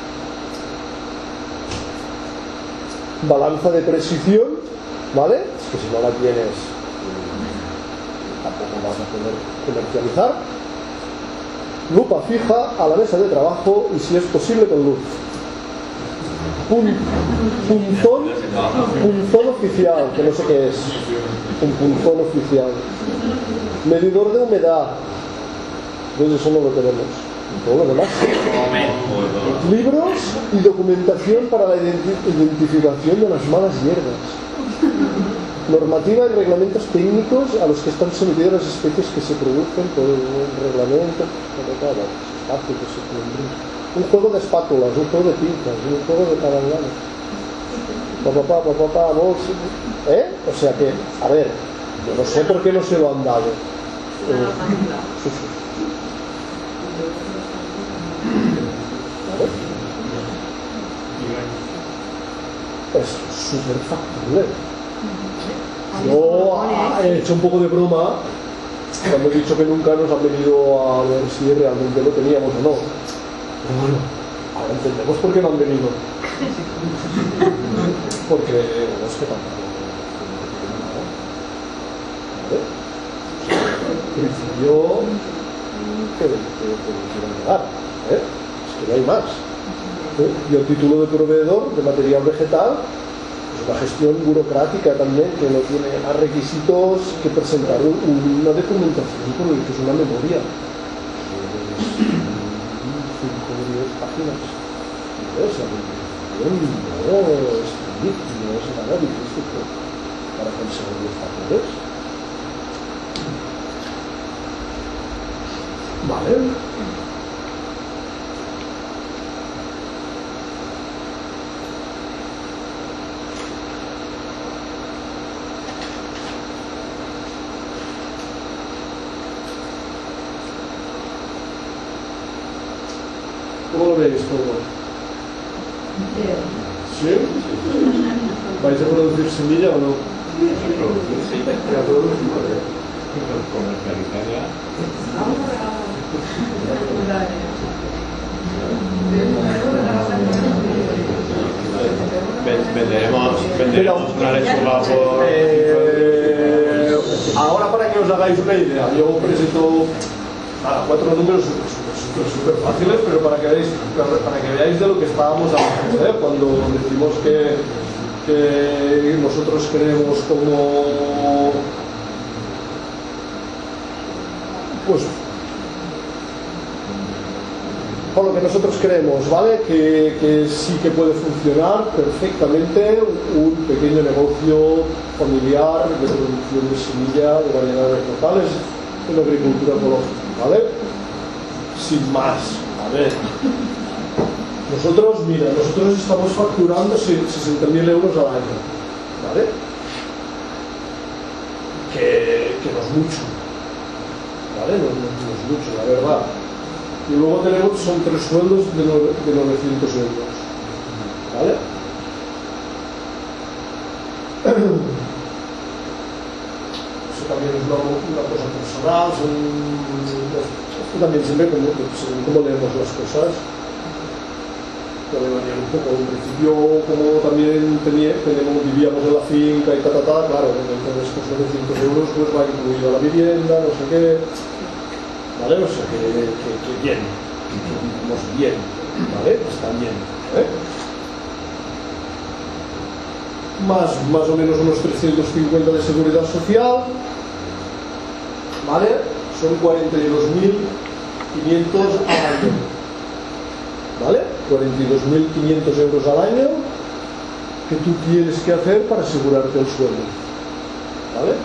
Balanza de precisión, ¿vale? Es que si no la tienes tampoco vas a poder comercializar. Lupa fija a la mesa de trabajo y si es posible con luz. Un punzón, punzón oficial, que no sé qué es. Un punzón oficial. Medidor de humedad. Entonces eso no lo tenemos. Todo lo demás. Libros y documentación para la identificación de las malas hierbas. Normativa y reglamentos técnicos a los que están sometidas las especies que se producen por el reglamento. Un juego de espátulas, un juego de pinzas, un juego de taranganas. Papá, papá, papá, bolsa. ¿Eh? O sea que, a ver, yo no sé por qué no se lo han dado. Eh, sí, sí. Es súper factible. Yo he hecho un poco de broma cuando he dicho que nunca nos han venido a ver si realmente lo teníamos o no. Pero bueno, ahora entendemos por qué no han venido. Porque no es que tampoco. ¿Vale? En principio, que lo quieran negar, ¿eh? Es que no hay más. ¿Eh? Y el título de proveedor de material vegetal, pues una gestión burocrática también que no tiene más requisitos que presentar una documentación con el que es una memoria cinco o diez páginas. No es la documentación, no es no es nada difícil para conseguir los papeles. Vale. ¿Cómo lo veis todos? ¿Sí? ¿Vais a producir semilla o no? Sí, Ya producimos. comercializarla. Venderemos, venderemos una lechuga por... Eh, ahora, para que os hagáis una idea, yo presento a cuatro números súper fáciles, pero para que, veáis, para que veáis de lo que estábamos hablando, ¿eh? Cuando decimos que, que nosotros creemos como... Pues... por lo que nosotros creemos, ¿vale? Que, que sí que puede funcionar perfectamente un pequeño negocio familiar de producción de semilla de variedades locales en agricultura ecológica, ¿vale? Sin más, a ver. Nosotros, mira, nosotros estamos facturando sesenta mil euros al año, ¿vale? Que, que no es mucho, ¿vale? No, no, no es mucho, la verdad. Y luego tenemos, son tres sueldos de, no, de novecientos euros, ¿vale? Eso también es una, una cosa personal, son, esto también siempre como, según cómo leemos las cosas, puede variar un poco. En principio, como también tenía, tenemos, vivíamos en la finca y ta, ta, ta, claro, entonces estos novecientos euros pues va incluido la vivienda, no sé qué. ¿Vale? O sea, que, que, que bien, que vivimos bien, ¿vale? Está bien, ¿eh? Más, más o menos unos trescientos cincuenta de seguridad social, ¿vale? Son cuarenta y dos mil quinientos al año, ¿vale? cuarenta y dos mil quinientos euros al año que tú tienes que hacer para asegurarte el sueldo, ¿vale?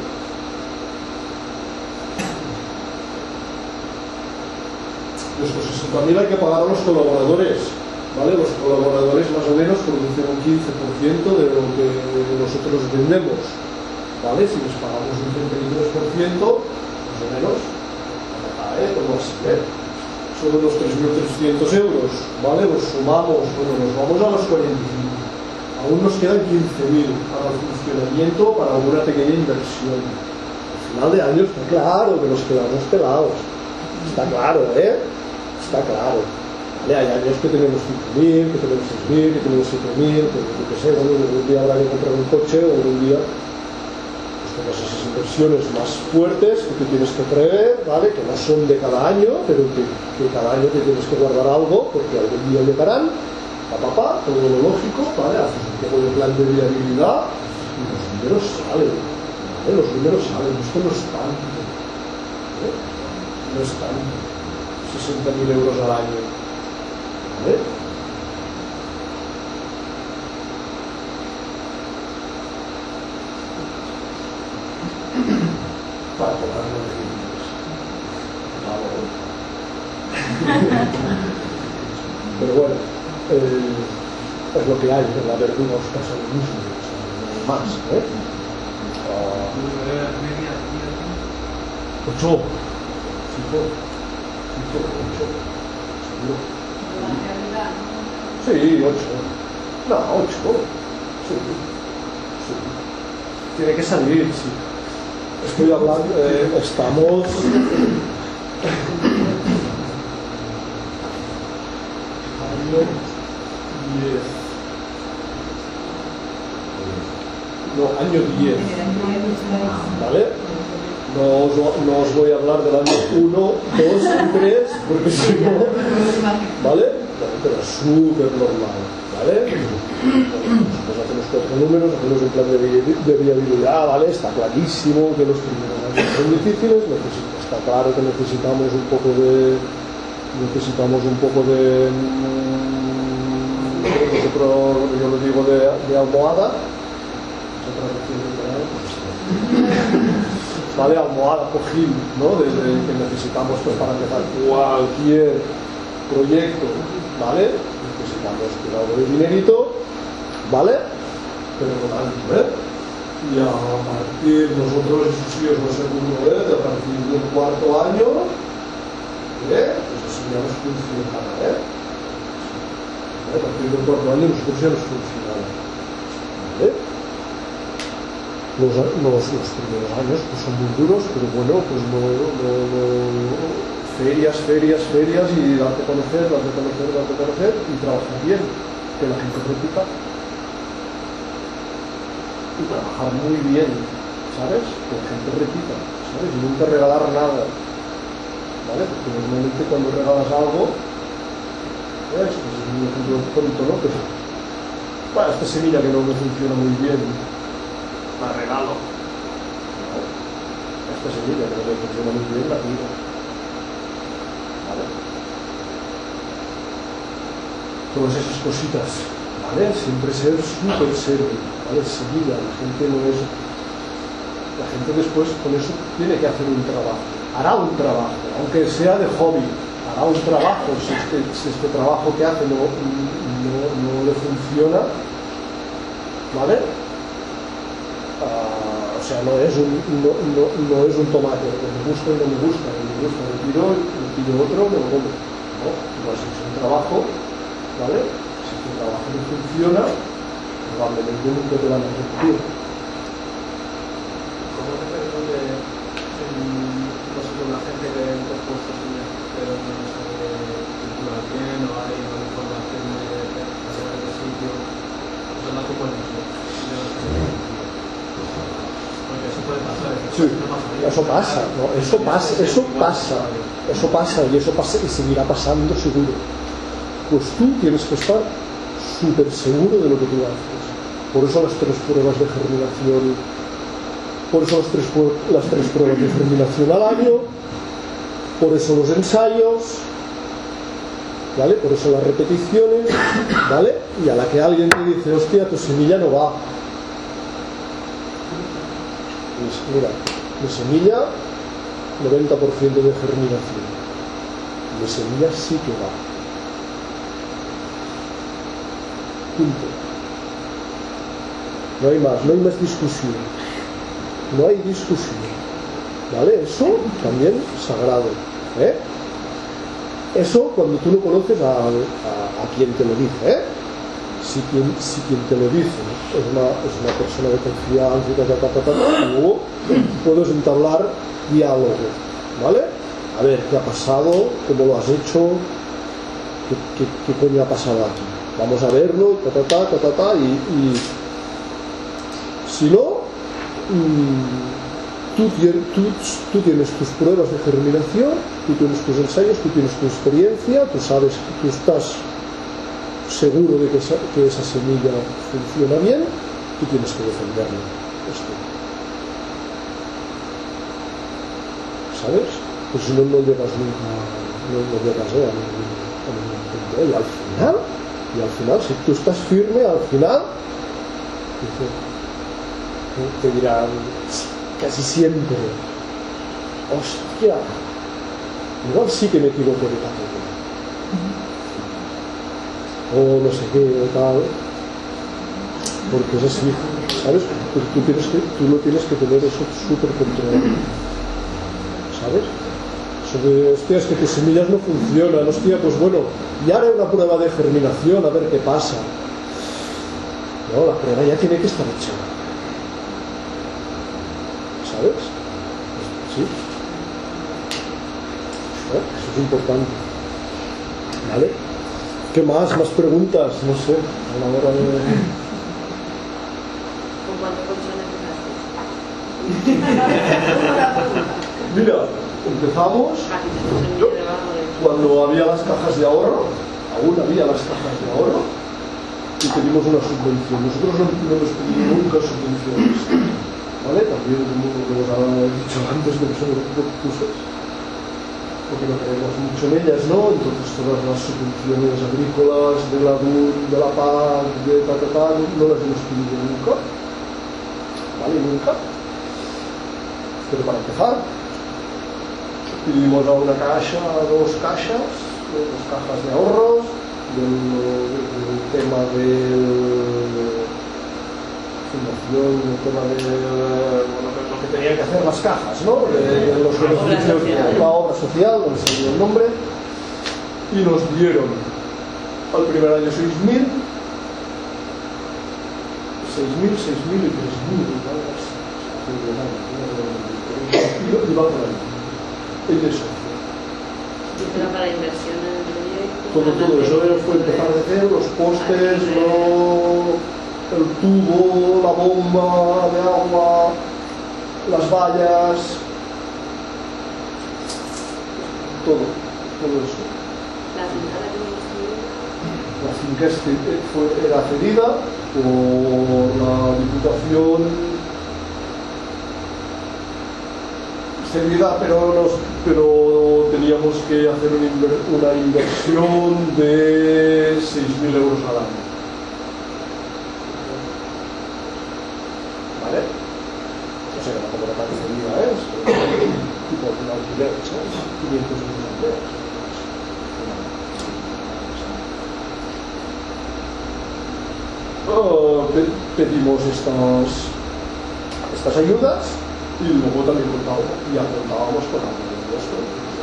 Estos sesenta mil hay que pagar a los colaboradores, ¿vale? Los colaboradores más o menos producen un quince por ciento de lo que nosotros vendemos, ¿vale? Si les pagamos un treinta y tres por ciento, más o menos, ¿vale? Como así, ¿eh? Son unos tres mil trescientos euros, ¿vale? Los sumamos, bueno, nos vamos a los cuarenta y cinco. Aún nos quedan quince mil para el funcionamiento, para una pequeña inversión. Al final de año está claro que nos quedamos pelados. Está claro, ¿eh? Está claro. ¿Vale? Hay años que tenemos cinco mil, que tenemos seis mil, que tenemos siete mil, que yo qué sé, bueno, un día habrá que comprar un coche o un día pues tengas esas inversiones más fuertes que tú tienes que prever, ¿vale? Que no son de cada año, pero que, que cada año te tienes que guardar algo porque algún día llegarán, pa, pa, pa, todo lo lógico, ¿vale? Haces un poco de plan de viabilidad y los números salen, ¿vale? Los números salen, esto no es tanto, ¿eh? No es tanto. sesenta mil euros al año, ¿vale? Para cobrar los dividendos. Pero bueno, eh, es lo que hay, en la verdura os pasa lo mismo, o sea, no más, ¿eh? Uh, ocho, cinco. Sí, ocho. No, ocho. Sí. Sí. Tiene que salir, sí. Estoy hablando, eh, estamos... año diez. No, año diez. ¿Vale? No os, no os voy a hablar del año uno, dos y tres, porque si no, ¿vale? Pero es súper normal, ¿vale? Nosotros hacemos cuatro números, hacemos un plan de, de viabilidad, ¿vale? Está clarísimo que los primeros años son difíciles, está claro que necesitamos un poco de... necesitamos un poco de... nosotros, yo lo digo de, de almohada, ¿vale? Almohada, cojín, ¿no? De, de, que necesitamos pues, para empezar cualquier proyecto, ¿vale? Necesitamos algo de dinerito, ¿vale? Pero no tanto, ¿eh? Y a partir, nosotros, eso sí, es lo segundo, ¿eh? A partir del cuarto año, ¿eh? Pues eso ya nos funciona, ¿eh? ¿vale? A partir del cuarto año nosotros ya nos funcionaba, ¿vale? Los, los, los primeros años pues son muy duros, pero bueno, pues no, no, no, ferias, ferias, ferias y darte a conocer, darte a conocer, darte a conocer y trabajar bien, que la gente repita y trabajar muy bien, ¿sabes? Que la gente repita, ¿sabes? Y nunca regalar nada, ¿vale? Porque normalmente cuando regalas algo, ¿ves? Pues es un ejemplo tonto, ¿no? Pero, bueno, esta semilla que no me funciona muy bien, la regalo. ¿No? Esta semilla que no me funciona muy bien, la tiro. ¿Vale? Todas esas cositas, ¿vale? Siempre ser súper serio, ¿vale? Semilla, la gente no es... La gente después con eso tiene que hacer un trabajo. Hará un trabajo, aunque sea de hobby, hará un trabajo. Si este, si este trabajo que hace no, no, no le funciona, ¿vale? Uh, o sea, no es, un, no, no, no es un tomate, me gusta y no me gusta, me gusta, me tiro, me tiro otro, me lo como. No, pues es un trabajo, ¿vale? Si tu trabajo no funciona, probablemente nunca te van a repetir. ¿Cómo te percibe con la gente que ha puesto pero no sabe cultural bien o ha leído la información de saber el sitio? Eso no te puede decir. Porque eso puede pasar. Sí, eso pasa, ¿no? Eso pasa, eso pasa, eso pasa y eso pasa y seguirá pasando seguro. Pues tú tienes que estar súper seguro de lo que tú haces. Por eso las tres pruebas de germinación, por eso las tres, las tres pruebas de germinación al año, por eso los ensayos, ¿vale? Por eso las repeticiones, ¿vale? Y a la que alguien te dice, hostia, tu semilla no va. Pues mira, mi semilla, noventa por ciento de germinación. Mi semilla sí que va. Punto. No hay más, no hay más discusión. No hay discusión. ¿Vale? Eso también sagrado. ¿Eh? Eso cuando tú no conoces a, a, a quien te lo dice, ¿eh? Si quien, si quien te lo dice es una, es una persona de confianza y ta, ta, ta, ta, ta, luego puedes entablar diálogo, ¿vale? A ver, ¿qué ha pasado? ¿Cómo lo has hecho? ¿Qué, qué, qué coño ha pasado aquí? Vamos a verlo, ta, ta, ta, ta, ta, ta, y, y si no, mmm, tú, tú, tú tienes tus pruebas de germinación, tú tienes tus ensayos, tú tienes tu experiencia, tú sabes, tú estás seguro de que esa, que esa semilla funciona bien, tú tienes que defenderla. Esto. ¿Sabes? Pues si no, no llegas nunca, no, no llegas eh, a ningún, a ningún punto. Y al final, y al final, si tú estás firme, al final, dice, te dirán casi siempre, hostia, igual sí que me equivoco de papel. O no sé qué, o tal, porque es así, ¿sabes? Pues tú, tienes que, tú lo tienes que tener eso súper controlado, ¿sabes? Eso de, hostia, es que tus semillas no funcionan, hostia, pues bueno, ya haré una prueba de germinación a ver qué pasa. No, la prueba ya tiene que estar hecha, ¿sabes? Sí. ¿Eh? Eso es importante, ¿vale? ¿Qué más? ¿Más preguntas? No sé, a la hora de... ¿Con cuánto colchón empezaste? Mira, empezamos yo, cuando había las cajas de ahorro, aún había las cajas de ahorro, y pedimos una subvención. Nosotros no, no hemos pedido nunca subvenciones, ¿vale? También, como os he dicho antes, de que somos recursos, porque no creemos mucho en ellas, ¿no? Entonces todas las subvenciones agrícolas de la D U N, de la P A C, de ta, ta, ta, no las hemos pedido nunca, ¿vale? Nunca. Pero para empezar, pedimos a una caja, a dos cajas, dos cajas de ahorros, del, del tema de fundación, el tema de bueno, lo que tenían que hacer las cajas, ¿no? De, de los beneficios de la obra social, no sé el nombre, y nos dieron al primer año seis mil, seis mil, seis mil y tres mil, y va por ahí. El de eso. Era para inversión en el proyecto. Todo, todo eso fue empezar de cero, los postes, lo, el tubo, la bomba de agua, las vallas, todo, todo eso. La finca la que me construyeron. La finca este fue, era cedida por la Diputación, cedida, pero, nos, pero teníamos que hacer una, inver, una inversión de seis mil euros al año. ¿Vale? O sea, que tampoco era tan cedida, ¿eh? Es tipo de un alquiler, ¿sabes? quinientos euros al mes. Uh, pedimos estas, estas ayudas y luego también contábamos, ya contábamos con algo de esto.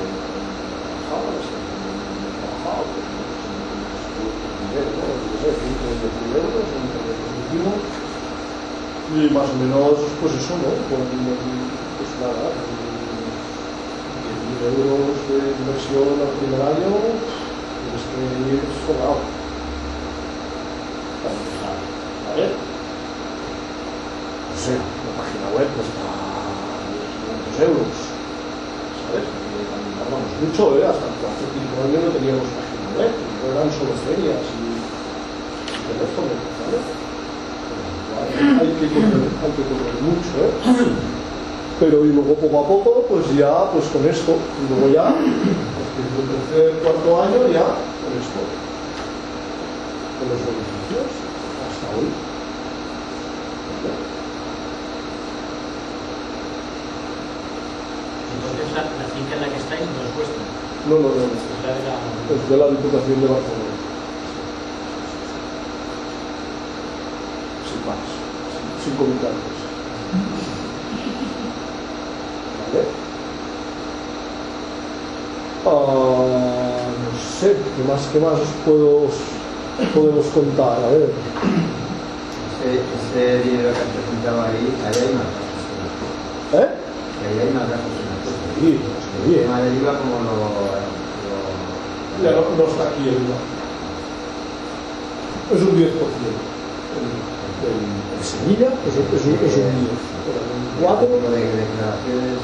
Y más o menos, pues eso, ¿no? Con, pues nada, diez mil euros de inversión al primer año, tienes que ir sobrado. Para empezar, ¿vale? No sé, la página web cuesta quinientos euros, ¿sabes? Porque también tardamos mucho, ¿eh? Hasta hace cinco años no teníamos página web, no eran solo ferias y teléfono, ¿vale? Hay que correr, hay que correr mucho, ¿eh? Pero y luego poco a poco, pues ya, pues con esto, y luego ya, pues el tercer, cuarto año ya, con esto, con los beneficios, hasta hoy. ¿Vale? Entonces la finca en la que estáis no es vuestra. No, no, no, no. Es la de la... Es de la Diputación de Barcelona. Sin más, sin comentarios. ¿Vale? Ah, no sé, ¿qué más, qué más os puedo, os podemos contar? A ver. Ese, ese dinero que has presentado ahí, ahí hay más gastos. ¿Eh? Ahí hay más gastos en la cosa. Sí, sí. El tema del I V A como lo... lo... Ya no, no está aquí el I V A. Es un diez por ciento. En Sevilla es un, es un, es un diez. En cuatro. De declaraciones.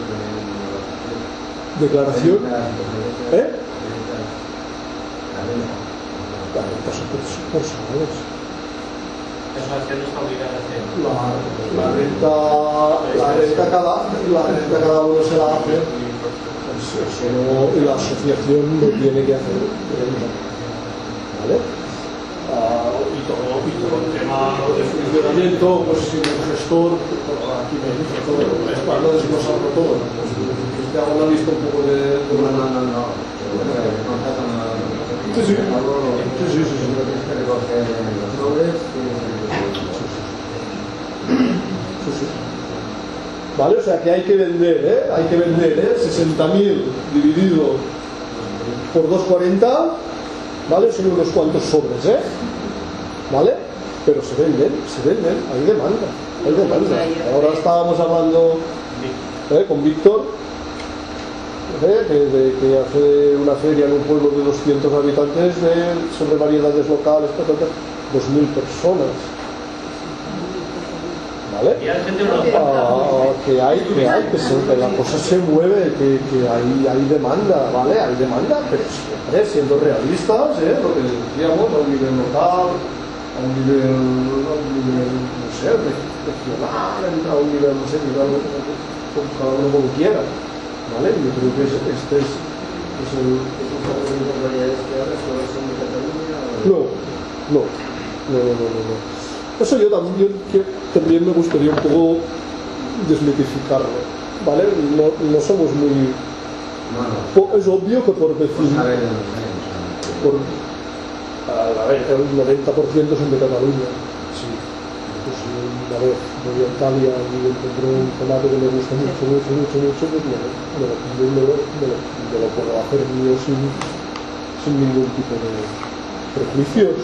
Declaración. ¿Eh? La renta. La renta por personales. Eso hacer no está obligada a hacer. La, la renta, la renta cada, la renta cada uno se la hace. Eso no, y la asociación lo tiene que hacer. ¿Vale? Uh, y, todo, y todo el tema de funcionamiento, pues si un gestor, aquí me dice todo, es para no desglosarlo todo, ¿no? Pues, te hago una lista un poco de... de no, no, no, no. Sí, sí. Sí, sí, sí, sí. Tienes que recoger los sobres. Sí, sí. Vale, o sea que hay que vender, ¿eh? Hay que vender, ¿eh? sesenta mil dividido por doscientos cuarenta, ¿vale? Son unos cuantos sobres, ¿eh? ¿Vale? Pero se venden, se venden, hay demanda, hay demanda. Ahora estábamos hablando ¿eh? con Víctor, ¿eh? que, de, que hace una feria en un pueblo de doscientos habitantes de, sobre variedades locales, dos mil personas. ¿Vale? Ah, que hay, que hay, que, se, que la cosa se mueve, que, que hay, hay demanda, ¿vale? Hay demanda, pero siempre siendo realistas, ¿eh? Lo que decíamos, a un nivel local, a un nivel, a un nivel no sé, regional, a un nivel, no sé, nivel, cada uno como quiera, ¿vale? Yo creo que es, este es, es el... No, no, no, no, no, no. Eso yo también, yo, también me gustaría un poco desmitificarlo, ¿vale? No, no somos muy... No, no. Po, es obvio que por decir... Por, a ver, el noventa por ciento son de Cataluña, sí. Pues una vez voy a Italia y encontré un tomate que me gusta mucho, mucho, mucho, mucho, pues me, me, lo, me, lo, me, lo, me lo puedo hacer mío sin, sin ningún tipo de... prejuicios.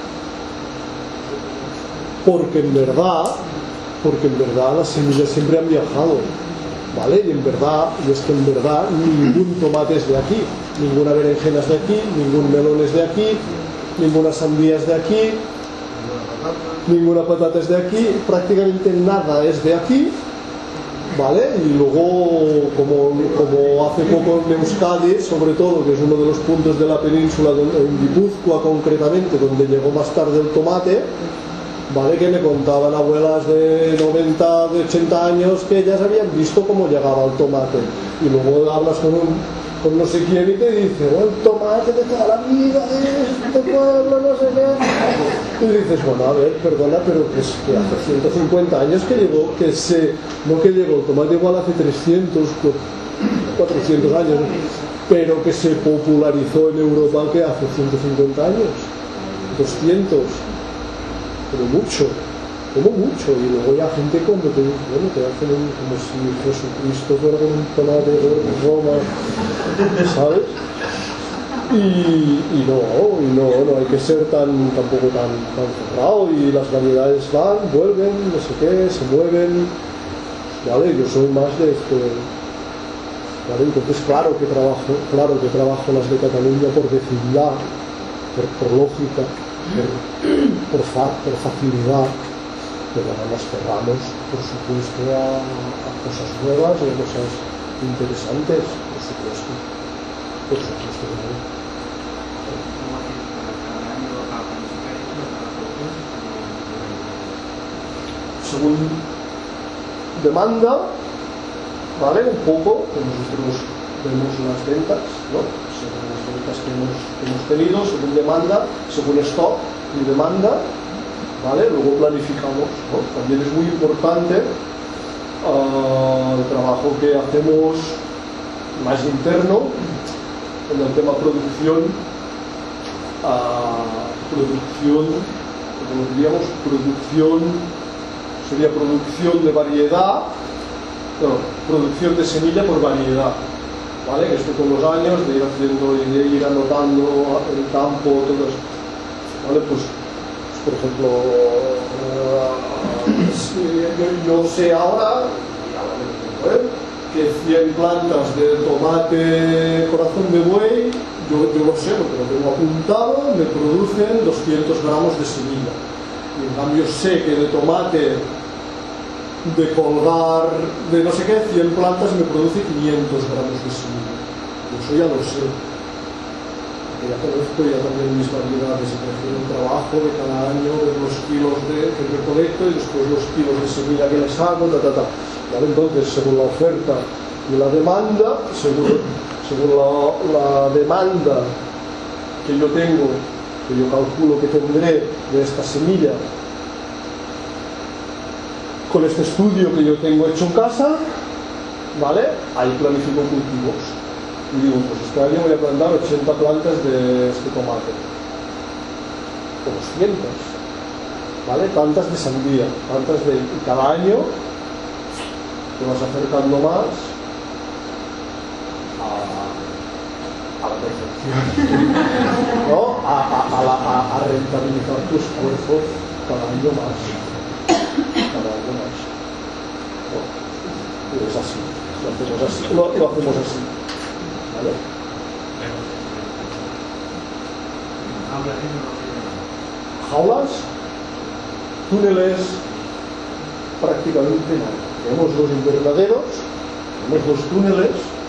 Porque en verdad, porque en verdad las semillas siempre han viajado, ¿vale? Y en verdad, y es que en verdad ningún tomate es de aquí, ninguna berenjena es de aquí, ningún melón es de aquí, ninguna sandía es de aquí, ninguna patata es de aquí, prácticamente nada es de aquí, ¿vale? Y luego, como, como hace poco en Euskadi, sobre todo, que es uno de los puntos de la península, en Guipúzcoa concretamente, donde llegó más tarde el tomate, ¿vale? Que me contaban abuelas de noventa, de ochenta años que ellas habían visto cómo llegaba el tomate. Y luego hablas con, un, con no sé quién y te dice, oh, el tomate de toda la vida de este pueblo, no sé qué. Y dices, bueno, a ver, perdona, pero que, es que hace ciento cincuenta años que llegó, que se, no que llegó el tomate igual hace trescientos, cuatrocientos años, pero que se popularizó en Europa que hace ciento cincuenta años, doscientos. Pero mucho, como mucho, y luego ya gente cuando te dice, bueno, te hacen un, como si Jesucristo fuera con un tomate de Roma, ¿sabes? Y, y no, y no, no hay que ser tan, tampoco tan, tan cerrado, y las variedades van, vuelven, no sé qué, se mueven, ¿vale? Yo soy más de este, ¿vale? Entonces claro que trabajo, claro que trabajo las de Cataluña por decidirla, por, por lógica, por, por, fa, por facilidad, pero no nos cerramos, por supuesto, a, a cosas nuevas y a cosas interesantes, por supuesto, por supuesto que no. Según demanda, ¿vale? Un poco, que nosotros vemos las ventas, ¿no? Según las ventas que hemos, que hemos tenido, según demanda, según stock y demanda, ¿vale? Luego planificamos, ¿no? También es muy importante uh, el trabajo que hacemos más interno en el tema producción, uh, producción, como diríamos, producción, sería producción de variedad, no, producción de semilla por variedad, ¿vale? Esto con los años, de ir haciendo y de ir anotando el campo, todo eso, ¿vale? Pues, por ejemplo, uh, yo, yo sé ahora, ¿eh? que cien plantas de tomate corazón de buey, yo, yo lo sé porque lo tengo apuntado, me producen doscientos gramos de semilla. Y en cambio sé que de tomate de colgar de no sé qué, cien plantas me produce quinientos gramos de semilla. Eso ya lo sé. Porque ya conozco ya también mis variedades y prefiero un trabajo de cada año, de los kilos de, que recolecto y después los kilos de semilla que les hago, ta, ta, ta. ¿Vale? Entonces, según la oferta y la demanda, según, según la, la demanda que yo tengo, que yo calculo que tendré de esta semilla, con este estudio que yo tengo hecho en casa, ¿vale? Ahí planifico cultivos. Y digo, pues este año voy a plantar ochenta plantas de este tomate. O doscientas. ¿Vale? Tantas de sandía, tantas de... Y cada año te vas acercando más a, a la perfección. ¿No? A, a, a, la, a, a rentabilizar tu esfuerzo cada año más. Cada año más. ¿No? Es así. Lo hacemos así. Lo, lo hacemos así. ¿Vale? Jaulas, túneles, prácticamente nada. Tenemos los invernaderos, tenemos los túneles.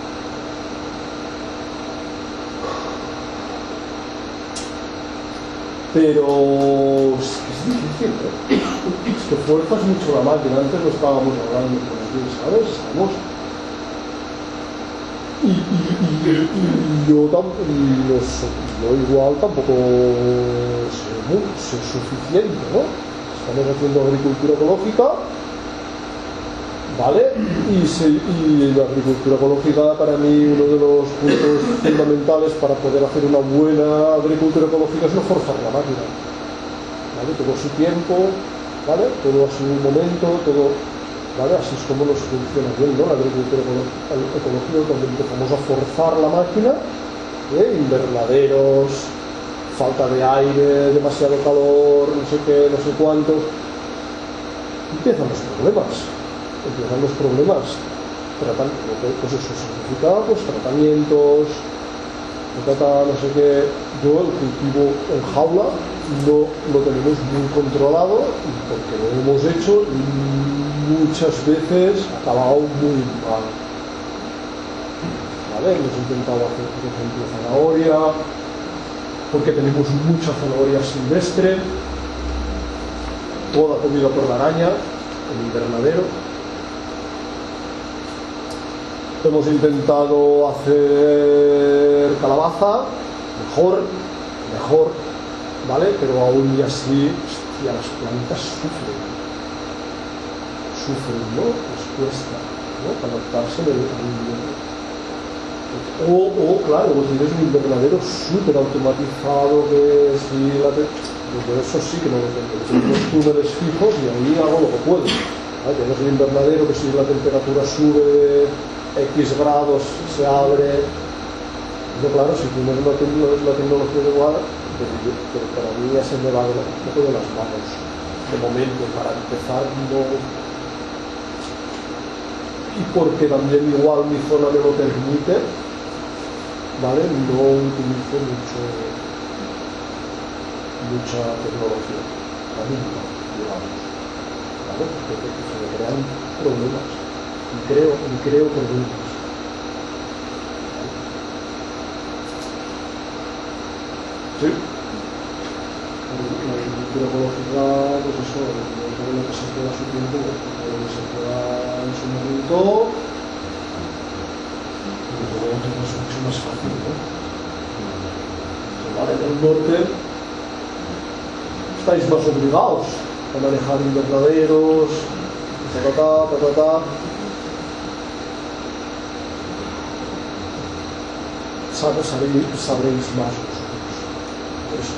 Pero es, es difícil, ¿eh? Es que fuerzas mucho la máquina. Antes lo estábamos hablando por aquí, ¿sabes? Estamos... Y, y, y, y yo, no sé, yo igual tampoco sé, muy, sé suficiente, ¿no? Estamos haciendo agricultura ecológica, ¿vale? Y, se, y la agricultura ecológica, para mí, uno de los puntos fundamentales para poder hacer una buena agricultura ecológica es no forzar la máquina, ¿vale? Todo su tiempo, ¿vale? Todo a su momento, todo... ¿Vale? Así es como nos funciona bien, ¿no? La agricultura ecológica, cuando empezamos a forzar la máquina, ¿eh? Invernaderos, falta de aire, demasiado calor, no sé qué, no sé cuánto, empiezan los problemas, empiezan los problemas, tratan, pues eso significa pues tratamientos, trata no sé qué. Yo el cultivo en jaula no lo tenemos muy controlado porque lo hemos hecho y muchas veces ha acabado muy mal. ¿Vale? Hemos intentado hacer, por ejemplo, zanahoria, porque tenemos mucha zanahoria silvestre, toda comida por la araña, el invernadero. Hemos intentado hacer calabaza, mejor, mejor, ¿vale? Pero aún y así, hostia, las plantas sufren, sufren, ¿no? Les cuesta, ¿no? Adaptarse al invierno. O, o, claro, tienes un invernadero súper automatizado que si la te... pues eso sí que no lo tengo. Tengo los túneles fijos y ahí hago lo que puedo. ¿Vale? Tienes un invernadero que si la temperatura sube X grados se abre. Pero claro, si tienes la, la tecnología adecuada, pero, pero para mí ya se me va de, la, de las manos. De momento, para empezar, no. Y porque también igual mi zona me lo permite, ¿vale? No utilizo mucho mucha tecnología, la misma, digamos, ¿vale? Porque, porque se me crean problemas, y creo, y creo problemas. ¿Sí? La agricultura ecológica, pues eso, lo que se pueda a su tiempo, lo que se pueda en su momento, y luego es mucho más fácil, ¿no? Vale, en el norte estáis más obligados a manejar invernaderos, ta ta ta ta ta ta. Sabréis, sabréis más vosotros. Por eso.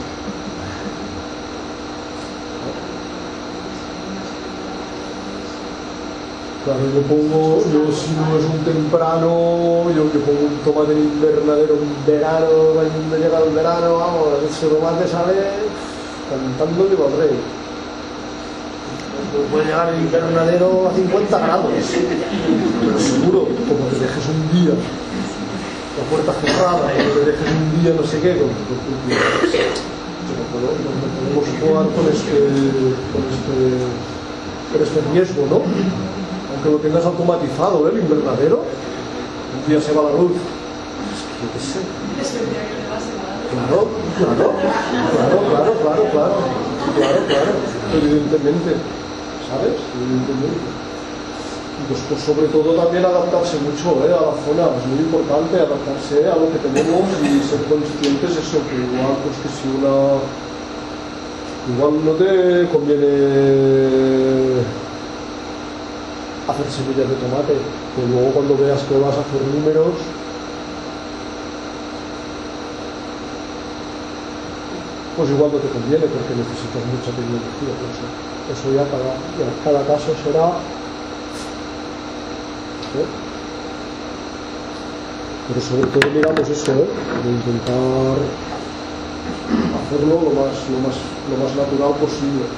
Claro, yo pongo, yo si no es un temprano, yo que pongo un tomate en invernadero en verano, cuando llega el verano, vamos, ese tomate sale cantando viva el rey. Puede llegar el invernadero a cincuenta grados, pero seguro, como te dejes un día la puerta cerrada, como te dejes un día no sé qué, con, con, con, no, puedo, no, no podemos jugar con este, con este, con este riesgo, ¿no? Aunque lo tengas automatizado, ¿eh? El invernadero, un día se va la luz, es que yo qué sé. Claro, claro, claro, claro, claro, claro, claro, claro, evidentemente, ¿sabes? Evidentemente. Y después, sobre todo, también adaptarse mucho, ¿eh? A la zona, es muy importante adaptarse a lo que tenemos y ser conscientes de eso, que igual, pues que si una, igual no te conviene hacer semillas de tomate, pero luego cuando veas que vas a hacer números, pues igual no te conviene porque necesitas mucha tecnología. Eso, eso ya cada, ya cada caso será, ¿eh? Pero sobre todo miramos eso, ¿eh? De intentar hacerlo lo más, lo más, lo más natural posible.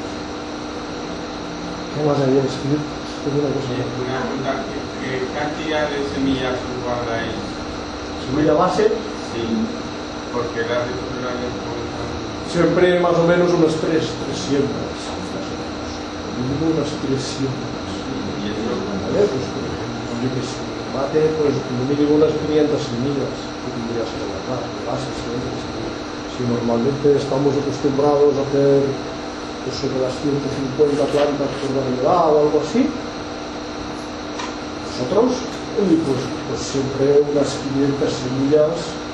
¿Qué más hay que escribir? Una cosa. Una, una, ¿qué cantidad de semillas guardáis? ¿Semilla base? Sí, porque las de siempre más o menos unas tres, tres siembras, mínimo unas tres siembras. ¿Y eso? ¿Vale? Pues por ejemplo, yo que sé, tomate, pues mínimo unas quinientas semillas que tendrías que guardar, de base siempre. Si normalmente estamos acostumbrados a hacer pues, sobre las ciento cincuenta plantas por variedad o algo así, nosotros, pues, pues siempre unas quinientas semillas,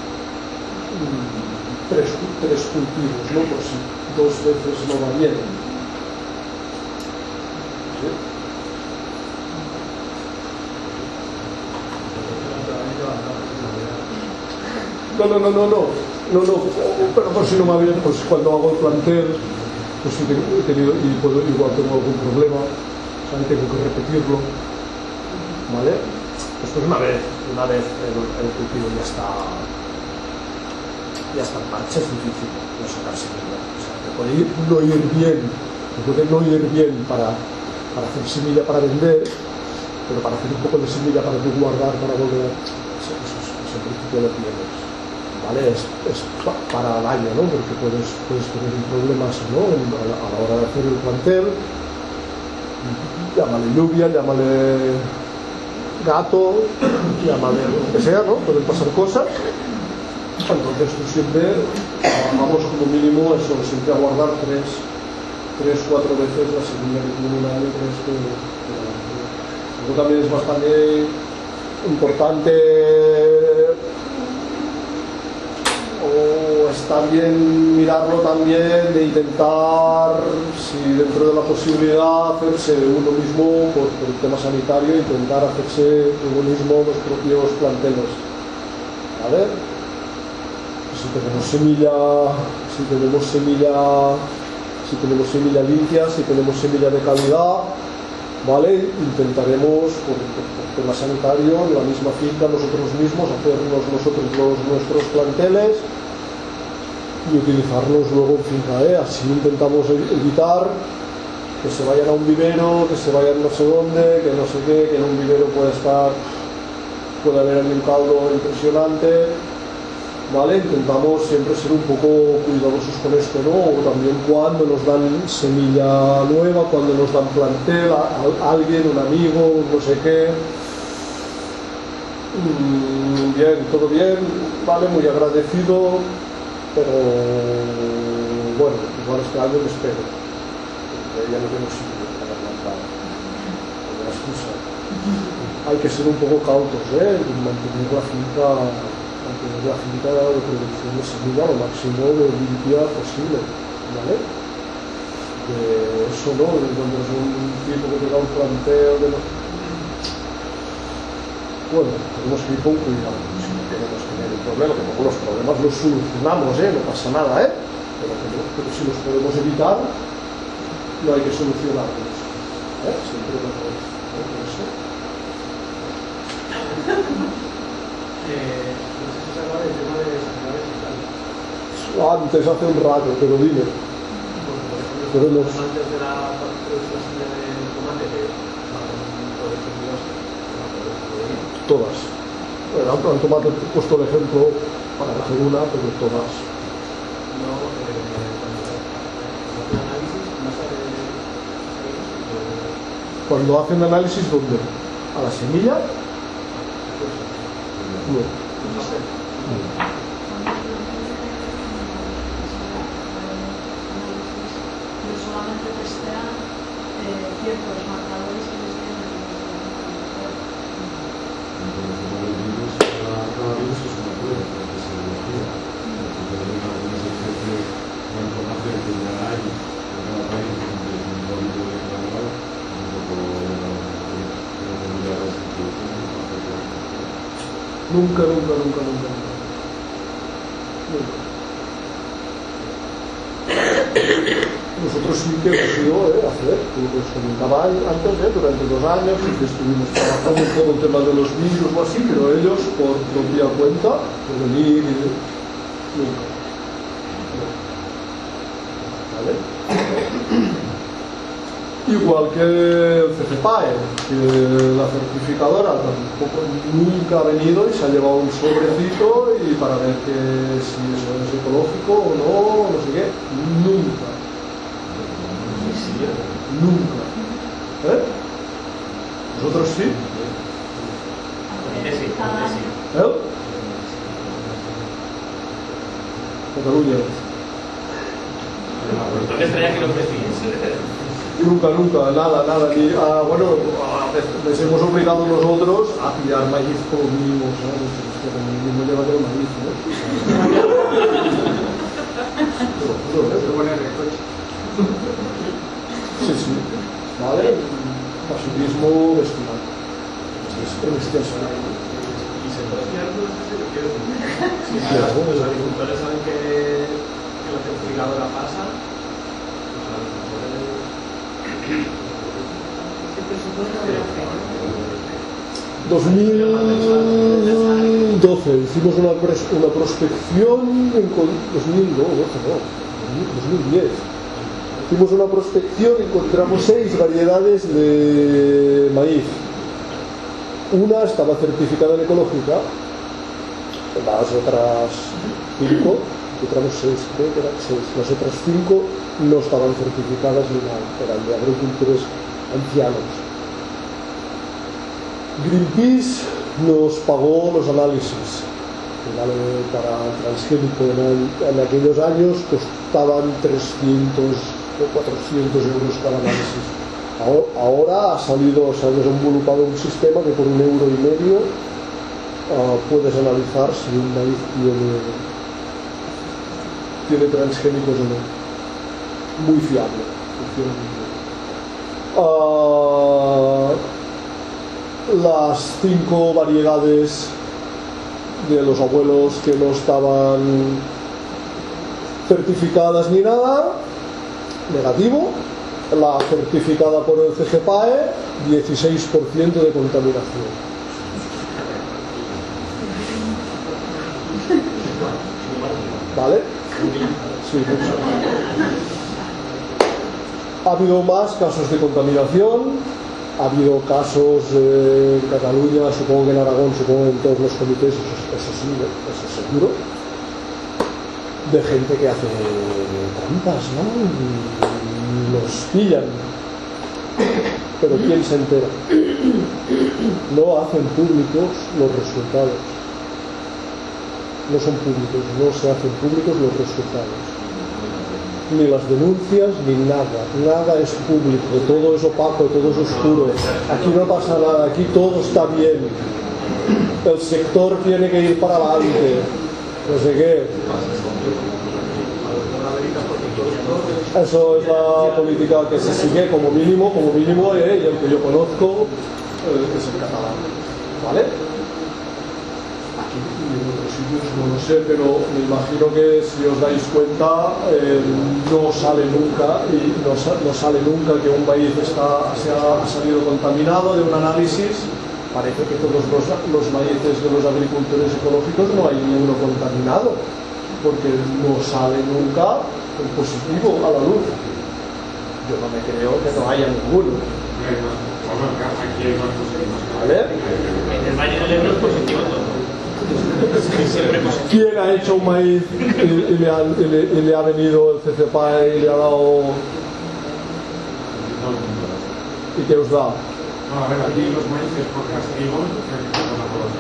tres, tres cultivos, ¿no? Por si dos veces no va bien. ¿Sí? No, no, no, no, no, no, no, pero por si no va bien, pues cuando hago el plantel, pues si he tenido, y puedo, igual tengo algún problema, ¿sabes? Tengo que repetirlo, ¿vale? Pues, pues una vez, una vez el, el cultivo ya está y hasta el parche es difícil no sacar semilla. O sea, te puede ir, no ir bien, te puede no ir bien para, para hacer semilla para vender, pero para hacer un poco de semilla para tu guardar, para volver, eso, eso, eso en principio lo tienes. ¿Vale? Es, es pa, para el año, ¿no? Porque puedes, puedes tener problemas, ¿no? A la, a la hora de hacer el plantel, llámale lluvia, llámale gato, llámale lo que sea, ¿no? Pueden pasar cosas. Entonces tú siempre trabajamos como mínimo eso, siempre a guardar tres, tres, cuatro veces la semilla que tiene un año, tres que, que luego también es bastante importante, o está bien mirarlo también de intentar, si dentro de la posibilidad, hacerse uno mismo por, por el tema sanitario, intentar hacerse uno mismo los propios planteles. ¿Vale? Si tenemos semilla, si tenemos semilla, si tenemos semilla limpia, si tenemos semilla de calidad, ¿vale? Intentaremos, por, por, por tema sanitario, en la misma finca nosotros mismos, hacernos nosotros los, nuestros planteles y utilizarlos luego en finca, ¿eh? Así intentamos evitar que se vayan a un vivero, que se vayan no sé dónde, que no sé qué, que en un vivero puede estar, puede haber un caldo impresionante. ¿Vale? Intentamos siempre ser un poco cuidadosos con esto, ¿no? O también cuando nos dan semilla nueva, cuando nos dan plantel, a, a alguien, un amigo, no sé qué. Mm, bien, todo bien, vale, muy agradecido, pero bueno, igual este año me espero, porque ya no tengo sitio para plantar, con la excusa. Hay que ser un poco cautos, ¿eh? Mantener la finca. Mantener la finca de producción de semilla lo máximo de limpia posible, ¿vale? De eso, ¿no? De cuando es un tipo que te da un planteo de los... Bueno, tenemos que ir con cuidado, si no queremos tener el problema, que luego los problemas los solucionamos, ¿eh? No pasa nada, ¿eh? Pero, pero, pero si los podemos evitar, no hay que solucionarlos, ¿eh? Siempre mejor, ¿eh? Por eso. Eh, el tema de sanidades y tal. Antes, hace un rato, pero dime. Pero los... Antes de la producción de tomate, que todas. Bueno, el tomate he puesto el ejemplo para hacer una, pero todas. No, cuando hacen análisis, ¿dónde? ¿A la semilla? No. Solamente testean eh, ciertos marcadores que les tienen Nunca, nunca, nunca, nunca, nunca. Nunca. Nosotros sí que hemos ido eh, a hacer, como os comentaba antes, eh, durante dos años, sí que estuvimos trabajando en todo el tema de los virus o así, pero ellos por propia cuenta, por venir y nunca. ¿Vale? Igual que el C C P A E, que la certificadora tampoco nunca ha venido y se ha llevado un sobrecito y para ver que si eso es ecológico o no, no sé qué, nunca. Nunca. ¿Eh? ¿Vosotros sí? ¿Eh? Cataluña. No te extraña que lo prefieres. Nunca, nunca, nada, nada. Ni, ah, bueno, les hemos obligado nosotros a pillar maíz como mínimo, ¿sabes? Que como mínimo lleva el maíz, ¿no? Se pone en el coche. Sí, sí. ¿Vale? Pacifismo bestial. En extenso. Y se puede fiar de los que quiero decir. Sí, Si claro. los agricultores saben que, que la certificadora pasa, los agricultores. El presupuesto de la fe. dos mil Entonces hicimos una, una prospección en dos mil doce, no, dos mil diez. Hicimos una prospección y encontramos seis variedades de maíz. Una estaba certificada en ecológica, las otras cinco, encontramos seis, creo que eran seis. Las otras cinco no estaban certificadas ni nada, eran de agricultores ancianos. Greenpeace nos pagó los análisis. Para el transgénico en, en aquellos años costaban trescientos o cuatrocientos euros cada análisis. Ahora ha salido, se ha desenvolupado un sistema que por un euro y medio uh, puedes analizar si un maíz tiene, tiene transgénicos o no. Muy fiable. Uh, las cinco variedades de los abuelos que no estaban certificadas ni nada, negativo. La certificada por el C G P A E, dieciséis por ciento de contaminación. ¿Vale? Sí, mucho. Ha habido más casos de contaminación. Ha habido casos eh, en Cataluña, supongo que en Aragón, supongo que en todos los comités, eso, eso sí, ¿no? Eso es seguro, de gente que hace trampas, ¿no? Y los pillan. Pero ¿quién se entera? No hacen públicos los resultados. No son públicos, no se hacen públicos los resultados. Ni las denuncias, ni nada. Nada es público, todo es opaco, todo es oscuro. Aquí no pasa nada, aquí todo está bien. El sector tiene que ir para adelante. No sé qué. Eso es la política que se sigue como mínimo, como mínimo, eh, y el que yo conozco eh, es el catalán. ¿Vale? Aquí en otros sitios no lo sé, pero me imagino que si os dais cuenta eh, no sale nunca y no, no sale nunca que un maíz está, se ha, ha salido contaminado de un análisis. Parece que todos los, los maíces de los agricultores ecológicos no hay ni uno contaminado, porque no sale nunca el positivo a la luz. Yo no me creo que no haya ninguno. ¿Vale? En el Valle del Ebro es positivo todo. ¿Quién ha hecho un maíz y, y, le, ha, y, le, y le ha venido el C C P A E y le ha dado... ¿Y qué os da? No, a ver, aquí los maíces por castigo se quitan a todos.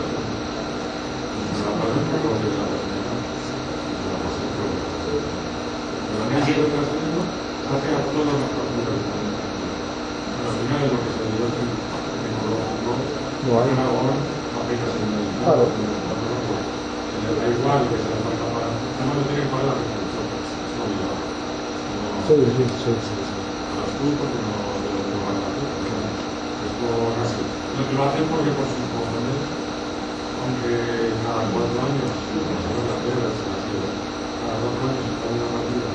La ley de castigo hace a todos los productores. Al final es lo que se dio en ecológico. No hay. Afecta sin el. Claro. Da igual que se les falta para. Además, no tienen que pagar la retribución. Es obligado. Sí, sí, sí, sí. Las culpas no lo van a hacer. Es por así. Lo que lo hacen porque por sus cojones, aunque cada cuatro años, son las piedras, cada dos años está una partida.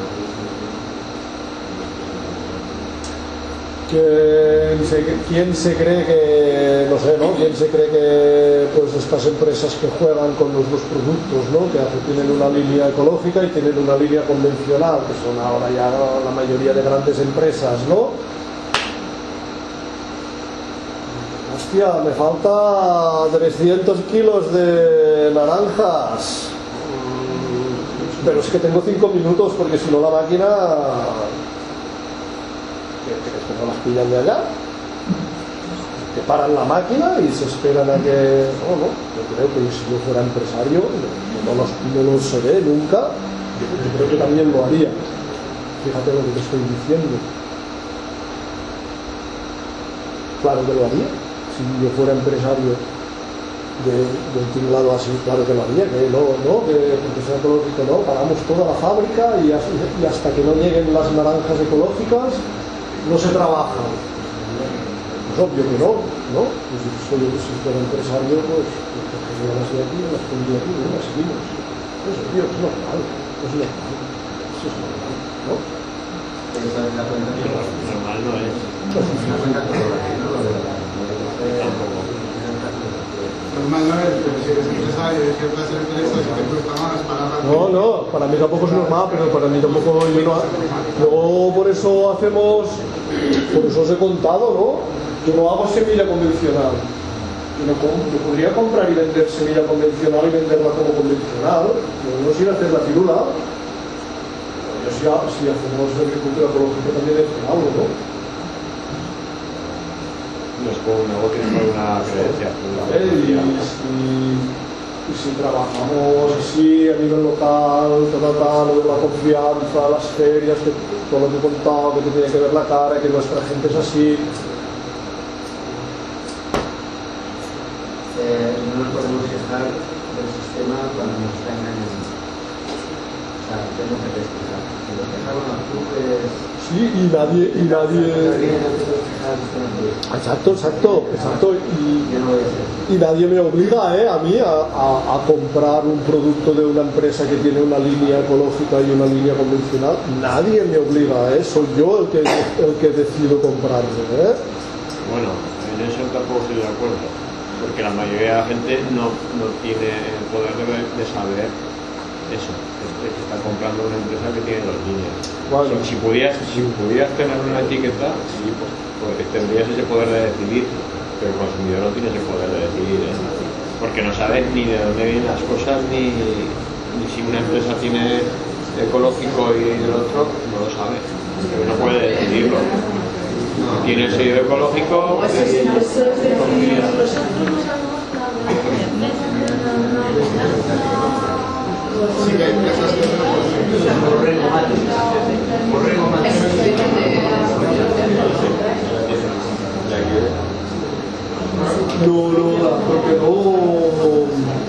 ¿Quién se, ¿Quién se cree que, no sé, ¿no? ¿Quién se cree que pues estas empresas que juegan con los dos productos, ¿no? Que hace, tienen una línea ecológica y tienen una línea convencional, que son ahora ya la mayoría de grandes empresas, ¿no? Hostia, me falta trescientos kilos de naranjas. Pero es que tengo cinco minutos porque si no la máquina... que no las pillan de allá, que paran la máquina y se esperan a que... No, no, yo creo que si yo fuera empresario, no los, no los seré nunca, yo, yo creo que también lo haría. Fíjate lo que te estoy diciendo. Claro que lo haría. Si yo fuera empresario de, de un tinglado así, claro que lo haría, que no, no, que porque sea ecológico, no, paramos toda la fábrica y, así, y hasta que no lleguen las naranjas ecológicas no se trabaja. Pues obvio que no, ¿no? Pues si soy si fuera empresario, pues yo las de aquí, las pondría aquí, las seguimos. Eso, tío, es normal, es normal. Eso es normal, ¿no? Normal no es. Pues, Tampoco. normal, ¿no? Pero si eres empresario de ciertas empresas y te cuesta más para... No, no, para mí tampoco es normal, pero para mí tampoco yo no... No, por eso hacemos... Por eso os he contado, ¿no? Yo no hago semilla convencional. Yo, no, yo podría comprar y vender semilla convencional y venderla como convencional. Yo no sé ir a hacer la pirula. Yo si, si hacemos agricultura ecológica también es algo, ¿no? No es por un negocio, es por una creencia. ¿Vale? Y, y, y si trabajamos así a nivel local, tal, tal, tal, lo de la confianza, las ferias, que, todo lo que he contado, que te tiene que ver la cara, que nuestra gente es así. Eh, no nos podemos quejar del sistema cuando nos está engañando. O sea, tenemos que respetar. Si nos quejamos a clubes... Sí, y nadie... Y nadie... Exacto, exacto, exacto. Y, y nadie me obliga eh, a mí a, a, a comprar un producto de una empresa que tiene una línea ecológica y una línea convencional. Nadie me obliga, ¿eh? Soy yo el que, el que decido comprarlo. ¿eh? Bueno, en eso tampoco estoy de acuerdo. Porque la mayoría de la gente no, no tiene el poder de, de saber eso, que está comprando una empresa que tiene dos líneas. Vale. Si, si, pudieras, si pudieras tener una etiqueta, sí, pues, pues tendrías ese poder de decidir, pero el consumidor no tiene ese poder de decidir, ¿eh? Porque no sabes ni de dónde vienen las cosas, ni, ni si una empresa tiene ecológico y el otro, no lo sabe, porque no puede decidirlo. Tiene el sello ecológico. Eso es decir, nosotros Sí, que hay empresas que no borrego No, no, porque no...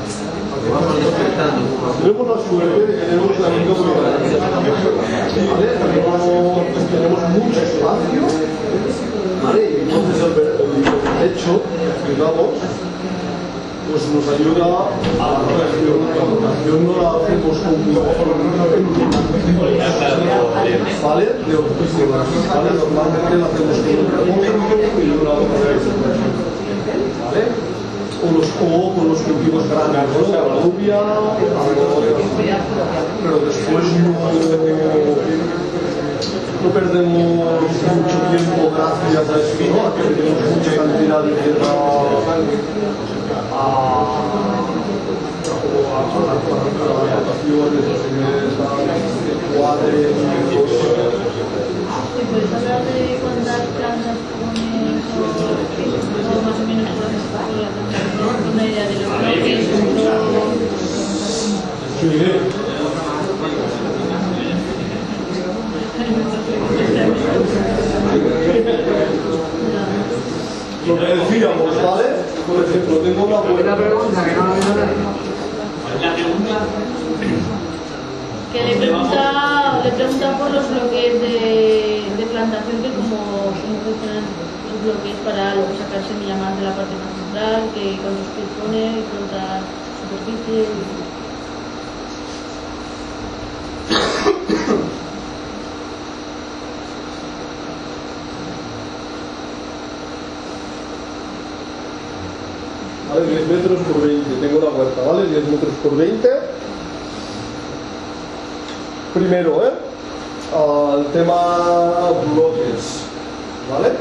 Tenemos la suerte de que tenemos la misma oportunidad. ¿Vale? Tenemos, tenemos mucho espacio, ¿vale? Y entonces el, el hecho, digamos, pues nos ayuda a la rotación. La rotación no la hacemos con un ¿vale? De oficinas, ¿vale? Normalmente la hacemos con un remoto y una ¿vale? O, los, o con los cultivos grandes, ¿no? La lluvia, pero después no, no perdemos mucho tiempo gracias a esto, ¿no? A que tenemos mucha cantidad de tierra a rotaciones, de cuadres, ¿te puedes hablar de cuántas plantas pones o más o menos por una idea de lo que es un Lo que decíamos, ¿vale? Por ejemplo, tengo una buena pregunta que no la veo nadie. La pregunta que le pregunta, le pregunta por los bloques de, de plantación, que cómo, cómo funcionan los bloques para luego sacar semilla más de la parte más central, que cuántos pies pone, cuánta superficie. ¿Vale? diez metros por veinte, tengo una huerta, ¿vale? diez metros por veinte. Primero, ¿eh? Al tema bloques, ¿vale?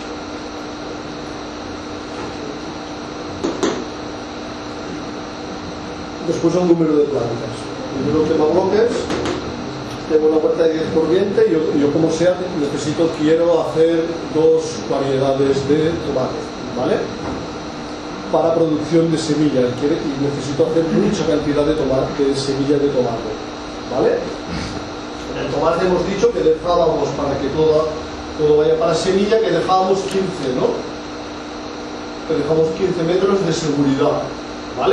Después el número de plantas. Primero el tema bloques. Tengo una huerta de diez por veinte y yo, yo como sea necesito, quiero hacer dos variedades de tomate, ¿vale? Para producción de semilla y necesito hacer mucha cantidad de, tomate, de semilla de tomate, ¿vale? En el tomate hemos dicho que dejábamos, para que todo, todo vaya para semilla, que dejábamos quince, ¿no? Que dejamos quince metros de seguridad, ¿vale?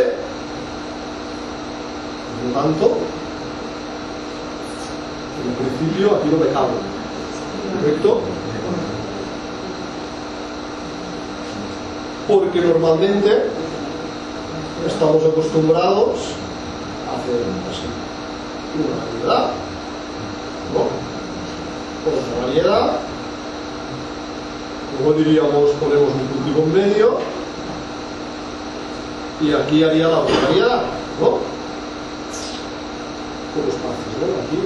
Por lo tanto, en principio aquí no me cabe, ¿correcto? Porque normalmente estamos acostumbrados a hacer así una variedad, ¿no? Otra variedad, luego diríamos ponemos un cultivo en medio y aquí haría la otra variedad, ¿no? Todo es fácil, ¿no? Aquí,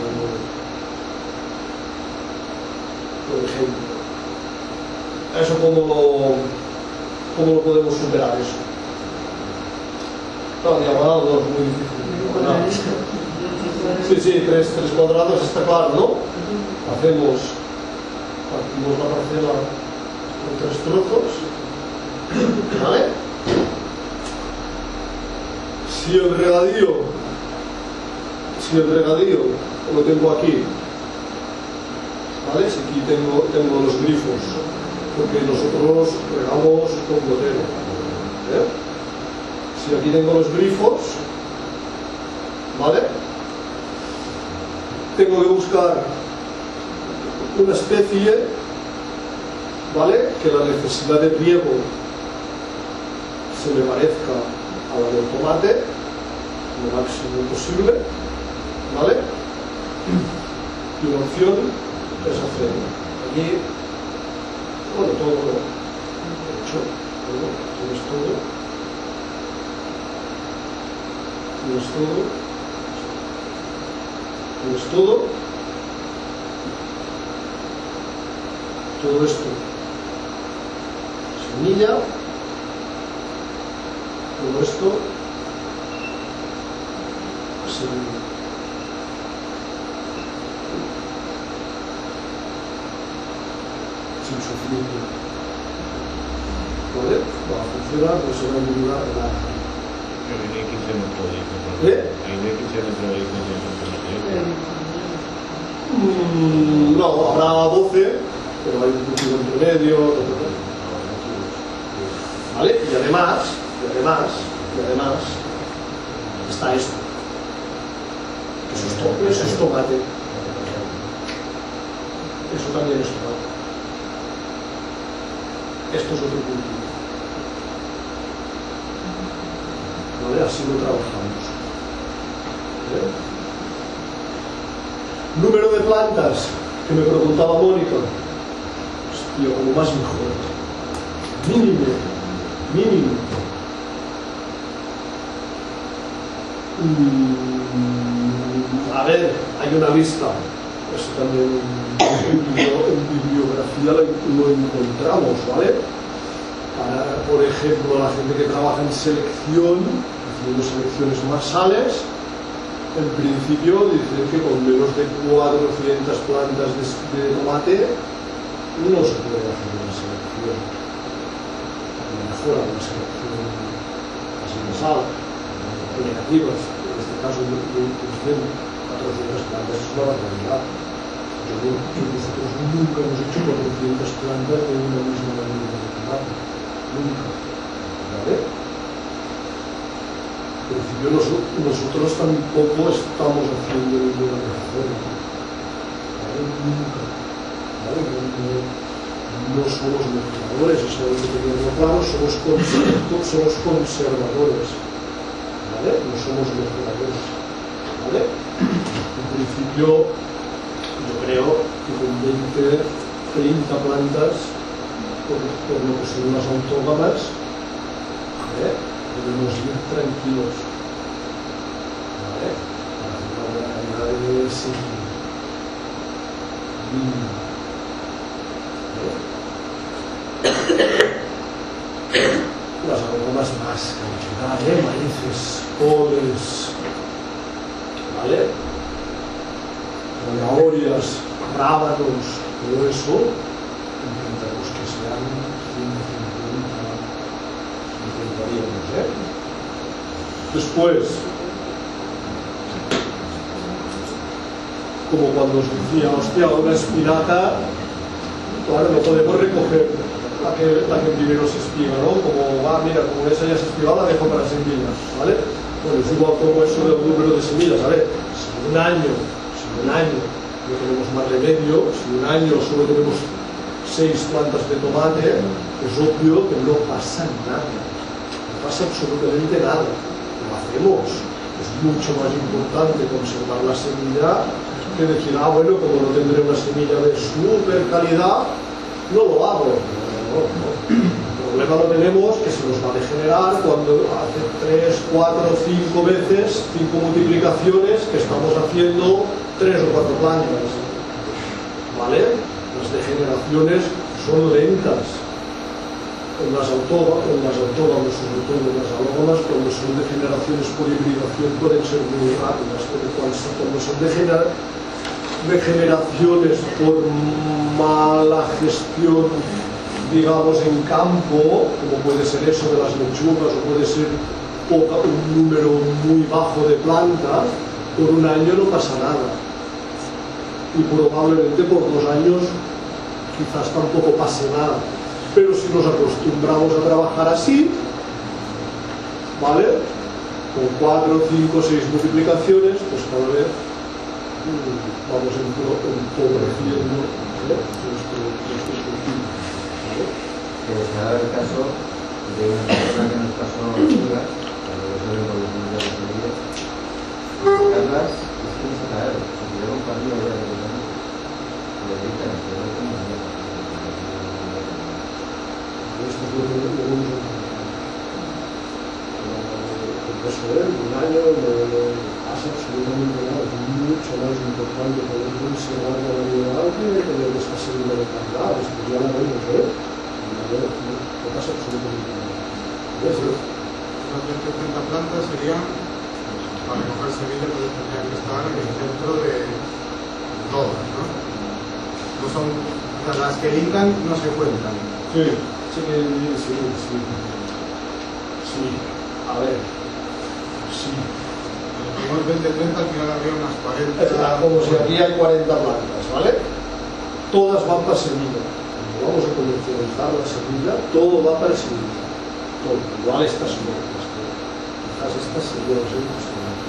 por ejemplo. Eso, ¿cómo lo, cómo lo podemos superar eso? Claro, diagonal dos, muy difícil. No. Sí, sí, tres, tres cuadrados está claro, ¿no? Hacemos, partimos la parcela en tres trozos, ¿vale? Si el regadío, si el regadío lo tengo aquí, ¿vale? Si aquí tengo, tengo los grifos, porque nosotros regamos con gotero, ¿eh? Si aquí tengo los grifos, ¿vale? Tengo que buscar una especie, ¿vale? Que la necesidad de riego se me parezca a la del tomate lo máximo posible, ¿vale? Y una opción es hacer aquí, bueno, todo hecho, ¿no? Tienes todo, tienes todo, tienes todo, todo esto, semilla, todo esto, semilla. Sin sufrimiento, ¿vale? Va a funcionar, no se va a eliminar nada. Pero no hay quince metros de diferencia. ¿Eh? Ahí no hay quince metros de diferencia. Mm, no, habrá doce, pero hay un punto entre medio, ¿vale? Y además, y además, y además, está esto. Eso es, to eso es tomate. Eso también es tomate. Esto es otro cultivo. ¿Vale? Así lo trabajamos. ¿Vale? Número de plantas que me preguntaba Mónica. Hostia, como más mejor. Mínimo. Mínimo. Mm, a ver, hay una lista. Eso también en, en bibliografía lo, lo encontramos, ¿vale? Para, por ejemplo, la gente que trabaja en selección, haciendo selecciones masales, en principio dice que con menos de cuatrocientas plantas de, de tomate no se puede hacer una selección. Mejora una selección así masal, negativas. En este caso, dicen cuatrocientas plantas es una barbaridad. Yo, yo, nosotros nunca hemos hecho cuatrocientas plantas de una misma manera de tomate. Nunca. ¿Vale? En principio nosotros, nosotros tampoco estamos haciendo ninguna mejora. ¿Vale? Nunca. ¿Vale? No, no, no somos mejoradores, eso hay que tenerlo claro, somos, somos conservadores. ¿Vale? No somos mejoradores. ¿Vale? En principio, yo creo que con veinte, treinta plantas, por, por lo que son las autógamas, ¿eh? Podemos ir tranquilos, ¿vale? Para hacer una buena calidad de semilla. ¿Vale? Las autógamas más cantidad, ¿eh? Maíces, coles, ¿vale? Zanahorias, rábanos, todo eso, intentamos que sean ciento cincuenta, intentaríamos, ¿eh? Después, como cuando os decía, hostia, una espinaca, claro, no podemos recoger la que, la que primero se espiga, ¿no? Como, va, mira, como esa ya se espigó, la dejo para semillas, ¿vale? Bueno, es igual como eso del número de semillas, ¿vale? Si un año un año no tenemos más remedio, si un año solo tenemos seis plantas de tomate, es obvio que no pasa nada, no pasa absolutamente nada, lo hacemos. Es mucho más importante conservar la semilla que decir, ah, bueno, como no tendré una semilla de super calidad, no lo hago. No, no, no. problema lo tenemos que se nos va a degenerar cuando hace tres, cuatro, cinco veces, cinco multiplicaciones que estamos haciendo tres o cuatro plantas. ¿Vale? Las degeneraciones son lentas. En las autóbanos, en las autóbanos, sobre todo en las alógonas, cuando son degeneraciones por hibridación pueden ser muy rápidas, pero cuando son degener degeneraciones por mala gestión, digamos, en campo, como puede ser eso de las lechugas, o puede ser poca, un número muy bajo de plantas, por un año no pasa nada. Y probablemente por dos años quizás tampoco pase nada. Pero si nos acostumbramos a trabajar así, ¿vale? Con cuatro, cinco, seis multiplicaciones, pues cada vez mmm, vamos empobreciendo, ¿vale? nuestro, nuestro cultivo, ¿vale? Que se ha dado el caso de una persona que nos pasó lechugas, cuando yo soy por los niños de la familia, sacarlas es que no se cae, se lleva un partido ya de los años, y le dicen, pero no es como una mierda. Esto es lo que debemos entender. Eso es, un año no, no pasa absolutamente nada, es mucho más importante poder conservar la variedad que tener esta segunda de calidad. Esto ya la vemos, ¿eh? No pasa absolutamente nada. ¿Ves? Las ciento treinta plantas serían, para recoger semillas, pues tendrían que estar en el centro de todas, ¿no? No son, o sea, las que linkan no se cuentan. Sí. Sí, sí, sí. Sí, a ver. Sí. Como el veinte treinta, al final habría unas cuarenta. Es como si aquí hay cuarenta plantas, ¿vale? Todas van para semilla. Cuando vamos a comercializar la semilla, todo va para semilla. Todo. Igual estas no. Quizás estas serían los imposibles.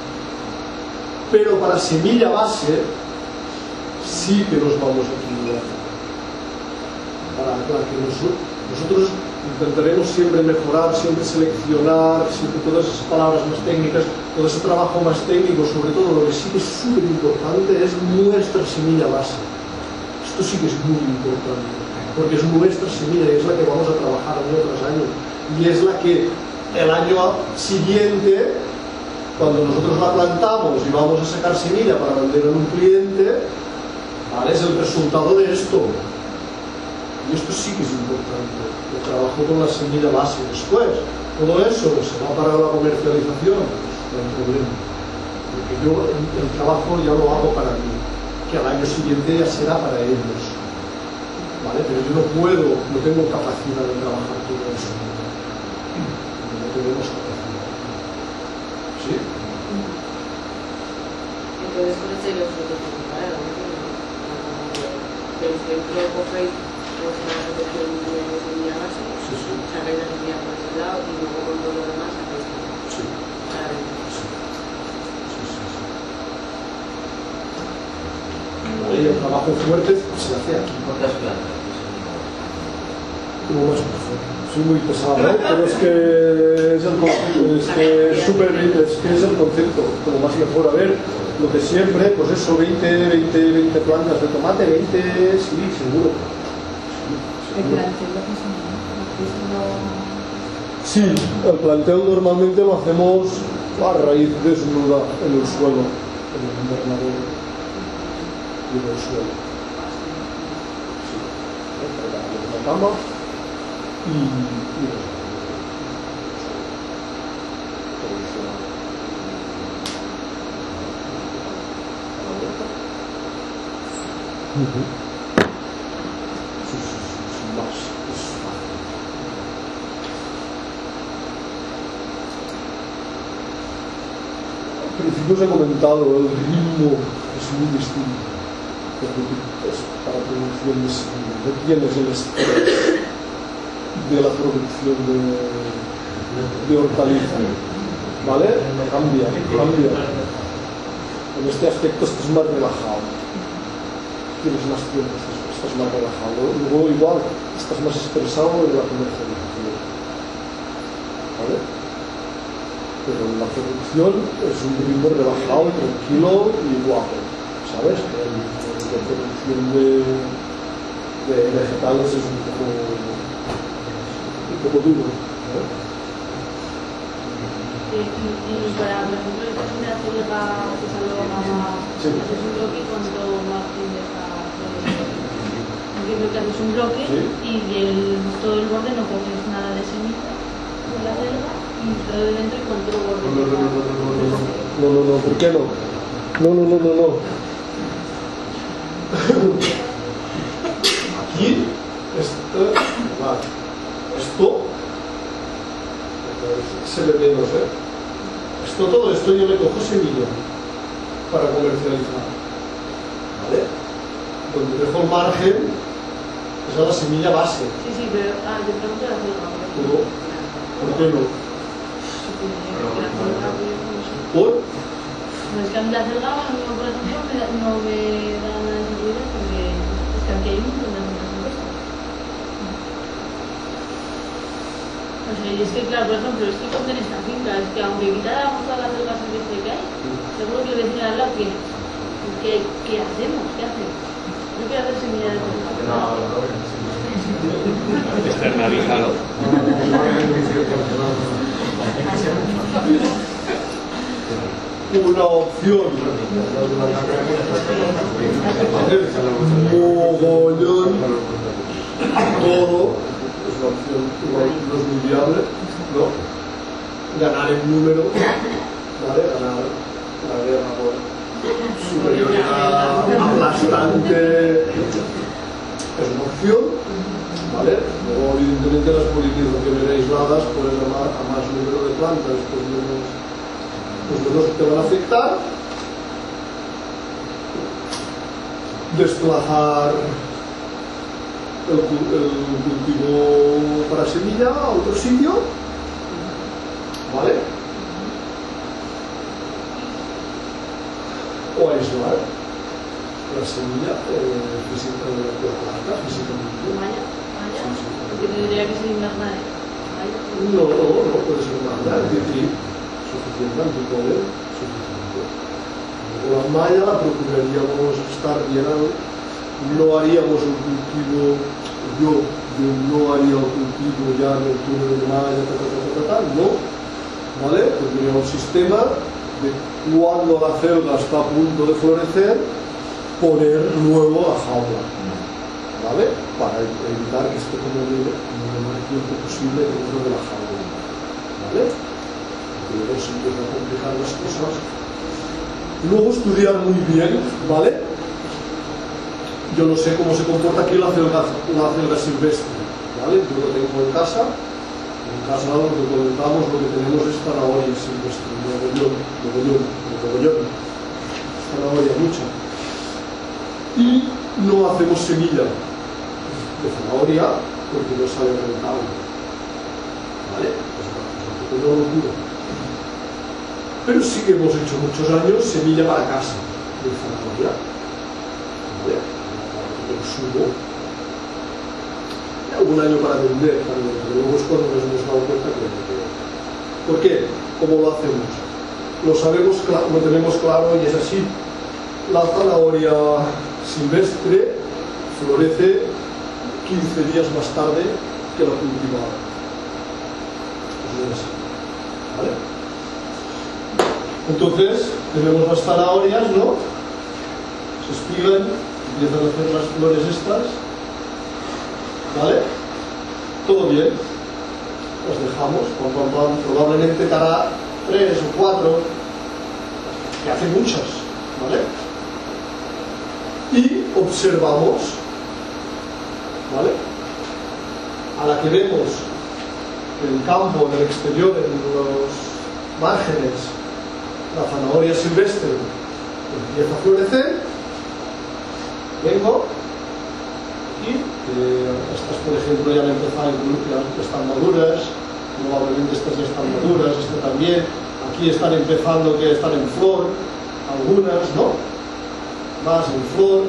Pero para semilla base, sí que nos vamos a equilibrar. Para, para que nosotros, nosotros intentaremos siempre mejorar, siempre seleccionar, siempre todas esas palabras más técnicas, todo ese trabajo más técnico, sobre todo lo que sí que es súper importante es nuestra semilla base. Esto sí que es muy importante, porque es nuestra semilla y es la que vamos a trabajar año tras año. Y es la que el año siguiente, cuando nosotros la plantamos y vamos a sacar semilla para vender a un cliente, ¿vale? Es el resultado de esto. Y esto sí que es importante, el trabajo con la semilla base. Después, todo eso se va para la comercialización, no hay problema. Porque yo el, el trabajo ya lo hago para mí, que al año siguiente ya será para ellos. ¿Vale? Pero yo no puedo, no tengo capacidad de trabajar todo eso. No tenemos capacidad. ¿Sí? Entonces, con este los frutos principales, del centro cogéis pues la protección de semilla base, sí, sí. sacáis la semilla por ese lado y luego con todo lo demás sacáis sí. para vender. Sí. Sí, sí, sí. Vale, y el trabajo fuerte se hace aquí. ¿Cuántas plantas? Como más profundo. Soy muy pesado, ¿eh? Pero es que es el concepto, es que es súper, es que es el concepto, como más mejor. A ver, lo de siempre, pues eso, veinte, veinte, veinte plantas de tomate, veinte, sí, seguro. El planteo lo que es un Sí, el planteo normalmente lo hacemos a raíz desnuda en el suelo, en el invernadero y en el suelo. Sí, preparamos una cama y, y nos Uh-huh. Sí, sí, sí, sin más, es fácil. Al principio os he comentado, el ritmo es muy distinto. Es para producción de semilla. No tienes el estrés de la producción de, de hortalizas, ¿vale? Cambia, cambia. En este aspecto estás más relajado. Tienes más tiempo, estás más relajado. Luego igual, estás más estresado en la comercialización. ¿Vale? Pero en la producción es un ritmo relajado, tranquilo y guapo. ¿Sabes? La producción de, de vegetales es un poco un poco duro, ¿no? Y, y para, por ejemplo, el caso de hacer la que salga más, Sí. haces un bloque y cuanto más deja, entiendo que haces un bloque Sí. y el, todo el borde no coges nada de semilla con la celda y todo de dentro y cuanto el borde. No, no, no, no, no, no, no, no, no, no, ¿por qué no? No, no, no, no, no. Aquí, esto, vale. Esto, se ve menos, ¿eh? Esto, todo esto yo le cojo semilla para comercializar, ¿vale? Donde dejo el margen, esa es la semilla base. Sí, sí, pero, ah, te pregunto la celda. No, ¿por qué no? ¿Por? No, es que a mí la celda, no, por ejemplo, me da, no me da nada de seguridad porque es que aquí hay un montón de celdas en esto. O sea, y es que, claro, por ejemplo, es que con esta finca, es que aunque quitáramos todas las celdas silvestres que hay, seguro que el vecino al lado, ¿qué? ¿Qué, qué hacemos? ¿Qué hacemos? Yo quiero hacer semilla de celda. Externalizado. Una opción mogollón, todo es una opción, igual no es muy viable, ¿no? Ganar en número, ¿vale? Ganar la guerra por superioridad aplastante es una opción, ¿vale? Luego evidentemente las políticas que ven aisladas puedes llamar a más número de plantas, pues menos, pues menos te van a afectar. Desplazar el, el cultivo para semilla a otro sitio, ¿vale? O aislar la semilla eh, física de la planta físicamente. Malla, malla, porque tendría que ser más madre. No, no, no puede ser malla, es decir, suficiente antipoder, suficiente. Con la malla la procuraríamos estar bien, no haríamos el cultivo, yo, yo no haría el cultivo ya en el túnel de malla, ta, ta, ta, ta, ta, no, ¿vale? Tendría un sistema de cuando la celda está a punto de florecer, poner luego la jaula, ¿vale? Para evitar que esté como el menor tiempo posible dentro de la jaula, ¿vale? Luego se empiezan a complicar las cosas. Luego estudiar muy bien, ¿vale? Yo no sé cómo se comporta aquí la celda, la celda silvestre, ¿vale? Yo lo tengo en casa. En casa lo que comentamos, lo que tenemos es zanahoria silvestre, mogollón, mogollón, mogollón. Zanahoria mucha. Y no hacemos semilla de zanahoria porque no sale rentable, ¿vale? Es una locura. Pero sí que hemos hecho muchos años semilla para casa de zanahoria, ¿vale? Para consumo. Y algún año para vender también, pero luego es cuando nos hemos dado cuenta que no. ¿Por qué? ¿Cómo lo hacemos? Lo sabemos, lo tenemos claro y es así. La zanahoria silvestre florece quince días más tarde que la cultivada. Eso es así, ¿vale? Entonces, tenemos las zanahorias, ¿no? Se espigan, empiezan a hacer las flores estas, ¿vale? Todo bien. Las dejamos, pam, pam, pam. Probablemente cada tres o cuatro, que hace muchas, ¿vale? Y observamos, ¿vale? A la que vemos en el campo, en el exterior, en los márgenes, la zanahoria silvestre empieza a florecer, vengo y eh, estas, por ejemplo, ya han empezado, ya están maduras, probablemente estas ya están maduras, esta también, aquí están empezando que están en flor, algunas, ¿no? Más en flor.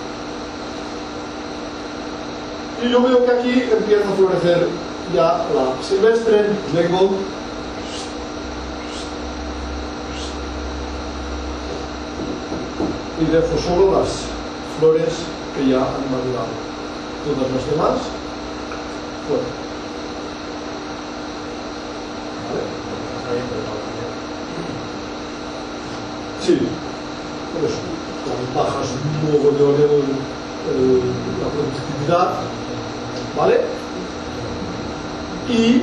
Y yo veo que aquí empieza a florecer ya la silvestre, vengo y dejo solo las flores que ya han madurado. Todas las demás, bueno. Sí, por eso, cuando bajas un poco de el, la productividad, ¿vale? Y,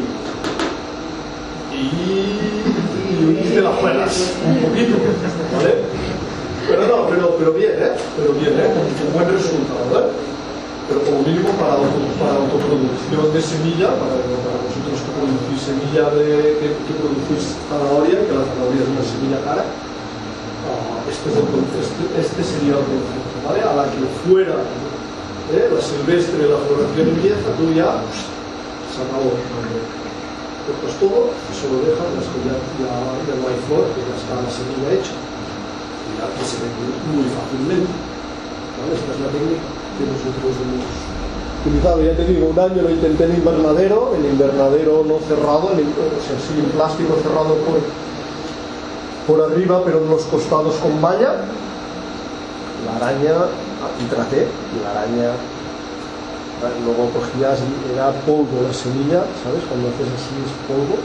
y, y te la juegas un poquito, ¿vale? Pero no, pero, pero bien, ¿eh? Pero bien, ¿eh? Un buen resultado, ¿eh? Pero como mínimo para, auto, para autoproducción de semilla, para, para vosotros que producís semilla, de, que, que producís zanahoria, que la zanahoria es una semilla cara, uh, este, es el, este, este sería el concepto, ¿vale? A la que fuera ¿eh? la silvestre, la floración empieza, tú ya se acabó. Cortas todo y solo dejas las que ya, ya, ya no hay flor, que ya está la semilla hecha. Y ya que se ve muy fácilmente. ¿Vale? Esta es la técnica que nosotros hemos utilizado. Ya te digo, un año lo intenté en invernadero, en invernadero no cerrado, en, o sea, sí en plástico cerrado por, por arriba, pero en los costados con malla. La araña, y traté, y la araña, luego cogías y era polvo la semilla, ¿sabes? Cuando haces así es polvo.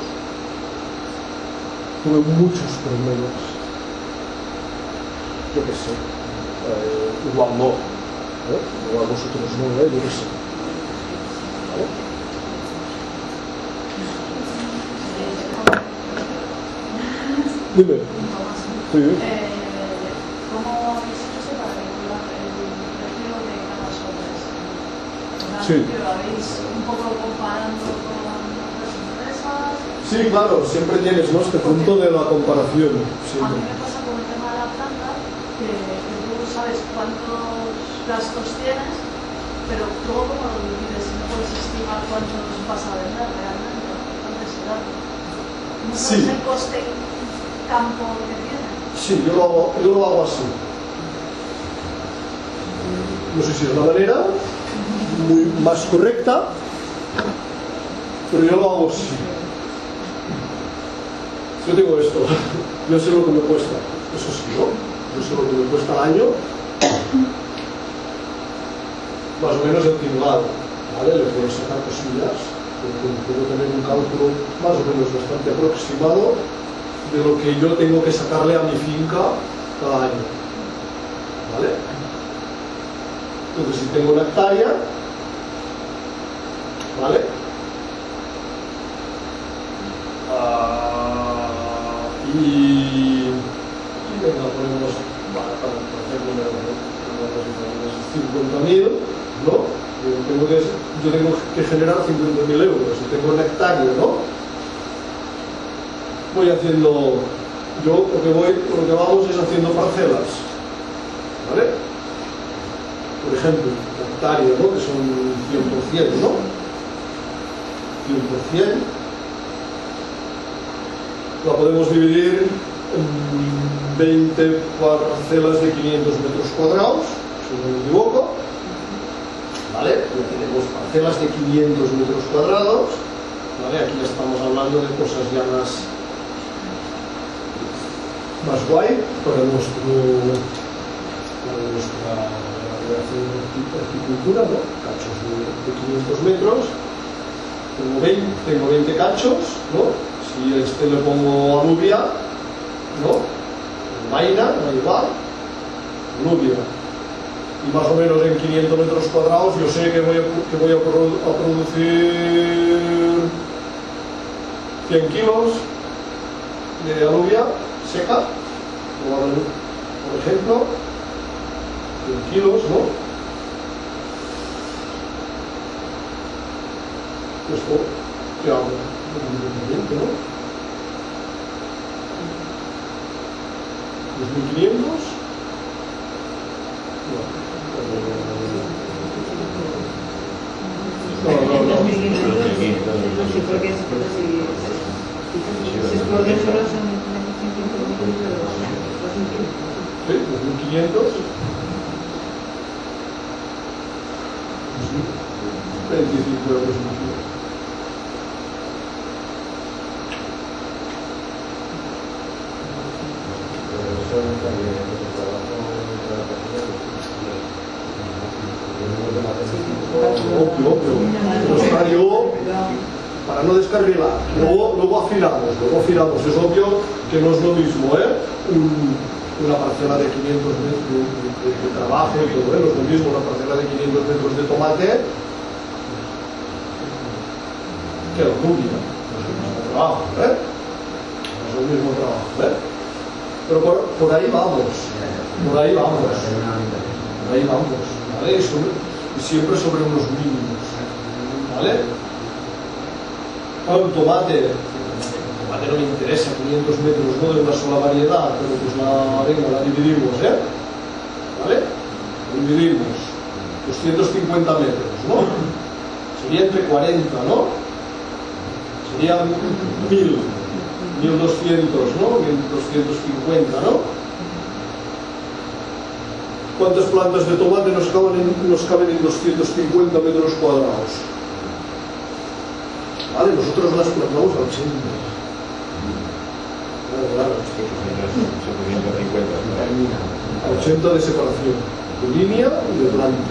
Tuve muchos problemas. Yo qué sé, eh, igual no. ¿Eh? O a vosotros no, ¿eh? Yo qué sé. ¿Vale? Dime. Sí. Eh, ¿Cómo habéis hecho eso para calcular el precio de cada sobres? Sí. ¿Lo habéis un poco comparando con otras empresas? Sí, claro, siempre tienes, ¿no? Este punto de la comparación. Sí. A mí me pasa con el tema de la planta, que, que tú sabes cuántos gastos tienes, pero luego como lo divides, no puedes estimar cuánto nos vas a vender realmente, cuánto será. No sabes Sí. el coste campo que tiene. Sí, yo lo hago, yo lo hago así. No sé si es la manera muy más correcta, pero yo lo hago así. Yo tengo esto, yo sé lo que me cuesta, eso sí, ¿no? Yo sé lo que me cuesta al año, más o menos el tinglado, ¿vale? Le puedo sacar cosillas, puedo tener un cálculo más o menos bastante aproximado de lo que yo tengo que sacarle a mi finca cada año, ¿vale? Entonces, si tengo una hectárea, ¿vale? Uh, y, y venga, ponemos, vale, para hacer números, cincuenta mil, ¿no? Yo tengo, que, yo tengo que generar cincuenta mil euros, si tengo una hectárea, ¿no? Voy haciendo, yo lo que voy, lo que vamos es haciendo parcelas, ¿vale? Por ejemplo, hectárea, ¿no? Que son cien por cien, ¿no? cien por cien. La podemos dividir en veinte parcelas de quinientos metros cuadrados, si no me equivoco, ¿vale? Ya tenemos parcelas de quinientos metros cuadrados, ¿vale? Aquí ya estamos hablando de cosas ya más más guay para nuestro para nuestra horticultura, ¿no? Cachos de, de quinientos metros. Tengo veinte, tengo veinte cachos, ¿no? Si a este le pongo alubia, ¿no? Vaina, da igual, alubia. Y más o menos en quinientos metros cuadrados yo sé que voy a, que voy a, produ a producir cien kilos de alubia seca, por ejemplo, cien kilos, ¿no? Esto, ¿qué hago? Evidentemente, ¿no? dos mil quinientos. No, no, no. Sí, porque es por si si es por dentro son Sí, dos mil quinientos. veinticinco euros. Obvio, obvio. Pues yo, para no descarrilar, luego, luego afilamos, luego afilamos. Es obvio que no es lo mismo, ¿eh? Un, una parcela de quinientos metros de, de, de trabajo y todo, ¿eh? No es lo mismo una parcela de quinientos metros de tomate que la rubia, no es el mismo trabajo, ¿eh? No es el mismo trabajo, ¿eh? Pero por, por ahí vamos, por ahí vamos, por ahí vamos, ¿vale? Y, sobre, y siempre sobre unos mínimos, ¿vale? Claro, el tomate, el tomate no me interesa, quinientos metros, no de una sola variedad, pero pues la, venga, la dividimos, ¿eh? ¿Vale? Dividimos, doscientos cincuenta metros, ¿no? Sería entre cuarenta, ¿no? Serían mil, mil doscientos, ¿no? mil doscientos cincuenta, ¿no? ¿Cuántas plantas de tomate nos caben en, nos caben en doscientos cincuenta metros cuadrados? Vale, nosotros las plantamos a ochenta. Claro, claro. setecientos cincuenta. A ochenta de separación, de línea y de planta.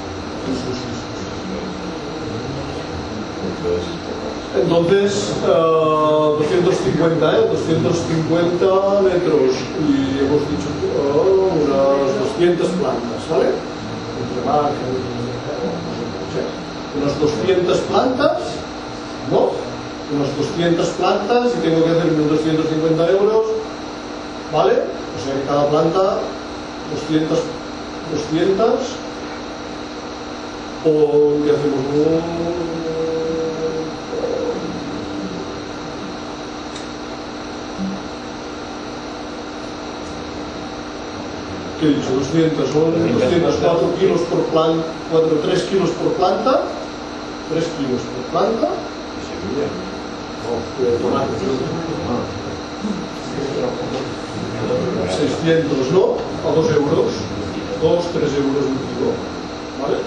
Entonces, uh, doscientos cincuenta, ¿eh? doscientos cincuenta metros y hemos dicho oh, unas doscientas plantas, ¿vale? Entre marca, o sea, unas doscientas plantas, ¿no? Unas doscientas plantas y tengo que hacer mil doscientos cincuenta euros, ¿vale? O sea que cada planta doscientas, doscientas o ¿qué hacemos? Oh, ¿qué he dicho? doscientos, son doscientos cuatro kilos por planta, tres kilos por planta, tres kilos por planta. ¿Y semilla? No, de tomate. seiscientos, ¿no? A dos euros. dos, tres euros un kilo. ¿Vale?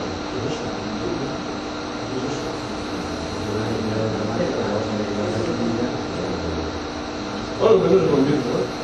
Bueno, menos es lo mismo, ¿eh?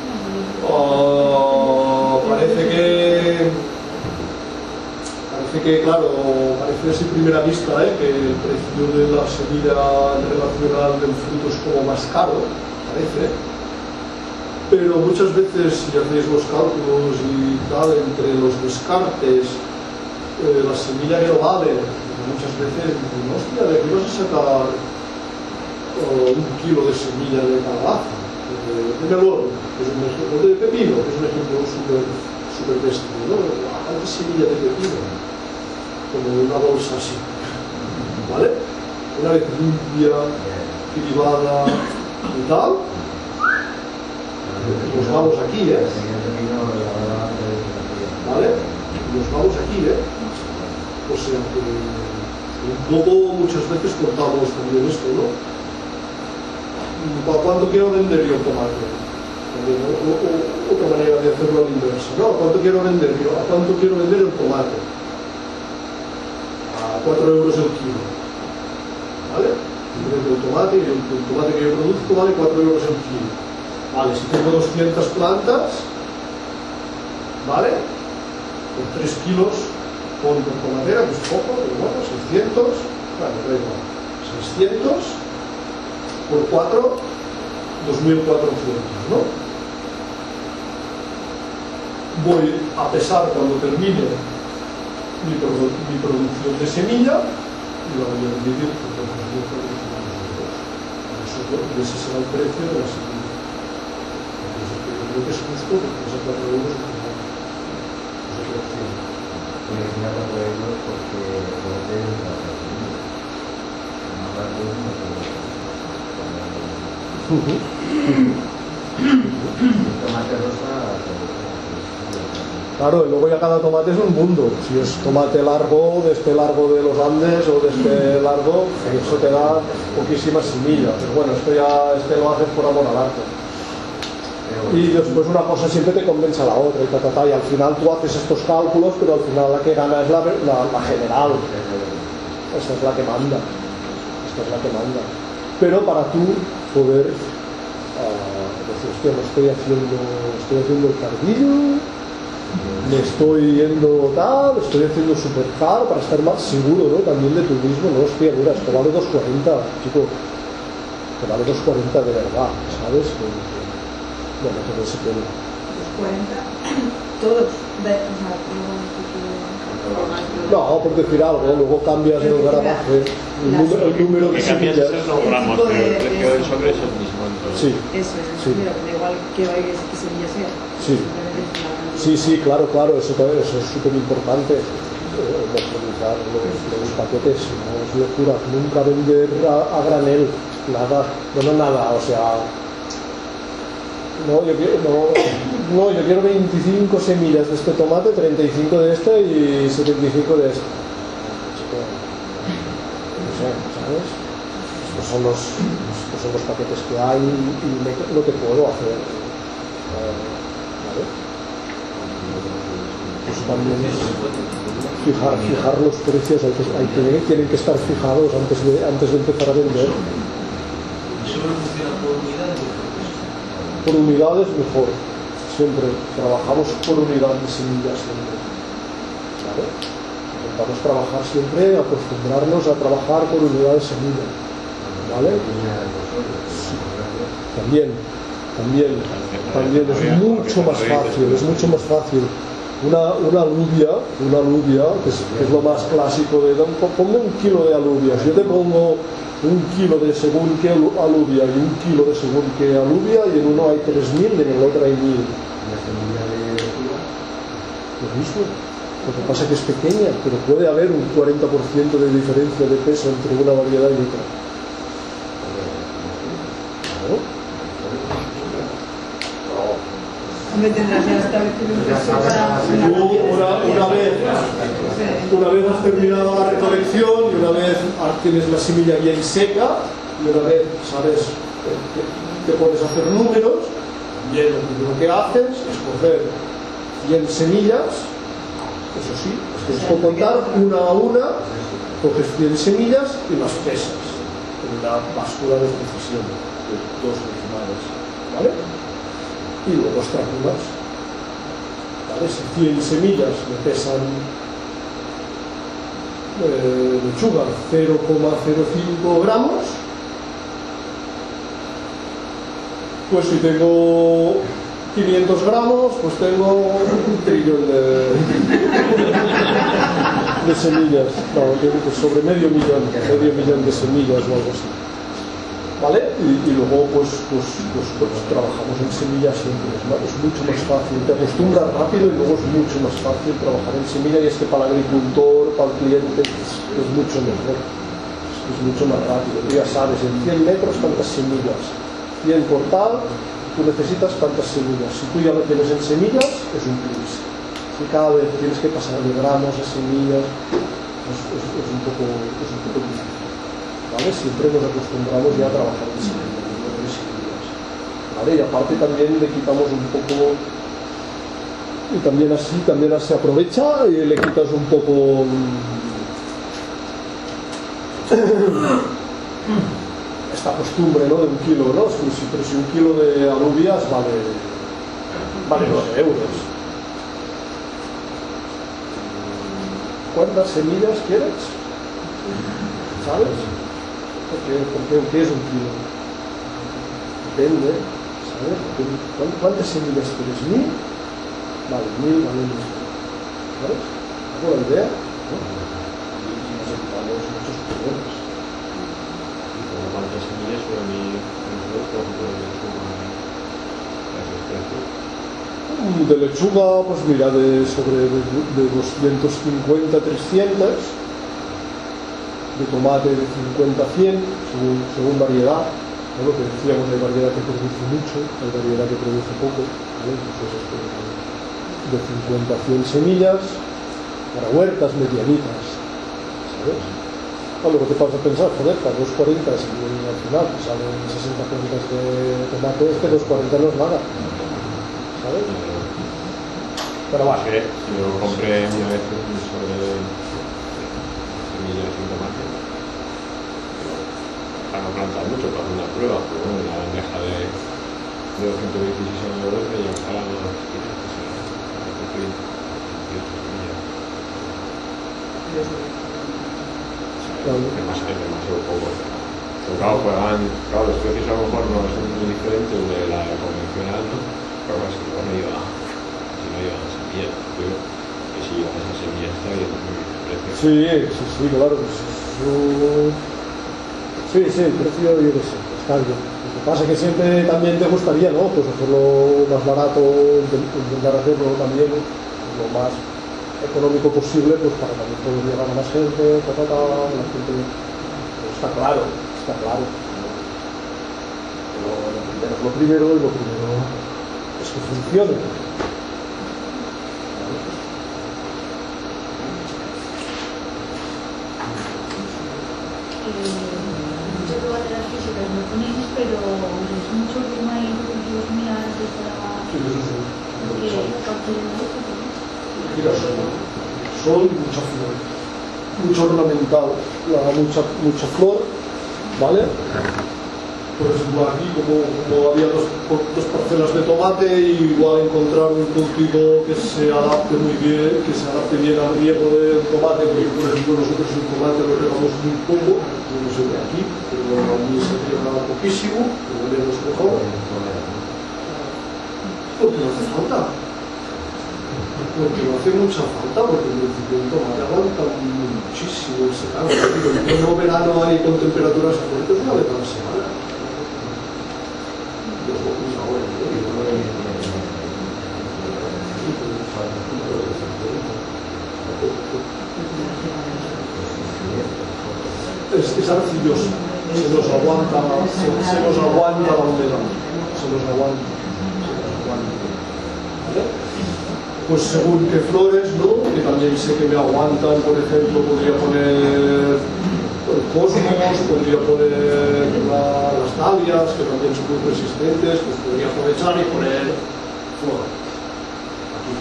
Oh, parece que parece que claro, parece así a primera vista, ¿eh? Que el precio de la semilla en relación al del fruto es como más caro, parece, pero muchas veces si hacéis los cálculos y tal entre los descartes, eh, la semilla que no vale, muchas veces dicen, hostia, de aquí vas a sacar oh, un kilo de semilla de calabaza, de melón, que es un ejemplo, de pepino, que es un ejemplo súper super bestia, ¿no? Una semilla de pepino, como una bolsa así, ¿vale? Una vez limpia, cribada y tal, nos vamos aquí, ¿eh? ¿Vale? Nos vamos aquí, ¿eh? O sea que un poco muchas veces cortamos también esto, ¿no? ¿A cuánto quiero vender yo el tomate? También, o, o, otra manera de hacerlo a la inversa, ¿no? ¿A cuánto quiero vender yo? ¿A cuánto quiero vender el tomate? A cuatro euros el kilo, ¿vale? El tomate, el, el tomate que yo produzco vale cuatro euros el kilo. Vale, si tengo doscientas plantas, ¿vale? Por tres kilos con tomatera, que es poco, pero bueno, seiscientos, bueno, da igual, seiscientos por cuatro, dos mil cuatrocientos, ¿no? Voy a pesar cuando termine mi, produ mi producción de semilla y la voy a dividir por dos mil cuatrocientos euros. Ese será el precio de la semilla. Entonces, yo creo que es justo porque es a cuatro euros no se crece. Tiene que ser a cuatro euros porque no te es la semilla. No cuatro euros no te es. Tomate rosa. Claro, y luego ya cada tomate es un mundo. Si es tomate largo, de este largo de los Andes o de este largo, eso te da poquísimas semillas. Pero bueno, esto ya este lo haces por amor al arte. Y después una cosa siempre te convence a la otra y, ta, ta, ta, y al final tú haces estos cálculos, pero al final la que gana es la, la, la general. Esta es la que manda. Esta es la que manda. Pero para tú poder uh, decir, hostia, me estoy haciendo, estoy haciendo el cardillo, me estoy yendo tal, estoy haciendo super caro para estar más seguro, ¿no? También de tú mismo, no, hostia, mira, esto vale dos cuarenta, chico, que vale dos cuarenta de verdad, ¿sabes? Que, que, bueno, todo ese tema. los cuarenta, todos, de, o sea, no, por decir algo, luego cambias el gramaje, el número, el número de semillas. Lo que cambias es los gramos, pero el precio del sobre es el mismo. Entonces. Sí. Eso es, sí. mira, da igual que vaya que semilla sea. Sí. Sí, sí, claro, claro, eso, eso es súper importante. Homogeneizar los, los paquetes, no es locura, nunca vender a, a granel, nada, bueno, nada, o sea, no, yo quiero, no, no, yo quiero veinticinco semillas de este tomate, treinta y cinco de este y setenta y cinco de este. No sé, ¿sabes? Estos son los, estos son los paquetes que hay y no te puedo hacer. ¿Vale? Pues también es fijar, fijar los precios, hay que, hay que, tienen que estar fijados antes de, antes de empezar a vender. ¿Eso no funciona por unidades? Por unidades mejor, siempre trabajamos por unidad de semillas siempre. ¿Vale? Intentamos trabajar siempre, acostumbrarnos a trabajar por unidad de semilla. ¿Vale? Sí. También, también, también es mucho más fácil, es mucho más fácil. Una, una alubia, una alubia, que es, que es lo más clásico de pongo un kilo de alubias, yo te pongo un kilo de según qué alubia y un kilo de según qué alubia y en uno hay tres mil y en el otro hay mil. Lo mismo. Lo que pasa es que es pequeña, pero puede haber un cuarenta por ciento de diferencia de peso entre una variedad y otra. ¿No? Me tendrás ya establecido un peso para una, una, vez, una vez has terminado la recolección y una vez tienes la semilla bien seca y una vez sabes que te pones a hacer números, bien, lo primero que haces es coger cien semillas, eso sí, tienes que contar una a una, coges cien semillas y las pesas en una báscula de precisión de dos decimales, ¿vale? Y luego extraculas, ¿vale? Si cien semillas me pesan eh, lechuga cero coma cero cinco gramos, pues si tengo quinientos gramos, pues tengo un trillón de, de semillas, no, pues sobre medio millón, medio millón de semillas o algo así. ¿Vale? Y, y luego pues, pues, pues, pues trabajamos en semillas siempre, es, es mucho más fácil, te acostumbras rápido y luego es mucho más fácil trabajar en semilla y es que para el agricultor, para el cliente es, es mucho mejor, es, es mucho más rápido, tú ya sabes, en cien metros cuántas semillas, cien por tal, tú necesitas tantas semillas, si tú ya lo tienes en semillas es un plus, si cada vez tienes que pasar de gramos a semillas es, es, es un poco es un poco difícil. ¿Vale? Siempre nos acostumbramos ya a trabajar en semillas, ¿vale? Y aparte también le quitamos un poco y también así también se aprovecha y le quitas un poco esta costumbre, ¿no? De un kilo, ¿no? Pero si un kilo de alubias vale vale nueve euros. ¿Cuántas semillas quieres? ¿Sabes? Porque, porque ¿qué es un kilo? Depende, ¿sabes? ¿Cuántas semillas quieres? ¿Mil? Vale, mil vale mil. ¿Sabes? ¿Hago la idea? ¿No? Y nos evitamos muchos problemas. ¿Y como cuántas semillas sobre mi producto de lechuga? De lechuga, pues mira, de sobre de, de doscientos cincuenta a trescientos. De tomate de cincuenta a cien, según, según variedad, ¿no? Lo que decíamos, hay variedad que produce mucho, hay variedad que produce poco, ¿vale? Entonces esto de cincuenta a cien semillas para huertas medianitas, ¿sabes? Bueno, lo que te vas a pensar, joder, para dos cuarenta si al final te salen sesenta plantas de tomate, este dos cuarenta no es nada, ¿sabes? Pero bueno, sí, yo compré una vez sobre semillas y tomate. Para no plantar mucho, para hacer una prueba, pero bueno, la bandeja de, de doscientos veintiséis euros me lleva para los quinientos es demasiado poco. Pero claro, pues, claro, los precios a lo mejor no son muy diferentes de la convencional, ¿no? Pero bueno, es que no me iba. está bien, precio. Sí, sí, sí, claro. Pues eso... Sí, sí, el precio yo qué sé, está bien. Lo que pasa es que siempre también te gustaría, ¿no? Pues hacerlo más barato, intentar hacerlo también lo más económico posible, pues para también poder llegar a más gente, ta, ta, ta, la gente, pues está claro, está claro. Pero lo primero es lo primero y lo primero es que funcione. Muchas cátedras físicas lo ponéis, pero es mucho tema y cultivos minerales para Sí, eso sí. que capturen esto. Mira, son, son mucha flor, mucho ornamental, la, mucha, mucha flor, ¿vale? Por ejemplo, aquí como, como había dos, dos parcelas de tomate, igual encontrar un cultivo que se adapte muy bien, que se adapte bien al riego del tomate, porque por ejemplo nosotros el tomate lo regamos muy poco, no se ve aquí, pero a mí se riega poquísimo, pero menos mejor, porque no hace falta. Porque no hace mucha falta, porque en principio el tomate aguanta muchísimo el secano. En no verano hay con temperaturas fuertes una vez a la semana. Es, es arcillosa, se nos aguanta, se, se nos aguanta la humedad, se nos aguanta, se nos aguanta. ¿Vale? Pues según qué flores, ¿no? Que también sé que me aguantan, por ejemplo, podría poner el cosmos, podría poner la, las dalias, que también son muy resistentes, pues podría aprovechar y poner flor. Aquí.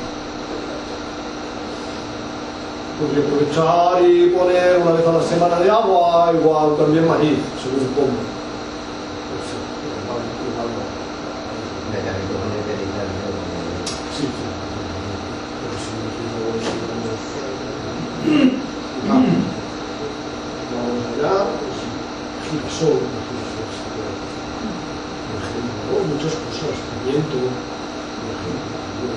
Podría aprovechar y poner una vez a la semana de agua, igual también maíz, según cómo. Perfecto, igual, igual no. Sí, sí. Vamos allá, pues, girasol, por ejemplo, muchas cosas, pimiento, por ejemplo.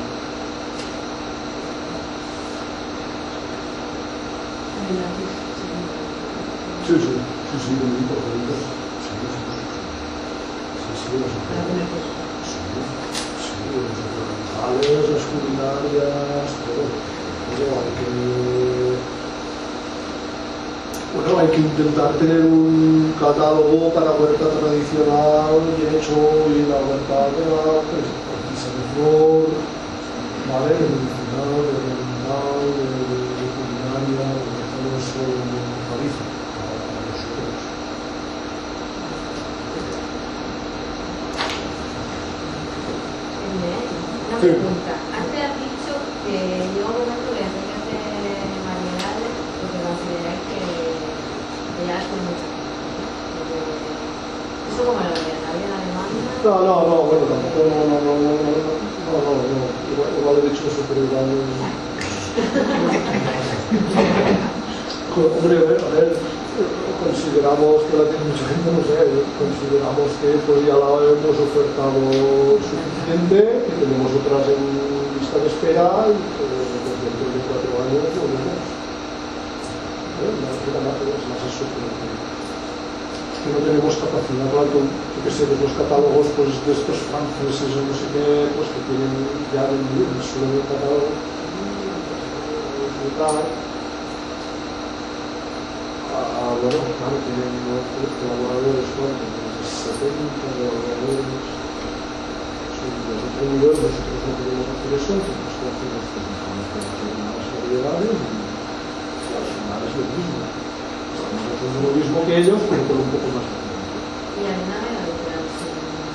Sí, sí, sí, sí, bonito, bonito. Sí, sí, sí. Sí, sí, los ornamentales, sí, sí, los ornamentales, las culinarias, todo. Todo hay que... Bueno, hay que intentar tener un catálogo para huerta tradicional bien hecho y la huerta de la precisa de flor, ¿vale? De medicinal, de ornamental, de, de culinaria, de todo eso realiza para nosotros. Una pregunta. Antes has dicho que llega un momento que hay que hacer variedades porque consideráis que ya es mucho. Eso como la variedad, la vida alemana. No, no, no, bueno, tampoco, no, no, no, no, no, no, no, no, igual, igual he dicho eso, pero igual... Hombre, a ver, a ver, consideramos que la tiene mucha gente, no sé, consideramos que pues ya la hemos ofertado suficiente, que tenemos otras en lista de espera y que pues, dentro de cuatro años volvemos. ¿Eh? La verdad es más eso que, que no tenemos capacidad, claro, yo que sé, de los catálogos pues, de estos franceses o no sé qué, pues que tienen ya el, el suelo de catálogo y tal. Ah, bueno, claro, tienen colaboradores, ¿cuántos? setenta colaboradores. Son de otro nivel, nosotros no podemos hacer eso, tenemos que hacer las más variedades y al final es lo mismo. Estamos haciendo lo mismo que ellos, pero con un poco más de tiempo. Y además de la diferencia.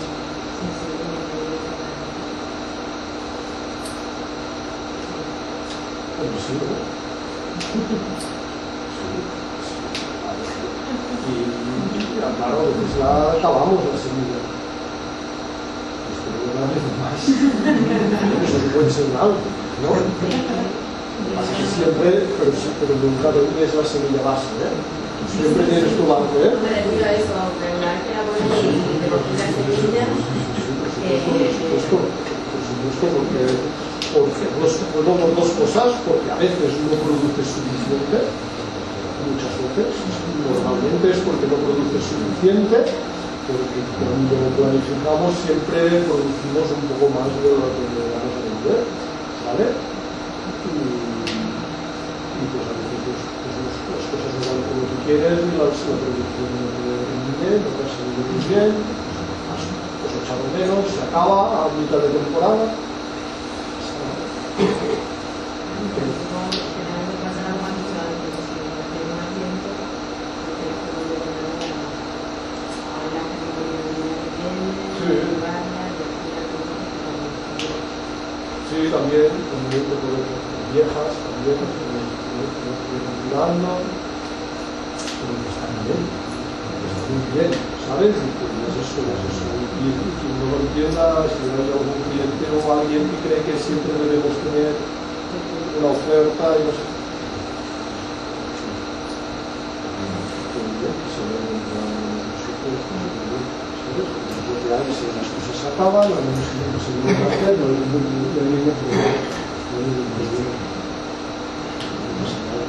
Bueno, sí, ¿no? Y, y claro, a veces la acabamos la semilla. Espero que una vez más. Eso no puede ser mal, ¿no? Así que siempre, pero, pero nunca es la semilla base, ¿eh? Siempre tienes tu banco, ¿eh? Me refiero a eso, aunque una vez que la pones y te coges la semilla, por supuesto, por supuesto, porque, porque, pues, bueno, dos cosas, porque a veces no produces suficiente, muchas veces, normalmente es porque no produces suficiente, porque cuando planificamos siempre producimos un poco más de lo que vamos a vender, ¿vale? Y, y pues a veces pues, pues, las cosas no van como tú quieres y la, la producción no te rinde, no te ha salido muy bien, has cosechado menos, se acaba a mitad de temporada. Sí, también, también te puedes viejas, también, mirando, pero que están bien, que están muy bien, ¿sabes? Y pues es eso, es eso. Y quien no lo entienda, si hay algún cliente o alguien que cree que siempre debemos tener una oferta y no sé. Muy bien, que se ven en los sitios, muy bien, ¿sabes? Porque ahí si las cosas se acaban, al menos si no se deben hacer, no hay ningún problema. No hay ningún problema. No pasa nada.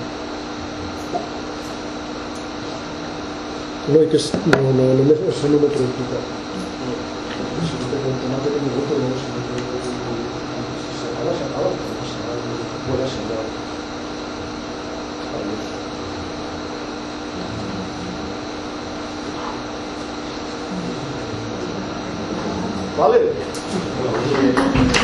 No hay que... No, no, no me, eso no me preocupa. Si no tengo el tomate que me gusta, no se me preocupa. Si se acaba, se acaba. Puede ser, ya. Adiós. ¿Vale?